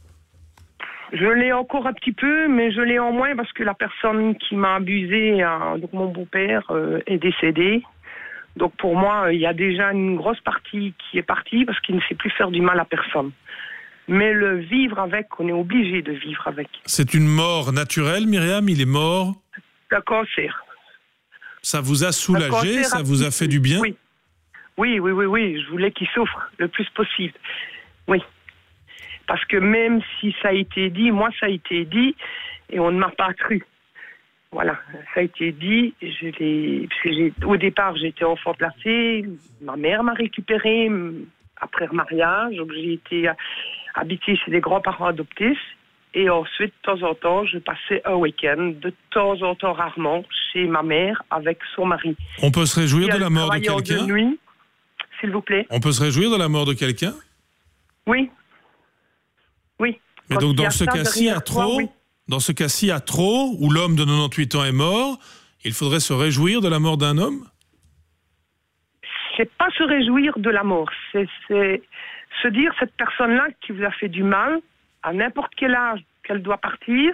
Je l'ai encore un petit peu, mais je l'ai en moins parce que la personne qui m'a abusée, donc mon beau-père, est décédé. Donc pour moi, il y a déjà une grosse partie qui est partie parce qu'il ne sait plus faire du mal à personne. Mais le vivre avec, on est obligé de vivre avec. C'est une mort naturelle, Myriam ? Il est mort ? D'un cancer. Ça vous a soulagé, ça vous a fait du bien ? Oui. Oui. Je voulais qu'il souffre le plus possible. Oui. Parce que même si ça a été dit, moi ça a été dit, et on ne m'a pas cru. Voilà, ça a été dit. Au départ, j'étais enfant placé. Ma mère m'a récupérée après le mariage. Donc j'ai été habitée chez des grands-parents adoptifs. Et ensuite, de temps en temps, je passais un week-end, de temps en temps, rarement, chez ma mère avec son mari. On peut se réjouir de la mort de quelqu'un ? De nuit, s'il vous plaît. On peut se réjouir de la mort de quelqu'un ? Oui. Oui. Mais donc, dans ce cas-ci, à trop, dans ce cas-ci, à trop, où l'homme de 98 ans est mort, il faudrait se réjouir de la mort d'un homme ? C'est pas se réjouir de la mort. C'est se dire, cette personne-là qui vous a fait du mal, à n'importe quel âge qu'elle doit partir.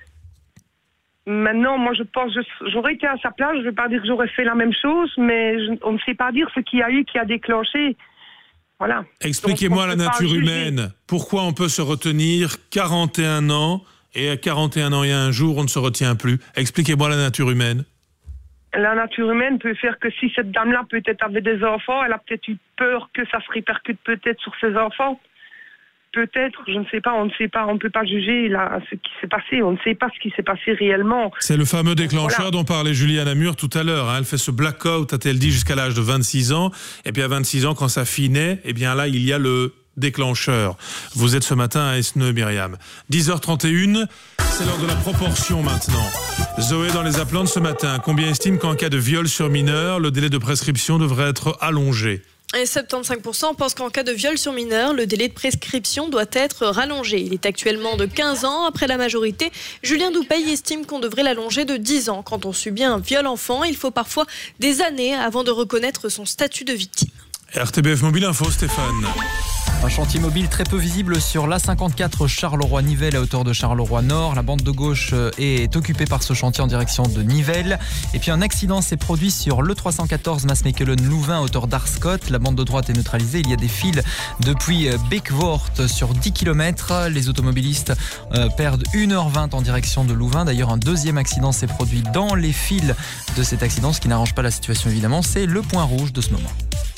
Maintenant, moi, je pense, j'aurais été à sa place, je ne vais pas dire que j'aurais fait la même chose, mais on ne sait pas dire ce qu'il y a eu qui a déclenché. Voilà. Expliquez-moi la nature humaine. Pourquoi on peut se retenir 41 ans et à 41 ans et un jour, on ne se retient plus ? Expliquez-moi la nature humaine. La nature humaine peut faire que si cette dame-là peut-être avait des enfants, elle a peut-être eu peur que ça se répercute peut-être sur ses enfants. Peut-être, je ne sais pas, on ne sait pas, on ne peut pas juger là, ce qui s'est passé, on ne sait pas ce qui s'est passé réellement. C'est le fameux déclencheur dont parlait Julie Namur tout à l'heure. Elle fait ce blackout, a-t-elle dit, jusqu'à l'âge de 26 ans. Et puis à 26 ans, quand sa fille naît, eh bien là, il y a le déclencheur. Vous êtes ce matin à Esneux, Myriam. 10h31, c'est l'heure de la proportion maintenant. Zoé dans les Aplantes ce matin. Combien estime qu'en cas de viol sur mineur, le délai de prescription devrait être allongé ? Et 75% pensent qu'en cas de viol sur mineur, le délai de prescription doit être rallongé. Il est actuellement de 15 ans. Après la majorité, Julien Doupeil estime qu'on devrait l'allonger de 10 ans. Quand on subit un viol enfant, il faut parfois des années avant de reconnaître son statut de victime. RTBF Mobile Info, Stéphane. Un chantier mobile très peu visible sur l'A54 Charleroi-Nivelles à hauteur de Charleroi-Nord. La bande de gauche est occupée par ce chantier en direction de Nivelles. Et puis un accident s'est produit sur l'E314 Maasmechelen-Louvain à hauteur d'Arscott. La bande de droite est neutralisée. Il y a des fils depuis Beekvoort sur 10 km. Les automobilistes perdent 1h20 en direction de Louvain. D'ailleurs, un deuxième accident s'est produit dans les fils de cet accident. Ce qui n'arrange pas la situation évidemment. C'est le point rouge de ce moment.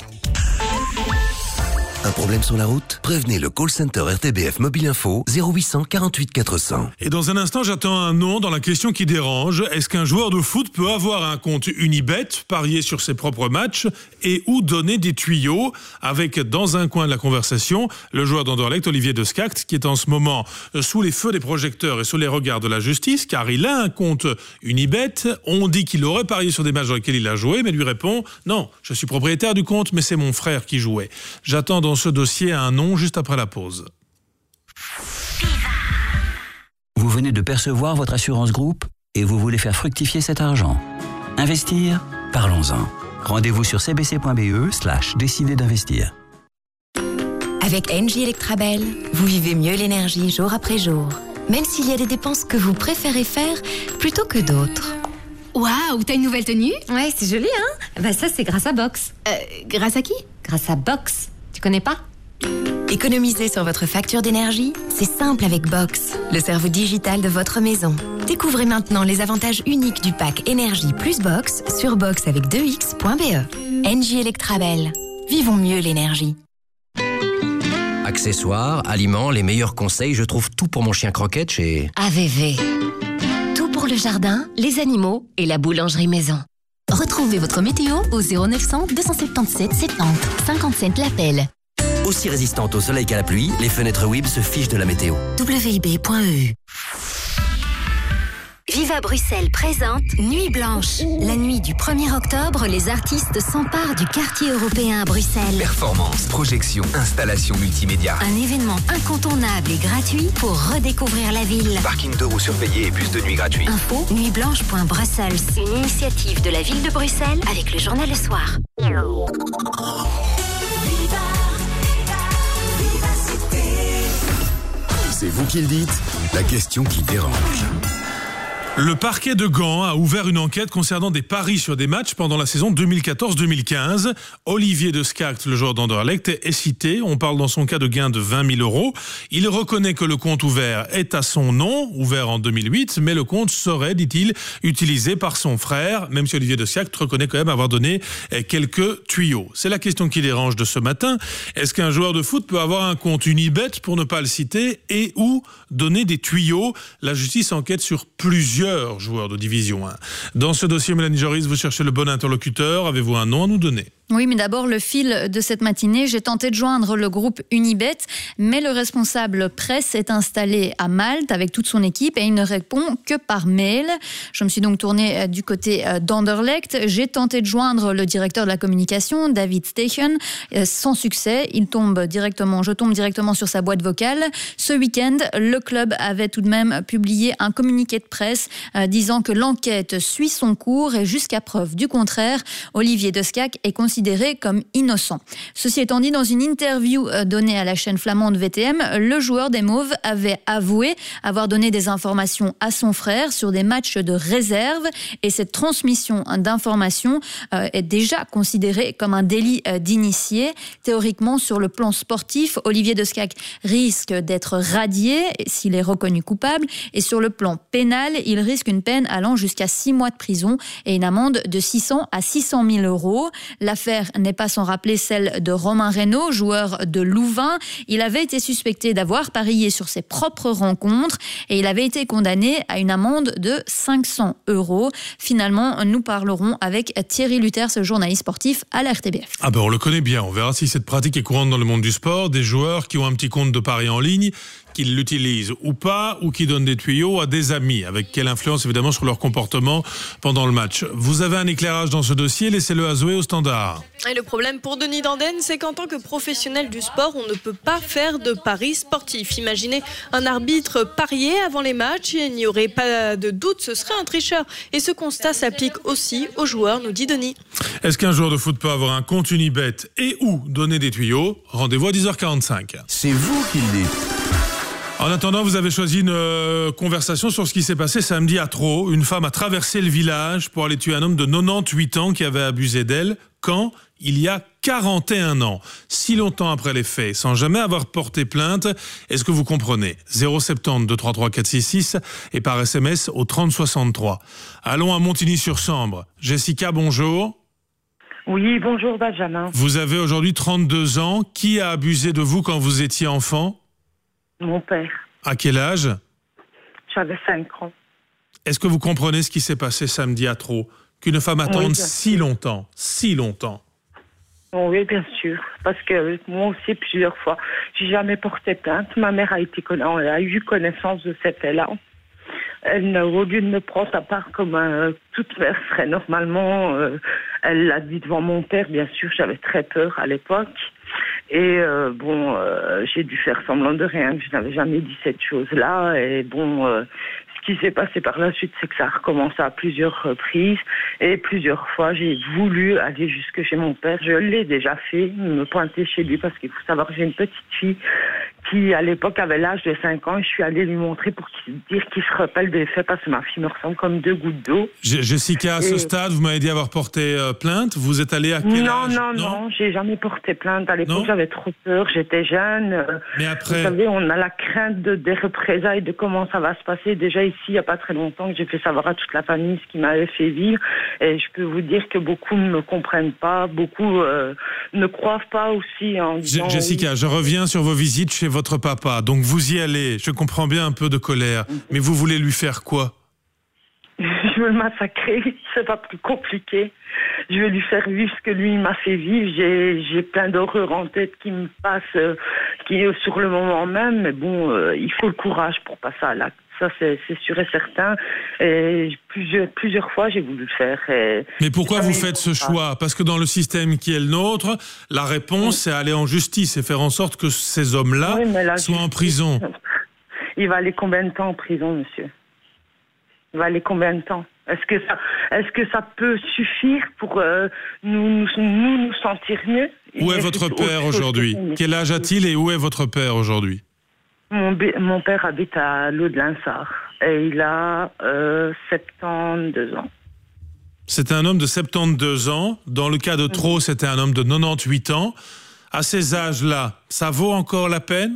Un problème sur la route ? Prévenez le call center RTBF Mobile Info 0800 48 400. Et dans un instant, j'attends un nom dans la question qui dérange. Est-ce qu'un joueur de foot peut avoir un compte Unibet, parier sur ses propres matchs et ou donner des tuyaux avec, dans un coin de la conversation, le joueur d'Anderlecht, Olivier De Scacht, qui est en ce moment sous les feux des projecteurs et sous les regards de la justice, car il a un compte Unibet. On dit qu'il aurait parié sur des matchs dans lesquels il a joué, mais lui répond « Non, je suis propriétaire du compte, mais c'est mon frère qui jouait. » J'attends dans ce dossier un nom juste après la pause. Vous venez de percevoir votre assurance groupe et vous voulez faire fructifier cet argent. Investir ? Parlons-en. Rendez-vous sur cbc.be/décider d'investir. Avec Engie Electrabel, vous vivez mieux l'énergie jour après jour. même s'il y a des dépenses que vous préférez faire plutôt que d'autres. Waouh, t'as une nouvelle tenue ? Ouais, c'est joli, hein ? Bah ça, c'est grâce à Box. Grâce à qui ? Grâce à Box. Tu connais pas ? Économiser sur votre facture d'énergie, c'est simple avec Box, le cerveau digital de votre maison. Découvrez maintenant les avantages uniques du pack Énergie plus Box sur box.be. Engie Electrabel. Vivons mieux l'énergie. Accessoires, aliments, les meilleurs conseils, je trouve tout pour mon chien Croquette chez AVV. Tout pour le jardin, les animaux et la boulangerie maison. Retrouvez votre météo au 0900 277 70 57 l'appel. Aussi résistante au soleil qu'à la pluie, les fenêtres WIB se fichent de la météo. WIB.eu. Viva Bruxelles présente Nuit Blanche. La nuit du 1er octobre, les artistes s'emparent du quartier européen à Bruxelles. Performance, projection, installation multimédia. Un événement incontournable et gratuit pour redécouvrir la ville. Parking 2 roues surveillés et bus de nuit gratuits. Info nuitblanche.brussels. Une initiative de la ville de Bruxelles avec le journal Le Soir. C'est vous qui le dites, la question qui dérange. Le parquet de Gand a ouvert une enquête concernant des paris sur des matchs pendant la saison 2014-2015. Olivier de Scacht, le joueur d'Anderlecht, est cité. On parle dans son cas de gain de 20 000 €. Il reconnaît que le compte ouvert est à son nom, ouvert en 2008, mais le compte serait, dit-il, utilisé par son frère, même si Olivier de Scacht reconnaît quand même avoir donné quelques tuyaux. C'est la question qui dérange de ce matin. Est-ce qu'un joueur de foot peut avoir un compte Unibet, pour ne pas le citer, et ou donner des tuyaux ? La justice enquête sur plusieurs joueurs de division 1. Dans ce dossier, Mélanie Joris, vous cherchez le bon interlocuteur. Avez-vous un nom à nous donner ? Oui, mais d'abord, le fil de cette matinée, j'ai tenté de joindre le groupe Unibet, mais le responsable presse est installé à Malte avec toute son équipe et il ne répond que par mail. Je me suis donc tournée du côté d'Anderlecht. J'ai tenté de joindre le directeur de la communication, David Steichen, sans succès. Je tombe directement sur sa boîte vocale. Ce week-end, le club avait tout de même publié un communiqué de presse disant que l'enquête suit son cours et jusqu'à preuve du contraire, Olivier de Scacht est considéré comme innocent. Ceci étant dit, dans une interview donnée à la chaîne flamande VTM, le joueur des Mauves avait avoué avoir donné des informations à son frère sur des matchs de réserve et cette transmission d'informations est déjà considérée comme un délit d'initié. Théoriquement, sur le plan sportif, Olivier de Scacht risque d'être radié s'il est reconnu coupable et sur le plan pénal, il risque une peine allant jusqu'à 6 mois de prison et une amende de 600 à 600 000 €. L'affaire n'est pas sans rappeler celle de Romain Reynaud, joueur de Louvain. Il avait été suspecté d'avoir parié sur ses propres rencontres et il avait été condamné à une amende de 500 €. Finalement, nous parlerons avec Thierry Luther, ce journaliste sportif à la RTBF. Ah ben on le connaît bien, on verra si cette pratique est courante dans le monde du sport. Des joueurs qui ont un petit compte de paris en ligne, qui l'utilisent ou pas, ou qui donnent des tuyaux à des amis, avec quelle influence évidemment sur leur comportement pendant le match. Vous avez un éclairage dans ce dossier, laissez-le à Zoé au standard. Et le problème pour Denis Danden, c'est qu'en tant que professionnel du sport, on ne peut pas faire de paris sportifs. Imaginez un arbitre parier avant les matchs, il n'y aurait pas de doute, ce serait un tricheur. Et ce constat s'applique aussi aux joueurs, nous dit Denis. Est-ce qu'un joueur de foot peut avoir un compte Unibet et ou donner des tuyaux ? Rendez-vous à 10h45. C'est vous qui le dites. En attendant, vous avez choisi une conversation sur ce qui s'est passé samedi à Traux. Une femme a traversé le village pour aller tuer un homme de 98 ans qui avait abusé d'elle quand il y a 41 ans. Si longtemps après les faits, sans jamais avoir porté plainte. Est-ce que vous comprenez ? 070 233 466 et par SMS au 3063. Allons à Montigny-sur-Sambre. Jessica, bonjour. Oui, bonjour Benjamin. Vous avez aujourd'hui 32 ans. Qui a abusé de vous quand vous étiez enfant ? Mon père. À quel âge ? J'avais 5 ans. Est-ce que vous comprenez ce qui s'est passé samedi à Traux ? Qu'une femme attende si longtemps. Oui, bien sûr. Parce que moi aussi, plusieurs fois, j'ai jamais porté plainte. Ma mère a eu connaissance de cet fait-là. Elle, au lieu de me prendre à part comme toute mère ferait normalement, elle l'a dit devant mon père, bien sûr, j'avais très peur à l'époque. Et j'ai dû faire semblant de rien, que je n'avais jamais dit cette chose-là. Et ce qui s'est passé par la suite, c'est que ça a recommencé à plusieurs reprises. Et plusieurs fois, j'ai voulu aller jusque chez mon père. Je l'ai déjà fait, me pointer chez lui, parce qu'il faut savoir que j'ai une petite fille qui, à l'époque, avait l'âge de 5 ans. Et je suis allée lui montrer pour dire qu'il se rappelle des faits parce que ma fille me ressemble comme 2 gouttes d'eau. Jessica, à ce stade, vous m'avez dit avoir porté plainte. Vous êtes allée à quel âge? Non, j'ai jamais porté plainte. À l'époque, j'avais trop peur. J'étais jeune. Mais après... Vous savez, on a la crainte des représailles, de comment ça va se passer. Déjà ici, il n'y a pas très longtemps, que j'ai fait savoir à toute la famille ce qui m'avait fait vivre. Et je peux vous dire que beaucoup ne me comprennent pas. Beaucoup ne croient pas aussi en disant... Jessica, je reviens sur vos visites chez votre papa. Donc vous y allez. Je comprends bien un peu de colère. Mais vous voulez lui faire quoi? Je veux le massacrer, c'est pas plus compliqué. Je veux lui faire vivre ce que lui m'a fait vivre. J'ai plein d'horreurs en tête qui me passent, qui sur le moment même. Mais bon, il faut le courage pour passer à l'acte. Ça, c'est sûr et certain. Et plusieurs fois, j'ai voulu le faire. Mais pourquoi vous faites ce choix? Parce que dans le système qui est le nôtre, la réponse, c'est aller en justice et faire en sorte que ces hommes-là soient en prison. Il va aller combien de temps en prison, monsieur? Il va aller combien de temps? Est-ce que ça peut suffire pour nous sentir mieux? Où est votre père aujourd'hui? Quel âge a-t-il et où est votre père aujourd'hui? Mon père habite à l'Aude-Linsart et il a 72 ans. C'est un homme de 72 ans. Dans le cas de Trot, c'était un homme de 98 ans. À ces âges-là, ça vaut encore la peine?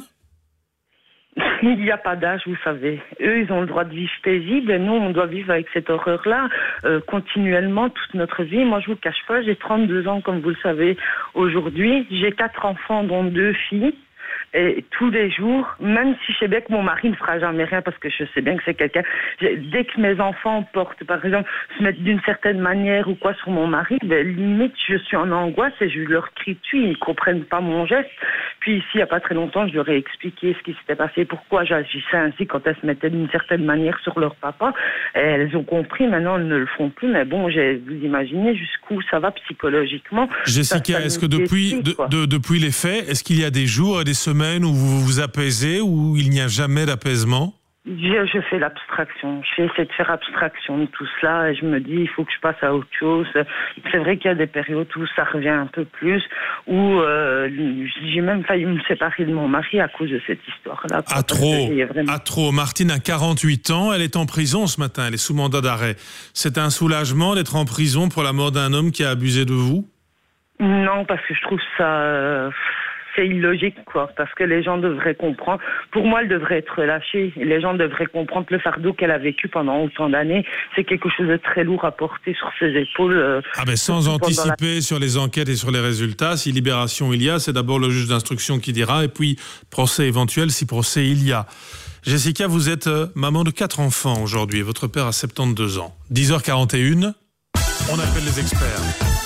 Il n'y a pas d'âge, vous savez. Eux, ils ont le droit de vivre paisible et nous, on doit vivre avec cette horreur-là continuellement toute notre vie. Moi, je vous cache pas, j'ai 32 ans, comme vous le savez, aujourd'hui. J'ai 4 enfants, dont 2 filles. Et tous les jours, même si je sais bien que mon mari ne fera jamais rien parce que je sais bien que c'est quelqu'un... Dès que mes enfants portent, par exemple, se mettent d'une certaine manière ou quoi sur mon mari, ben, limite, je suis en angoisse et je leur crie dessus, ils ne comprennent pas mon geste. Puis ici, il n'y a pas très longtemps, je leur ai expliqué ce qui s'était passé, pourquoi j'agissais ainsi quand elles se mettaient d'une certaine manière sur leur papa. Et elles ont compris, maintenant elles ne le font plus, mais bon, vous imaginez jusqu'où ça va psychologiquement. Jessica, est-ce que depuis les faits, est-ce qu'il y a des jours et des semaines où vous vous apaisez, où il n'y a jamais d'apaisement? Je fais l'abstraction. J'essaie de faire abstraction de tout cela et je me dis, il faut que je passe à autre chose. C'est vrai qu'il y a des périodes où ça revient un peu plus, où j'ai même failli me séparer de mon mari à cause de cette histoire-là. À trop. Martine a 48 ans, elle est en prison ce matin, elle est sous mandat d'arrêt. C'est un soulagement d'être en prison pour la mort d'un homme qui a abusé de vous? Non, parce que je trouve ça... c'est illogique, quoi, parce que les gens devraient comprendre. Pour moi, elle devrait être relâchée. Les gens devraient comprendre le fardeau qu'elle a vécu pendant autant d'années. C'est quelque chose de très lourd à porter sur ses épaules. Sans anticiper sur les enquêtes et sur les résultats, si libération il y a, c'est d'abord le juge d'instruction qui dira, et puis procès éventuel si procès il y a. Jessica, vous êtes maman de 4 enfants aujourd'hui. Votre père a 72 ans. 10h41, on appelle les experts.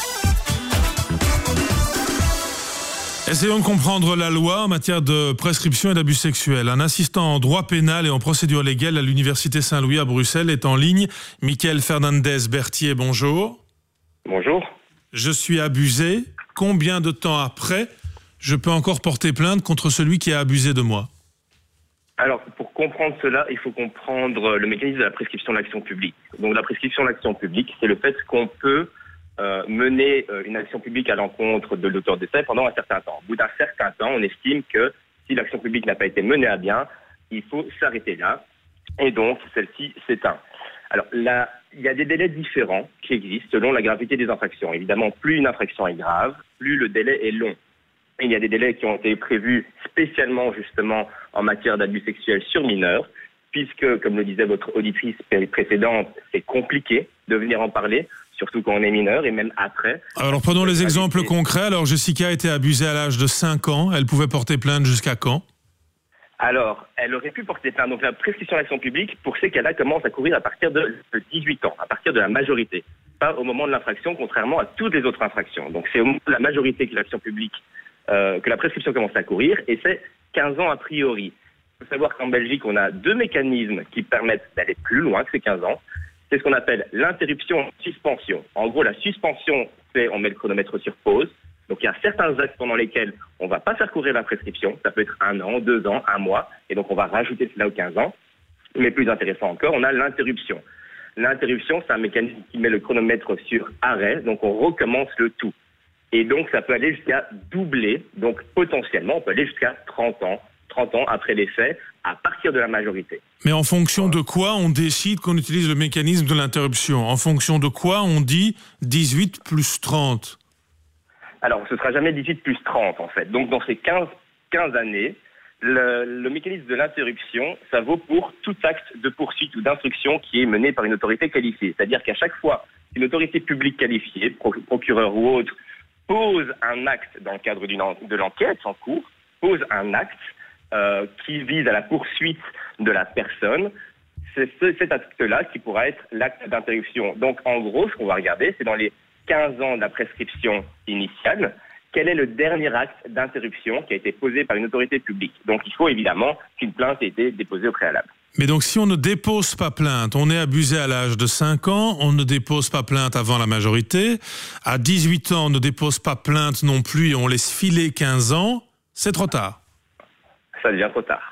Essayons de comprendre la loi en matière de prescription et d'abus sexuels. Un assistant en droit pénal et en procédure légale à l'Université Saint-Louis à Bruxelles est en ligne. Michael Fernandez-Berthier, bonjour. Bonjour. Je suis abusé. Combien de temps après je peux encore porter plainte contre celui qui a abusé de moi? Alors, pour comprendre cela, il faut comprendre le mécanisme de la prescription de l'action publique. Donc, la prescription de l'action publique, c'est le fait qu'on peut mener une action publique à l'encontre de l'auteur des faits pendant un certain temps. Au bout d'un certain temps, on estime que si l'action publique n'a pas été menée à bien, il faut s'arrêter là, et donc celle-ci s'éteint. Alors là, il y a des délais différents qui existent selon la gravité des infractions. Évidemment, plus une infraction est grave, plus le délai est long. Et il y a des délais qui ont été prévus spécialement justement en matière d'abus sexuels sur mineurs, puisque, comme le disait votre auditrice précédente, c'est compliqué de venir en parler, surtout quand on est mineur et même après. Alors prenons les exemples concrets. Alors Jessica a été abusée à l'âge de 5 ans. Elle pouvait porter plainte jusqu'à quand? Alors, elle aurait pu porter plainte. Donc la prescription de l'action publique, pour ces cas-là, commence à courir à partir de 18 ans, à partir de la majorité. Pas au moment de l'infraction, contrairement à toutes les autres infractions. Donc c'est au moment de la majorité que l'action publique, que la prescription commence à courir, et c'est 15 ans a priori. Il faut savoir qu'en Belgique, on a 2 mécanismes qui permettent d'aller plus loin que ces 15 ans. C'est ce qu'on appelle l'interruption-suspension. En gros, la suspension, c'est on met le chronomètre sur pause. Donc, il y a certains actes pendant lesquels on ne va pas faire courir la prescription. Ça peut être 1 an, 2 ans, 1 mois. Et donc, on va rajouter cela aux 15 ans. Mais plus intéressant encore, on a l'interruption. L'interruption, c'est un mécanisme qui met le chronomètre sur arrêt. Donc, on recommence le tout. Et donc, ça peut aller jusqu'à doubler. Donc, potentiellement, on peut aller jusqu'à 30 ans 30 ans après les faits, à partir de la majorité. Mais en fonction de quoi on décide qu'on utilise le mécanisme de l'interruption? En fonction de quoi on dit 18 plus 30? Alors, ce sera jamais 18 plus 30, en fait. Donc, dans ces 15 années, le mécanisme de l'interruption, ça vaut pour tout acte de poursuite ou d'instruction qui est mené par une autorité qualifiée. C'est-à-dire qu'à chaque fois qu'une autorité publique qualifiée, procureur ou autre, pose un acte dans le cadre de l'enquête en cours, pose un acte qui vise à la poursuite de la personne, c'est cet acte-là qui pourra être l'acte d'interruption. Donc, en gros, ce qu'on va regarder, c'est dans les 15 ans de la prescription initiale, quel est le dernier acte d'interruption qui a été posé par une autorité publique. Donc, il faut évidemment qu'une plainte ait été déposée au préalable. Mais donc, si on ne dépose pas plainte, on est abusé à l'âge de 5 ans, on ne dépose pas plainte avant la majorité. À 18 ans, on ne dépose pas plainte non plus et on laisse filer 15 ans, c'est trop tard. Ça devient trop tard.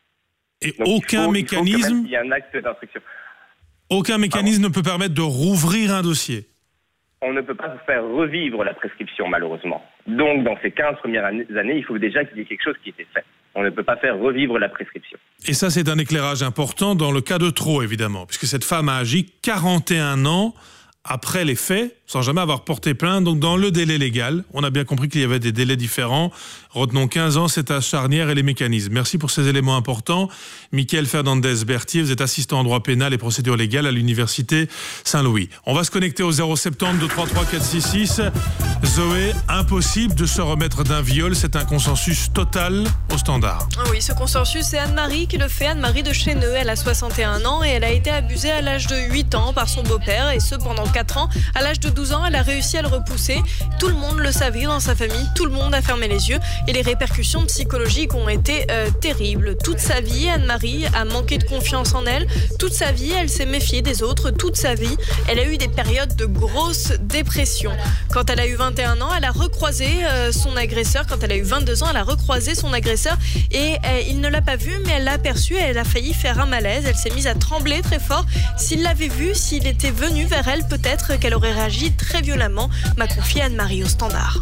Et donc, aucun mécanisme... Il y a un acte d'instruction. Aucun mécanisme ne peut permettre de rouvrir un dossier. On ne peut pas faire revivre la prescription, malheureusement. Donc, dans ces 15 premières années, il faut déjà qu'il y ait quelque chose qui ait été fait. On ne peut pas faire revivre la prescription. Et ça, c'est un éclairage important dans le cas de trop, évidemment, puisque cette femme a agi 41 ans après les faits, sans jamais avoir porté plainte, donc dans le délai légal. On a bien compris qu'il y avait des délais différents. Retenons 15 ans, c'est à charnière et les mécanismes. Merci pour ces éléments importants. Michael Fernandez-Berthier, vous êtes assistant en droit pénal et procédure légale à l'Université Saint-Louis. On va se connecter au 070 233 466. Zoé, impossible de se remettre d'un viol, c'est un consensus total au standard. Oui, ce consensus, c'est Anne-Marie qui le fait. Anne-Marie de Chéneux, elle a 61 ans et elle a été abusée à l'âge de 8 ans par son beau-père, et ce pendant 4 ans. À l'âge de 12 ans, elle a réussi à le repousser. Tout le monde le savait dans sa famille, tout le monde a fermé les yeux et les répercussions psychologiques ont été terribles. Toute sa vie, Anne-Marie a manqué de confiance en elle. Toute sa vie, elle s'est méfiée des autres. Toute sa vie, elle a eu des périodes de grosse dépression. Quand elle a eu 21 ans, elle a recroisé son agresseur. Quand elle a eu 22 ans, elle a recroisé son agresseur et il ne l'a pas vu, mais elle l'a aperçu et elle a failli faire un malaise. Elle s'est mise à trembler très fort. S'il l'avait vu, s'il était venu vers elle, peut-être qu'elle aurait réagi très violemment, m'a confié Anne-Marie au standard.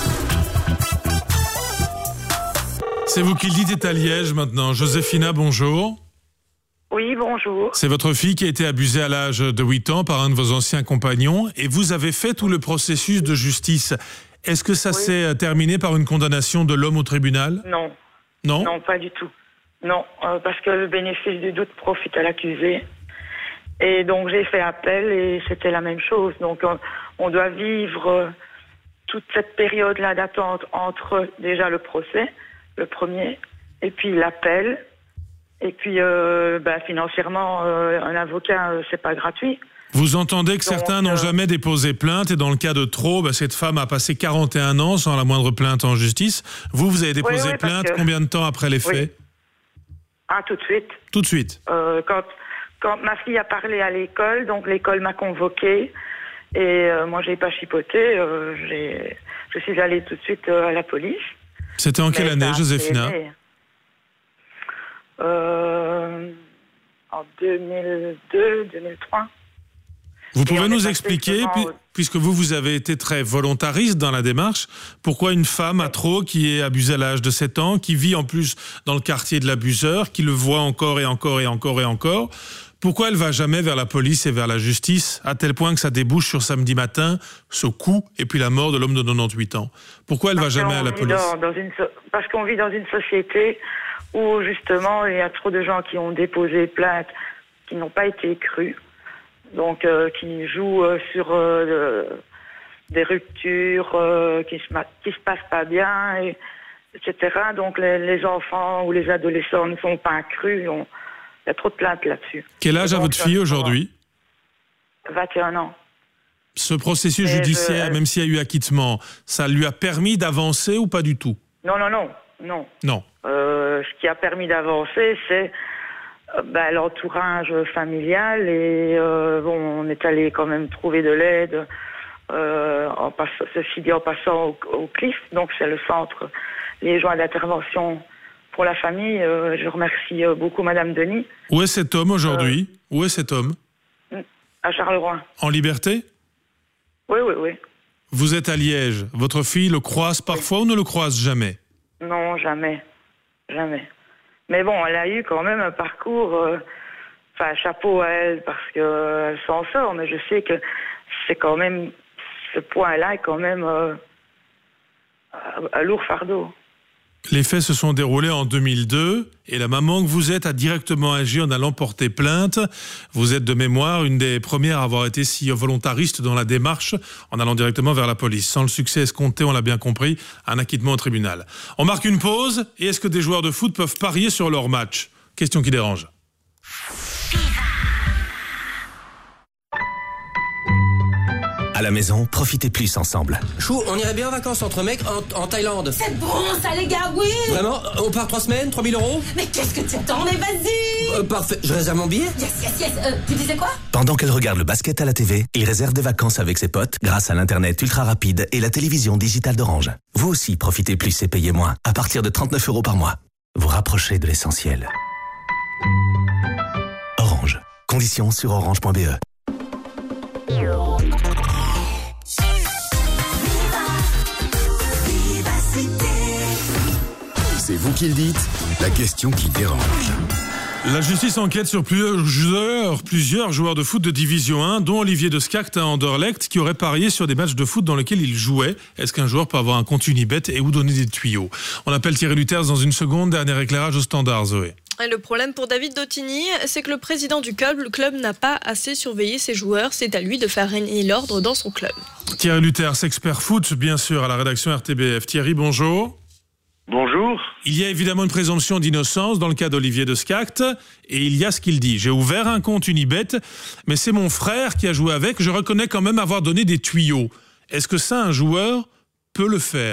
C'est vous qui le dites, est à Liège maintenant. Joséphina, bonjour. Oui, bonjour. C'est votre fille qui a été abusée à l'âge de 8 ans par un de vos anciens compagnons et vous avez fait tout le processus de justice. Est-ce que ça s'est terminé par une condamnation de l'homme au tribunal? Non. Non? Non, pas du tout. Non, parce que le bénéfice du doute profite à l'accusé. Et donc j'ai fait appel et c'était la même chose. Donc on doit vivre toute cette période-là d'attente entre déjà le procès, le premier, et puis l'appel. Et puis financièrement, un avocat, c'est pas gratuit. Vous entendez que certains n'ont jamais déposé plainte et dans le cas de trop, cette femme a passé 41 ans sans la moindre plainte en justice. Vous avez déposé plainte combien de temps après les faits? Ah, tout de suite. Tout de suite. Quand ma fille a parlé à l'école, donc l'école m'a convoquée et moi j'ai pas chipoté, je suis allée tout de suite à la police. C'était en quelle année, Joséphina? En 2002, 2003. Vous pouvez nous expliquer, puisque vous avez été très volontariste dans la démarche, pourquoi une femme à trop qui est abusée à l'âge de 7 ans, qui vit en plus dans le quartier de l'abuseur, qui le voit encore et encore et encore et encore, pourquoi elle va jamais vers la police et vers la justice, à tel point que ça débouche sur samedi matin, ce coup, et puis la mort de l'homme de 98 ans? Pourquoi elle va jamais à la police? Parce qu'on vit dans une société où justement il y a trop de gens qui ont déposé plainte, qui n'ont pas été crus. Donc, qui jouent sur des ruptures qui se passent pas bien, etc. Donc, les enfants ou les adolescents ne sont pas crus. Il y a trop de plaintes là-dessus. Quel âge a votre fille aujourd'hui? 21 ans. Ce processus judiciaire, même s'il y a eu acquittement, ça lui a permis d'avancer ou pas du tout? Non. Non. Ce qui a permis d'avancer, c'est l'entourage familial et on est allé quand même trouver de l'aide en passant au CLIF, donc c'est le centre liégeois d'intervention pour la famille. Je remercie beaucoup Madame Denis. Où est cet homme aujourd'hui? Où est cet homme? À Charleroi. En liberté? Oui. Vous êtes à Liège. Votre fille le croise parfois ou ne le croise jamais? Non, jamais. Jamais. Mais bon, elle a eu quand même un parcours... Enfin, chapeau à elle, parce qu'elle s'en sort, mais je sais que c'est quand même... Ce point-là est quand même un lourd fardeau. Les faits se sont déroulés en 2002 et la maman que vous êtes a directement agi en allant porter plainte. Vous êtes de mémoire une des premières à avoir été si volontariste dans la démarche en allant directement vers la police. Sans le succès escompté, on l'a bien compris, un acquittement au tribunal. On marque une pause et est-ce que des joueurs de foot peuvent parier sur leur match ? Question qui dérange. À la maison, profitez plus ensemble. Chou, on irait bien en vacances entre mecs en Thaïlande. C'est bon ça les gars, oui. Vraiment ? On part 3 semaines, 3 000 €? Mais qu'est-ce que tu attends, mais vas-y. Parfait, je réserve mon billet ? Yes. Tu disais quoi ? Pendant qu'elle regarde le basket à la TV, il réserve des vacances avec ses potes grâce à l'internet ultra rapide et la télévision digitale d'Orange. Vous aussi, profitez plus et payez moins à partir de 39 € par mois. Vous rapprochez de l'essentiel. Orange. Conditions sur orange.be. C'est vous qui le dites, la question qui dérange. La justice enquête sur plusieurs joueurs de foot de Division 1, dont Olivier de Scacht à Anderlecht, qui aurait parié sur des matchs de foot dans lesquels il jouait. Est-ce qu'un joueur peut avoir un compte Unibet et où donner des tuyaux ? On appelle Thierry Luters dans une seconde. Dernier éclairage au standard, Zoé. Et le problème pour David Dottigny, c'est que le président du club, le club n'a pas assez surveillé ses joueurs. C'est à lui de faire régner l'ordre dans son club. Thierry Luters, expert foot, bien sûr, à la rédaction RTBF. Thierry, bonjour. Bonjour. Il y a évidemment une présomption d'innocence dans le cas d'Olivier de Scacht, et il y a ce qu'il dit. J'ai ouvert un compte Unibet, mais c'est mon frère qui a joué avec. Je reconnais quand même avoir donné des tuyaux. Est-ce que ça, un joueur peut le faire ?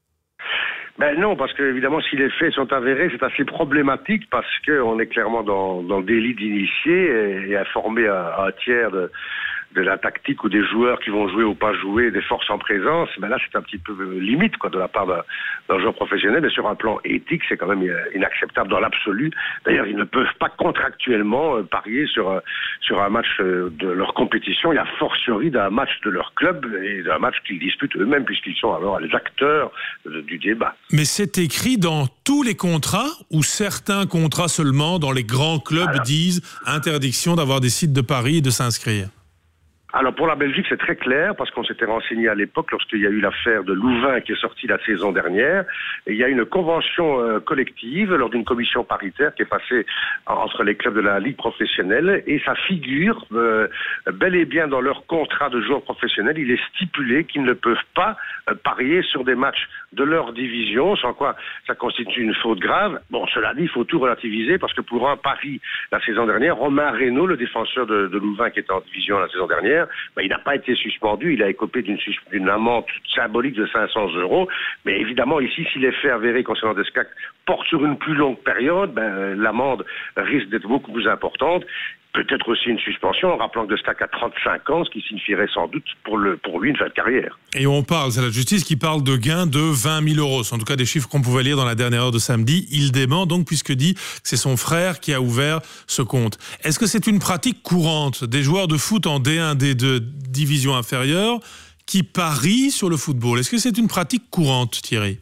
Ben non, parce que évidemment, si les faits sont avérés, c'est assez problématique parce qu'on est clairement dans le délit d'initié et informer un tiers de la tactique ou des joueurs qui vont jouer ou pas jouer, des forces en présence. Ben là, c'est un petit peu limite de la part d'un joueur professionnel, mais sur un plan éthique, c'est quand même inacceptable dans l'absolu. D'ailleurs, ils ne peuvent pas contractuellement parier sur un match de leur compétition, et a fortiori d'un match de leur club et d'un match qu'ils disputent eux-mêmes, puisqu'ils sont alors les acteurs du débat. Mais c'est écrit dans tous les contrats ou certains contrats seulement dans les grands clubs disent interdiction d'avoir des sites de paris et de s'inscrire? Alors pour la Belgique, c'est très clair parce qu'on s'était renseigné à l'époque lorsqu'il y a eu l'affaire de Louvain qui est sortie la saison dernière. Et il y a une convention collective lors d'une commission paritaire qui est passée entre les clubs de la Ligue professionnelle et ça figure bel et bien dans leur contrat de joueurs professionnels. Il est stipulé qu'ils ne peuvent pas parier sur des matchs de leur division, sans quoi ça constitue une faute grave. Bon, cela dit, il faut tout relativiser parce que pour un pari la saison dernière, Romain Reynaud, le défenseur de Louvain qui était en division la saison dernière, il n'a pas été suspendu, il a écopé d'une amende symbolique de 500 €. Mais évidemment, ici, si les faits avérés concernant De Scacht portent sur une plus longue période, l'amende risque d'être beaucoup plus importante. Peut-être aussi une suspension, en rappelant que De Scacht a 35 ans, ce qui signifierait sans doute pour lui une fin de carrière. Et on parle, c'est la justice qui parle de gains de 20 000 €. C'est en tout cas des chiffres qu'on pouvait lire dans la dernière heure de samedi. Il dément donc puisque dit que c'est son frère qui a ouvert ce compte. Est-ce que c'est une pratique courante des joueurs de foot en D1, D2, division inférieure, qui parient sur le football? Est-ce que c'est une pratique courante, Thierry?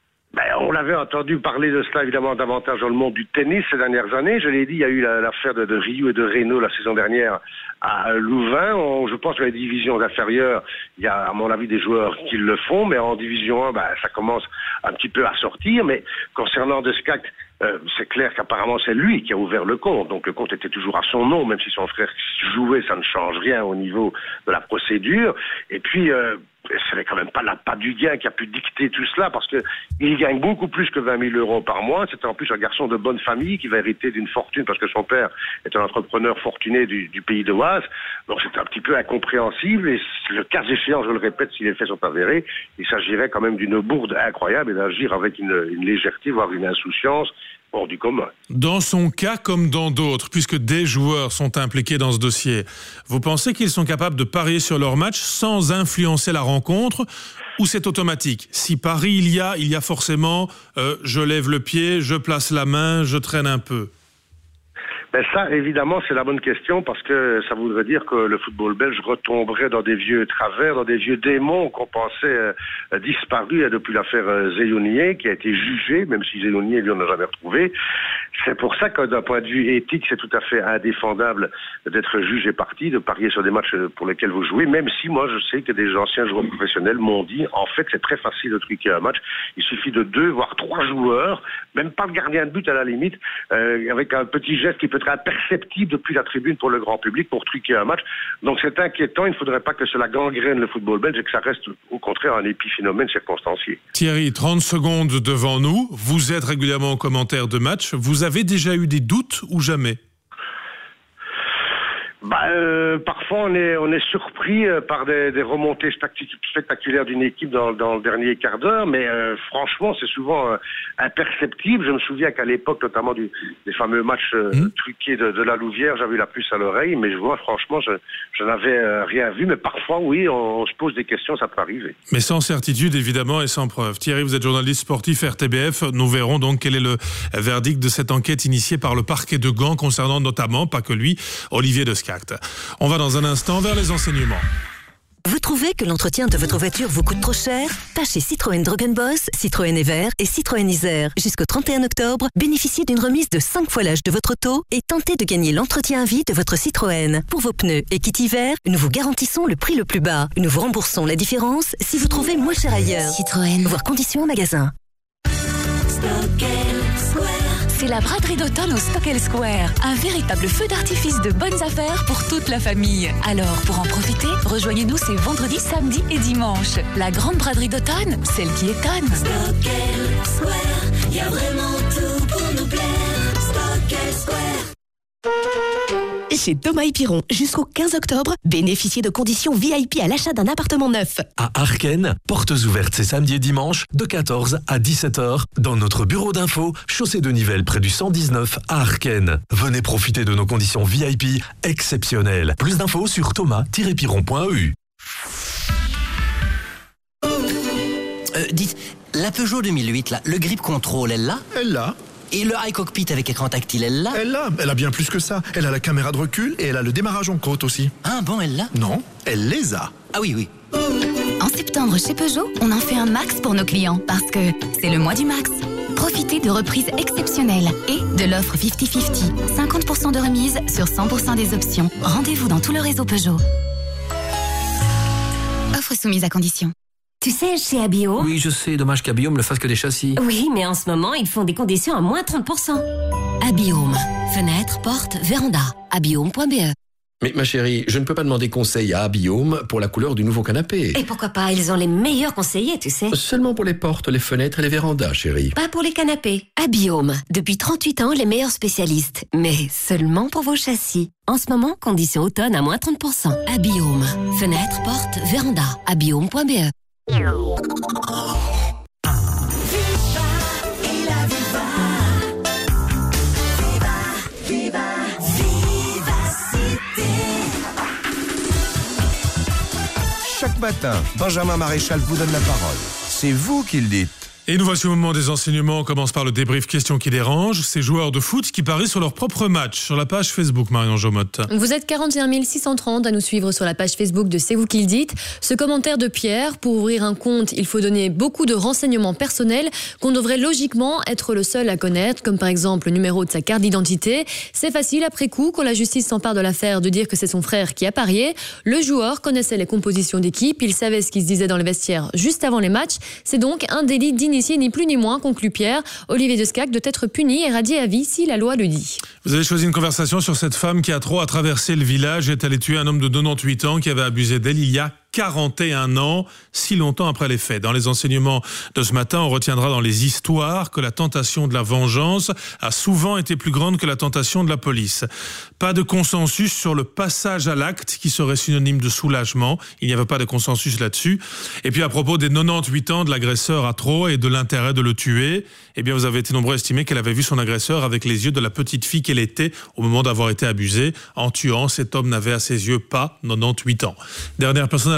On l'avait entendu parler de cela évidemment davantage dans le monde du tennis ces dernières années. Je l'ai dit, il y a eu l'affaire de Rioux et de Reynaud la saison dernière à Louvain. Je pense que dans les divisions inférieures, il y a à mon avis des joueurs qui le font, mais en division 1, ça commence un petit peu à sortir. Mais concernant De Scacht, c'est clair qu'apparemment c'est lui qui a ouvert le compte. Donc le compte était toujours à son nom, même si son frère jouait, ça ne change rien au niveau de la procédure. Et puis ce n'est quand même pas l'appât du gain qui a pu dicter tout cela, parce que il gagne beaucoup plus que 20 000 € par mois. C'était en plus un garçon de bonne famille qui va hériter d'une fortune, parce que son père est un entrepreneur fortuné du pays de Oise. Donc c'est un petit peu incompréhensible, et le cas échéant, je le répète, si les faits sont avérés, il s'agirait quand même d'une bourde incroyable et d'agir avec une légèreté, voire une insouciance hors du commun. Dans son cas comme dans d'autres, puisque des joueurs sont impliqués dans ce dossier, vous pensez qu'ils sont capables de parier sur leur match sans influencer la rencontre, ou c'est automatique? Si pari il y a forcément je lève le pied, je place la main, je traîne un peu. Ben ça, évidemment, c'est la bonne question parce que ça voudrait dire que le football belge retomberait dans des vieux travers, dans des vieux démons qu'on pensait disparus depuis l'affaire Zéonier, qui a été jugé, même si Zéonier, lui, on n'a jamais retrouvé. C'est pour ça que d'un point de vue éthique, c'est tout à fait indéfendable d'être juge et parti, de parier sur des matchs pour lesquels vous jouez, même si moi, je sais que des anciens joueurs professionnels m'ont dit, en fait, c'est très facile de truquer un match. Il suffit de 2, voire 3 joueurs, même pas le gardien de but à la limite, avec un petit geste qui peut être imperceptible depuis la tribune pour le grand public pour truquer un match. Donc c'est inquiétant, il ne faudrait pas que cela gangrène le football belge et que ça reste au contraire un épiphénomène circonstancié. Thierry, 30 secondes devant nous, vous êtes régulièrement en commentaire de match, vous avez déjà eu des doutes ou jamais ? Parfois on est surpris par des remontées spectaculaires d'une équipe dans le dernier quart d'heure, mais franchement c'est souvent imperceptible. Je me souviens qu'à l'époque, notamment des fameux matchs truqués de la Louvière, j'avais eu la puce à l'oreille, mais franchement je n'avais rien vu, mais parfois oui, on se pose des questions, ça peut arriver. Mais sans certitude évidemment et sans preuve. Thierry, vous êtes journaliste sportif RTBF, nous verrons donc quel est le verdict de cette enquête initiée par le parquet de Gand concernant notamment, pas que lui, Olivier de Scact. On va dans un instant vers les enseignements. Vous trouvez que l'entretien de votre voiture vous coûte trop cher ? Pas chez Citroën Drogen Boss, Citroën Evert et Citroën Isère. Jusqu'au 31 octobre, bénéficiez d'une remise de 5 fois l'âge de votre auto et tentez de gagner l'entretien à vie de votre Citroën. Pour vos pneus et kit hiver, nous vous garantissons le prix le plus bas. Nous vous remboursons la différence si vous trouvez moins cher ailleurs. Citroën. Voir conditions en magasin. C'est la braderie d'automne au Stockel Square. Un véritable feu d'artifice de bonnes affaires pour toute la famille. Alors, pour en profiter, rejoignez-nous ces vendredis, samedis et dimanches. La grande braderie d'automne, celle qui étonne. Stockel Square, y a vraiment tout pour nous plaire. Stockel Square. Chez Thomas & Piron, jusqu'au 15 octobre, bénéficiez de conditions VIP à l'achat d'un appartement neuf. À Arken, portes ouvertes ces samedis et dimanches de 14 à 17h dans notre bureau d'info, chaussée de Nivelles près du 119 à Arken. Venez profiter de nos conditions VIP exceptionnelles. Plus d'infos sur thomas-piron.eu. Dites, la Peugeot 2008, là, le grip control, elle l'a ? Elle l'a. Et le iCockpit avec écran tactile, elle l'a ? Elle l'a. Elle a bien plus que ça. Elle a la caméra de recul et elle a le démarrage en côte aussi. Ah bon, elle l'a ? Non, elle les a. Ah oui. En septembre, chez Peugeot, on en fait un max pour nos clients parce que c'est le mois du max. Profitez de reprises exceptionnelles et de l'offre 50-50. 50% de remise sur 100% des options. Rendez-vous dans tout le réseau Peugeot. Offre soumise à condition. Tu sais, chez Abiome... Oui, je sais, dommage qu'Abiome ne fasse que des châssis. Oui, mais en ce moment, ils font des conditions à moins 30%. Abiome. Fenêtre, porte, véranda. Abiome.be. Mais ma chérie, je ne peux pas demander conseil à Abiome pour la couleur du nouveau canapé. Et pourquoi pas, ils ont les meilleurs conseillers, tu sais. Seulement pour les portes, les fenêtres et les vérandas, chérie. Pas pour les canapés. Abiome. Depuis 38 ans, les meilleurs spécialistes. Mais seulement pour vos châssis. En ce moment, conditions automne à moins 30%. Abiome. Fenêtre, porte, véranda. Abiome.be. Chaque matin, Benjamin Maréchal vous donne la parole. C'est vous qui le dites. Et nous voici au moment des enseignements. On commence par le débrief question qui dérange. Ces joueurs de foot qui parient sur leur propre match sur la page Facebook, Marion Jomotte. Vous êtes 41 630 à nous suivre sur la page Facebook de C'est vous qui le dites. Ce commentaire de Pierre, pour ouvrir un compte, il faut donner beaucoup de renseignements personnels qu'on devrait logiquement être le seul à connaître, comme par exemple le numéro de sa carte d'identité. C'est facile après coup, quand la justice s'empare de l'affaire, de dire que c'est son frère qui a parié. Le joueur connaissait les compositions d'équipe, il savait ce qui se disait dans les vestiaires juste avant les matchs. C'est donc un délit d'initié, ni plus ni moins, conclut Pierre. Olivier de Scac doit être puni et radié à vie si la loi le dit. Vous avez choisi une conversation sur cette femme qui a trop à traverser le village et est allée tuer un homme de 98 ans qui avait abusé d'elle il y a 41 ans, si longtemps après les faits. Dans les enseignements de ce matin, on retiendra dans les histoires que la tentation de la vengeance a souvent été plus grande que la tentation de la police. Pas de consensus sur le passage à l'acte qui serait synonyme de soulagement. Il n'y avait pas de consensus là-dessus. Et puis à propos des 98 ans de l'agresseur à Traux et de l'intérêt de le tuer, eh bien vous avez été nombreux à estimer qu'elle avait vu son agresseur avec les yeux de la petite fille qu'elle était au moment d'avoir été abusée. En tuant, cet homme n'avait à ses yeux pas 98 ans. Dernière personne à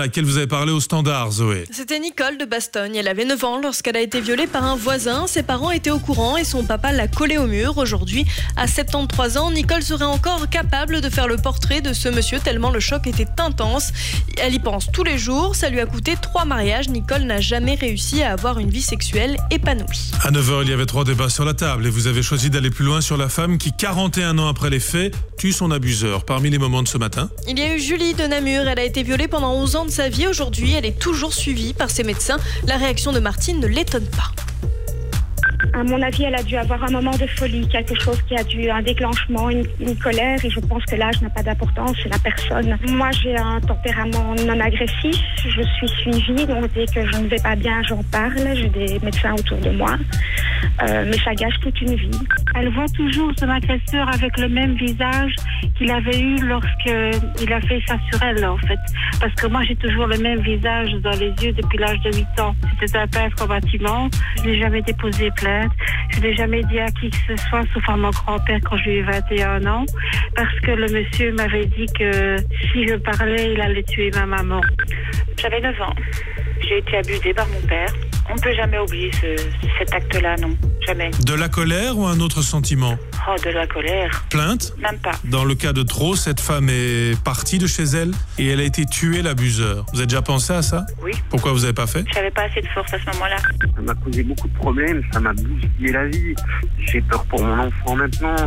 laquelle vous avez parlé au Standard, Zoé. C'était Nicole de Bastogne. Elle avait 9 ans lorsqu'elle a été violée par un voisin. Ses parents étaient au courant et son papa l'a collée au mur. Aujourd'hui, à 73 ans, Nicole serait encore capable de faire le portrait de ce monsieur tellement le choc était intense. Elle y pense tous les jours. Ça lui a coûté 3 mariages. Nicole n'a jamais réussi à avoir une vie sexuelle épanouie. À 9h, il y avait 3 débats sur la table et vous avez choisi d'aller plus loin sur la femme qui, 41 ans après les faits, tue son abuseur. Parmi les moments de ce matin, il y a eu Julie de Namur. Elle a été violée pendant 11 ans de sa vie. Aujourd'hui, elle est toujours suivie par ses médecins. La réaction de Martine ne l'étonne pas. À mon avis, elle a dû avoir un moment de folie, quelque chose qui a dû un déclenchement, une colère, et je pense que l'âge n'a pas d'importance, c'est la personne. Moi, j'ai un tempérament non agressif, je suis suivie, donc dès que je ne vais pas bien, j'en parle, j'ai des médecins autour de moi, mais ça gâche toute une vie. Elle voit toujours son agresseur avec le même visage qu'il avait eu lorsqu'il a fait ça sur elle, en fait. Parce que moi, j'ai toujours le même visage dans les yeux depuis l'âge de 8 ans. C'était un peintre en bâtiment, je n'ai jamais déposé plainte. Je n'ai jamais dit à qui que ce soit, sauf à mon grand-père quand j'ai eu 21 ans, parce que le monsieur m'avait dit que si je parlais, il allait tuer ma maman. J'avais 9 ans. J'ai été abusée par mon père. On ne peut jamais oublier cet acte-là, non. Jamais. De la colère ou un autre sentiment? Oh, de la colère. Plainte? Même pas. Dans le cas de Trot, cette femme est partie de chez elle et elle a été tuée, l'abuseur. Vous avez déjà pensé à ça? Oui. Pourquoi vous n'avez pas fait? J'avais pas assez de force à ce moment-là. Ça m'a causé beaucoup de problèmes, ça m'a bousillé la vie. J'ai peur pour mon enfant maintenant,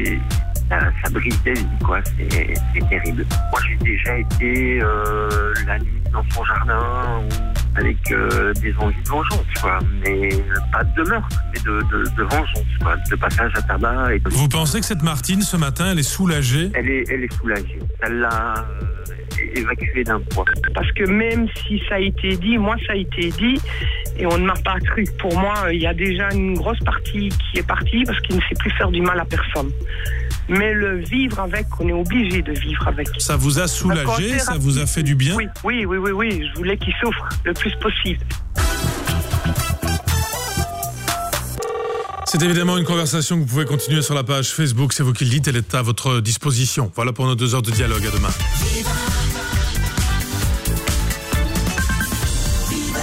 ça brise des vies, quoi. C'est terrible. Moi, j'ai déjà été la nuit dans son jardin avec des envies de vengeance, quoi. Mais pas de meurtre, mais de vengeance, quoi. De passage à tabac. Vous pensez que cette Martine, ce matin, elle est soulagée? Elle est soulagée. Elle l'a évacuée d'un poids. Parce que même si ça a été dit, moi ça a été dit, et on ne m'a pas cru. Pour moi, il y a déjà une grosse partie qui est partie parce qu'il ne sait plus faire du mal à personne. Mais le vivre avec, on est obligé de vivre avec. Ça vous a soulagé? Ça vous a fait du bien? Oui. Je voulais qu'il souffre le plus possible. C'est évidemment une conversation que vous pouvez continuer sur la page Facebook. C'est vous qui le dites, elle est à votre disposition. Voilà pour nos 2 heures de dialogue. À demain.